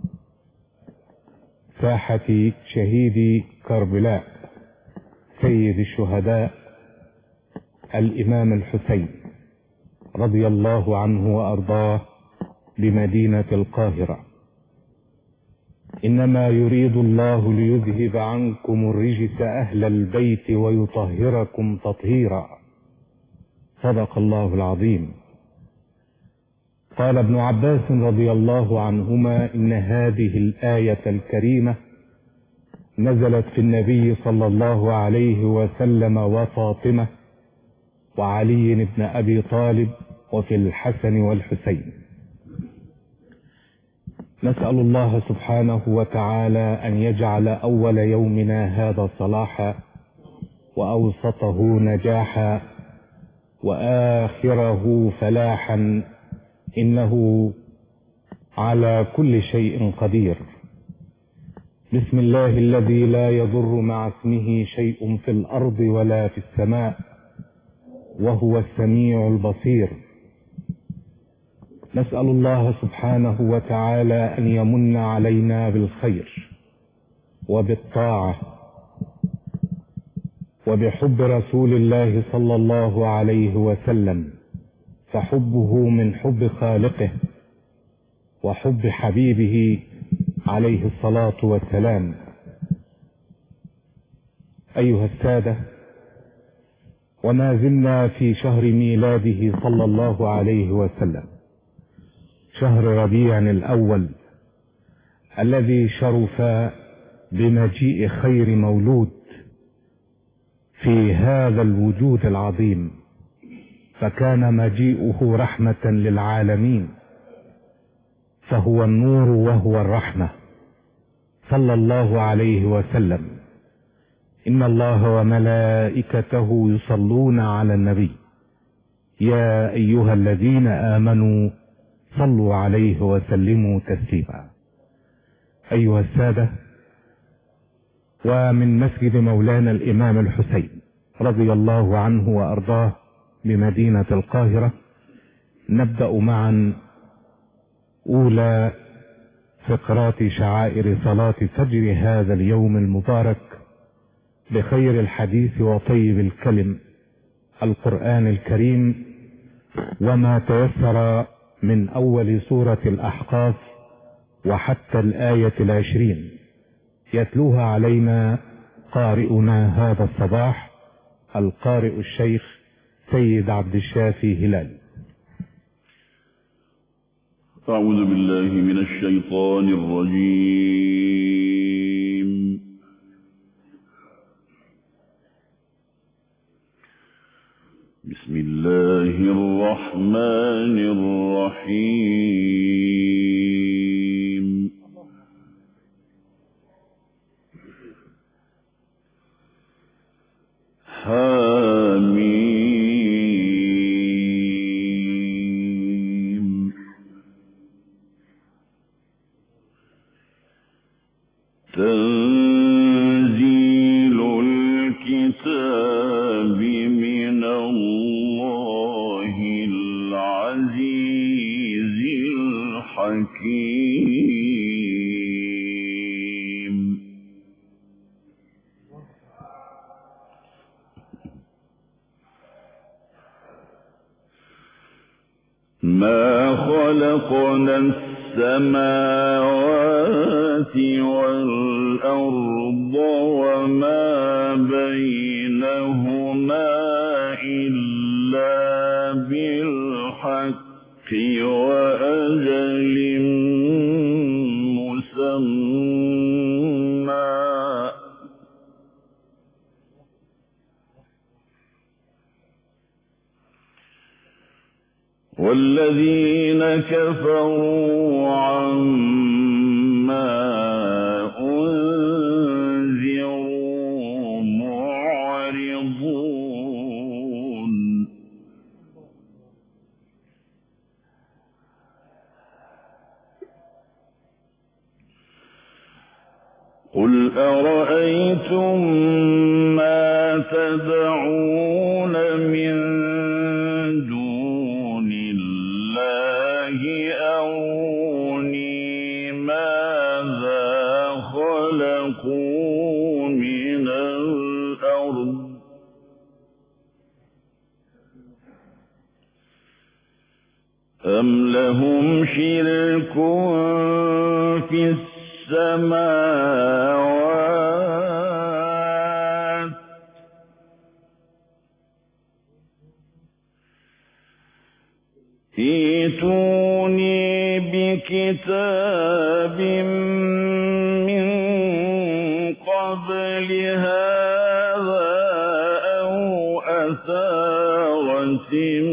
ساحة شهيد كربلاء سيد الشهداء الإمام الحسين رضي الله عنه وأرضاه بمدينة القاهرة. إنما يريد الله ليذهب عنكم الرجس أهل البيت ويطهركم تطهيرا. صدق الله العظيم. قال ابن عباس رضي الله عنهما إن هذه الآية الكريمة نزلت في النبي صلى الله عليه وسلم وفاطمة وعلي بن أبي طالب وفي الحسن والحسين. نسأل الله سبحانه وتعالى أن يجعل أول يومنا هذا صلاحا، وأوسطه نجاحا، وآخره فلاحا، إنه على كل شيء قدير. بسم الله الذي لا يضر مع اسمه شيء في الأرض ولا في السماء وهو السميع البصير. نسأل الله سبحانه وتعالى أن يمن علينا بالخير وبالطاعة وبحب رسول الله صلى الله عليه وسلم، فحبه من حب خالقه وحب حبيبه عليه الصلاة والسلام. أيها السادة، وما زلنا في شهر ميلاده صلى الله عليه وسلم، شهر ربيع الأول الذي شرف بمجيء خير مولود في هذا الوجود العظيم، فكان مجيئه رحمة للعالمين، فهو النور وهو الرحمة صلى الله عليه وسلم. إن الله وملائكته يصلون على النبي يا أيها الذين آمنوا صلوا عليه وسلموا تسليما. أيها السادة، ومن مسجد مولانا الإمام الحسين رضي الله عنه وأرضاه بمدينة القاهرة نبدأ معا أولى فقرات شعائر صلاة فجر هذا اليوم المبارك بخير الحديث وطيب الكلم، القرآن الكريم، وما تيسر من أول سورة الأحقاف وحتى الآية العشرين، يتلوها علينا قارئنا هذا الصباح القارئ الشيخ سيد عبد الشافي هلال. أعوذ بالله من الشيطان الرجيم. بسم الله الرحمن الرحيم. حاميم. تنزيل الكتاب من الله العزيز الحكيم. ما خلقنا السماوات والأرض وما بينهما إلا بالحق وأجل مسمى. والذين كفروا عما أنذروا معرضون. قل أرأيتم ما تدعون من دون الله أروني ماذا خلقوا من الأرض أم لهم شرك في السماوات ائتوني بكتاب من قبل هذا أو أثارة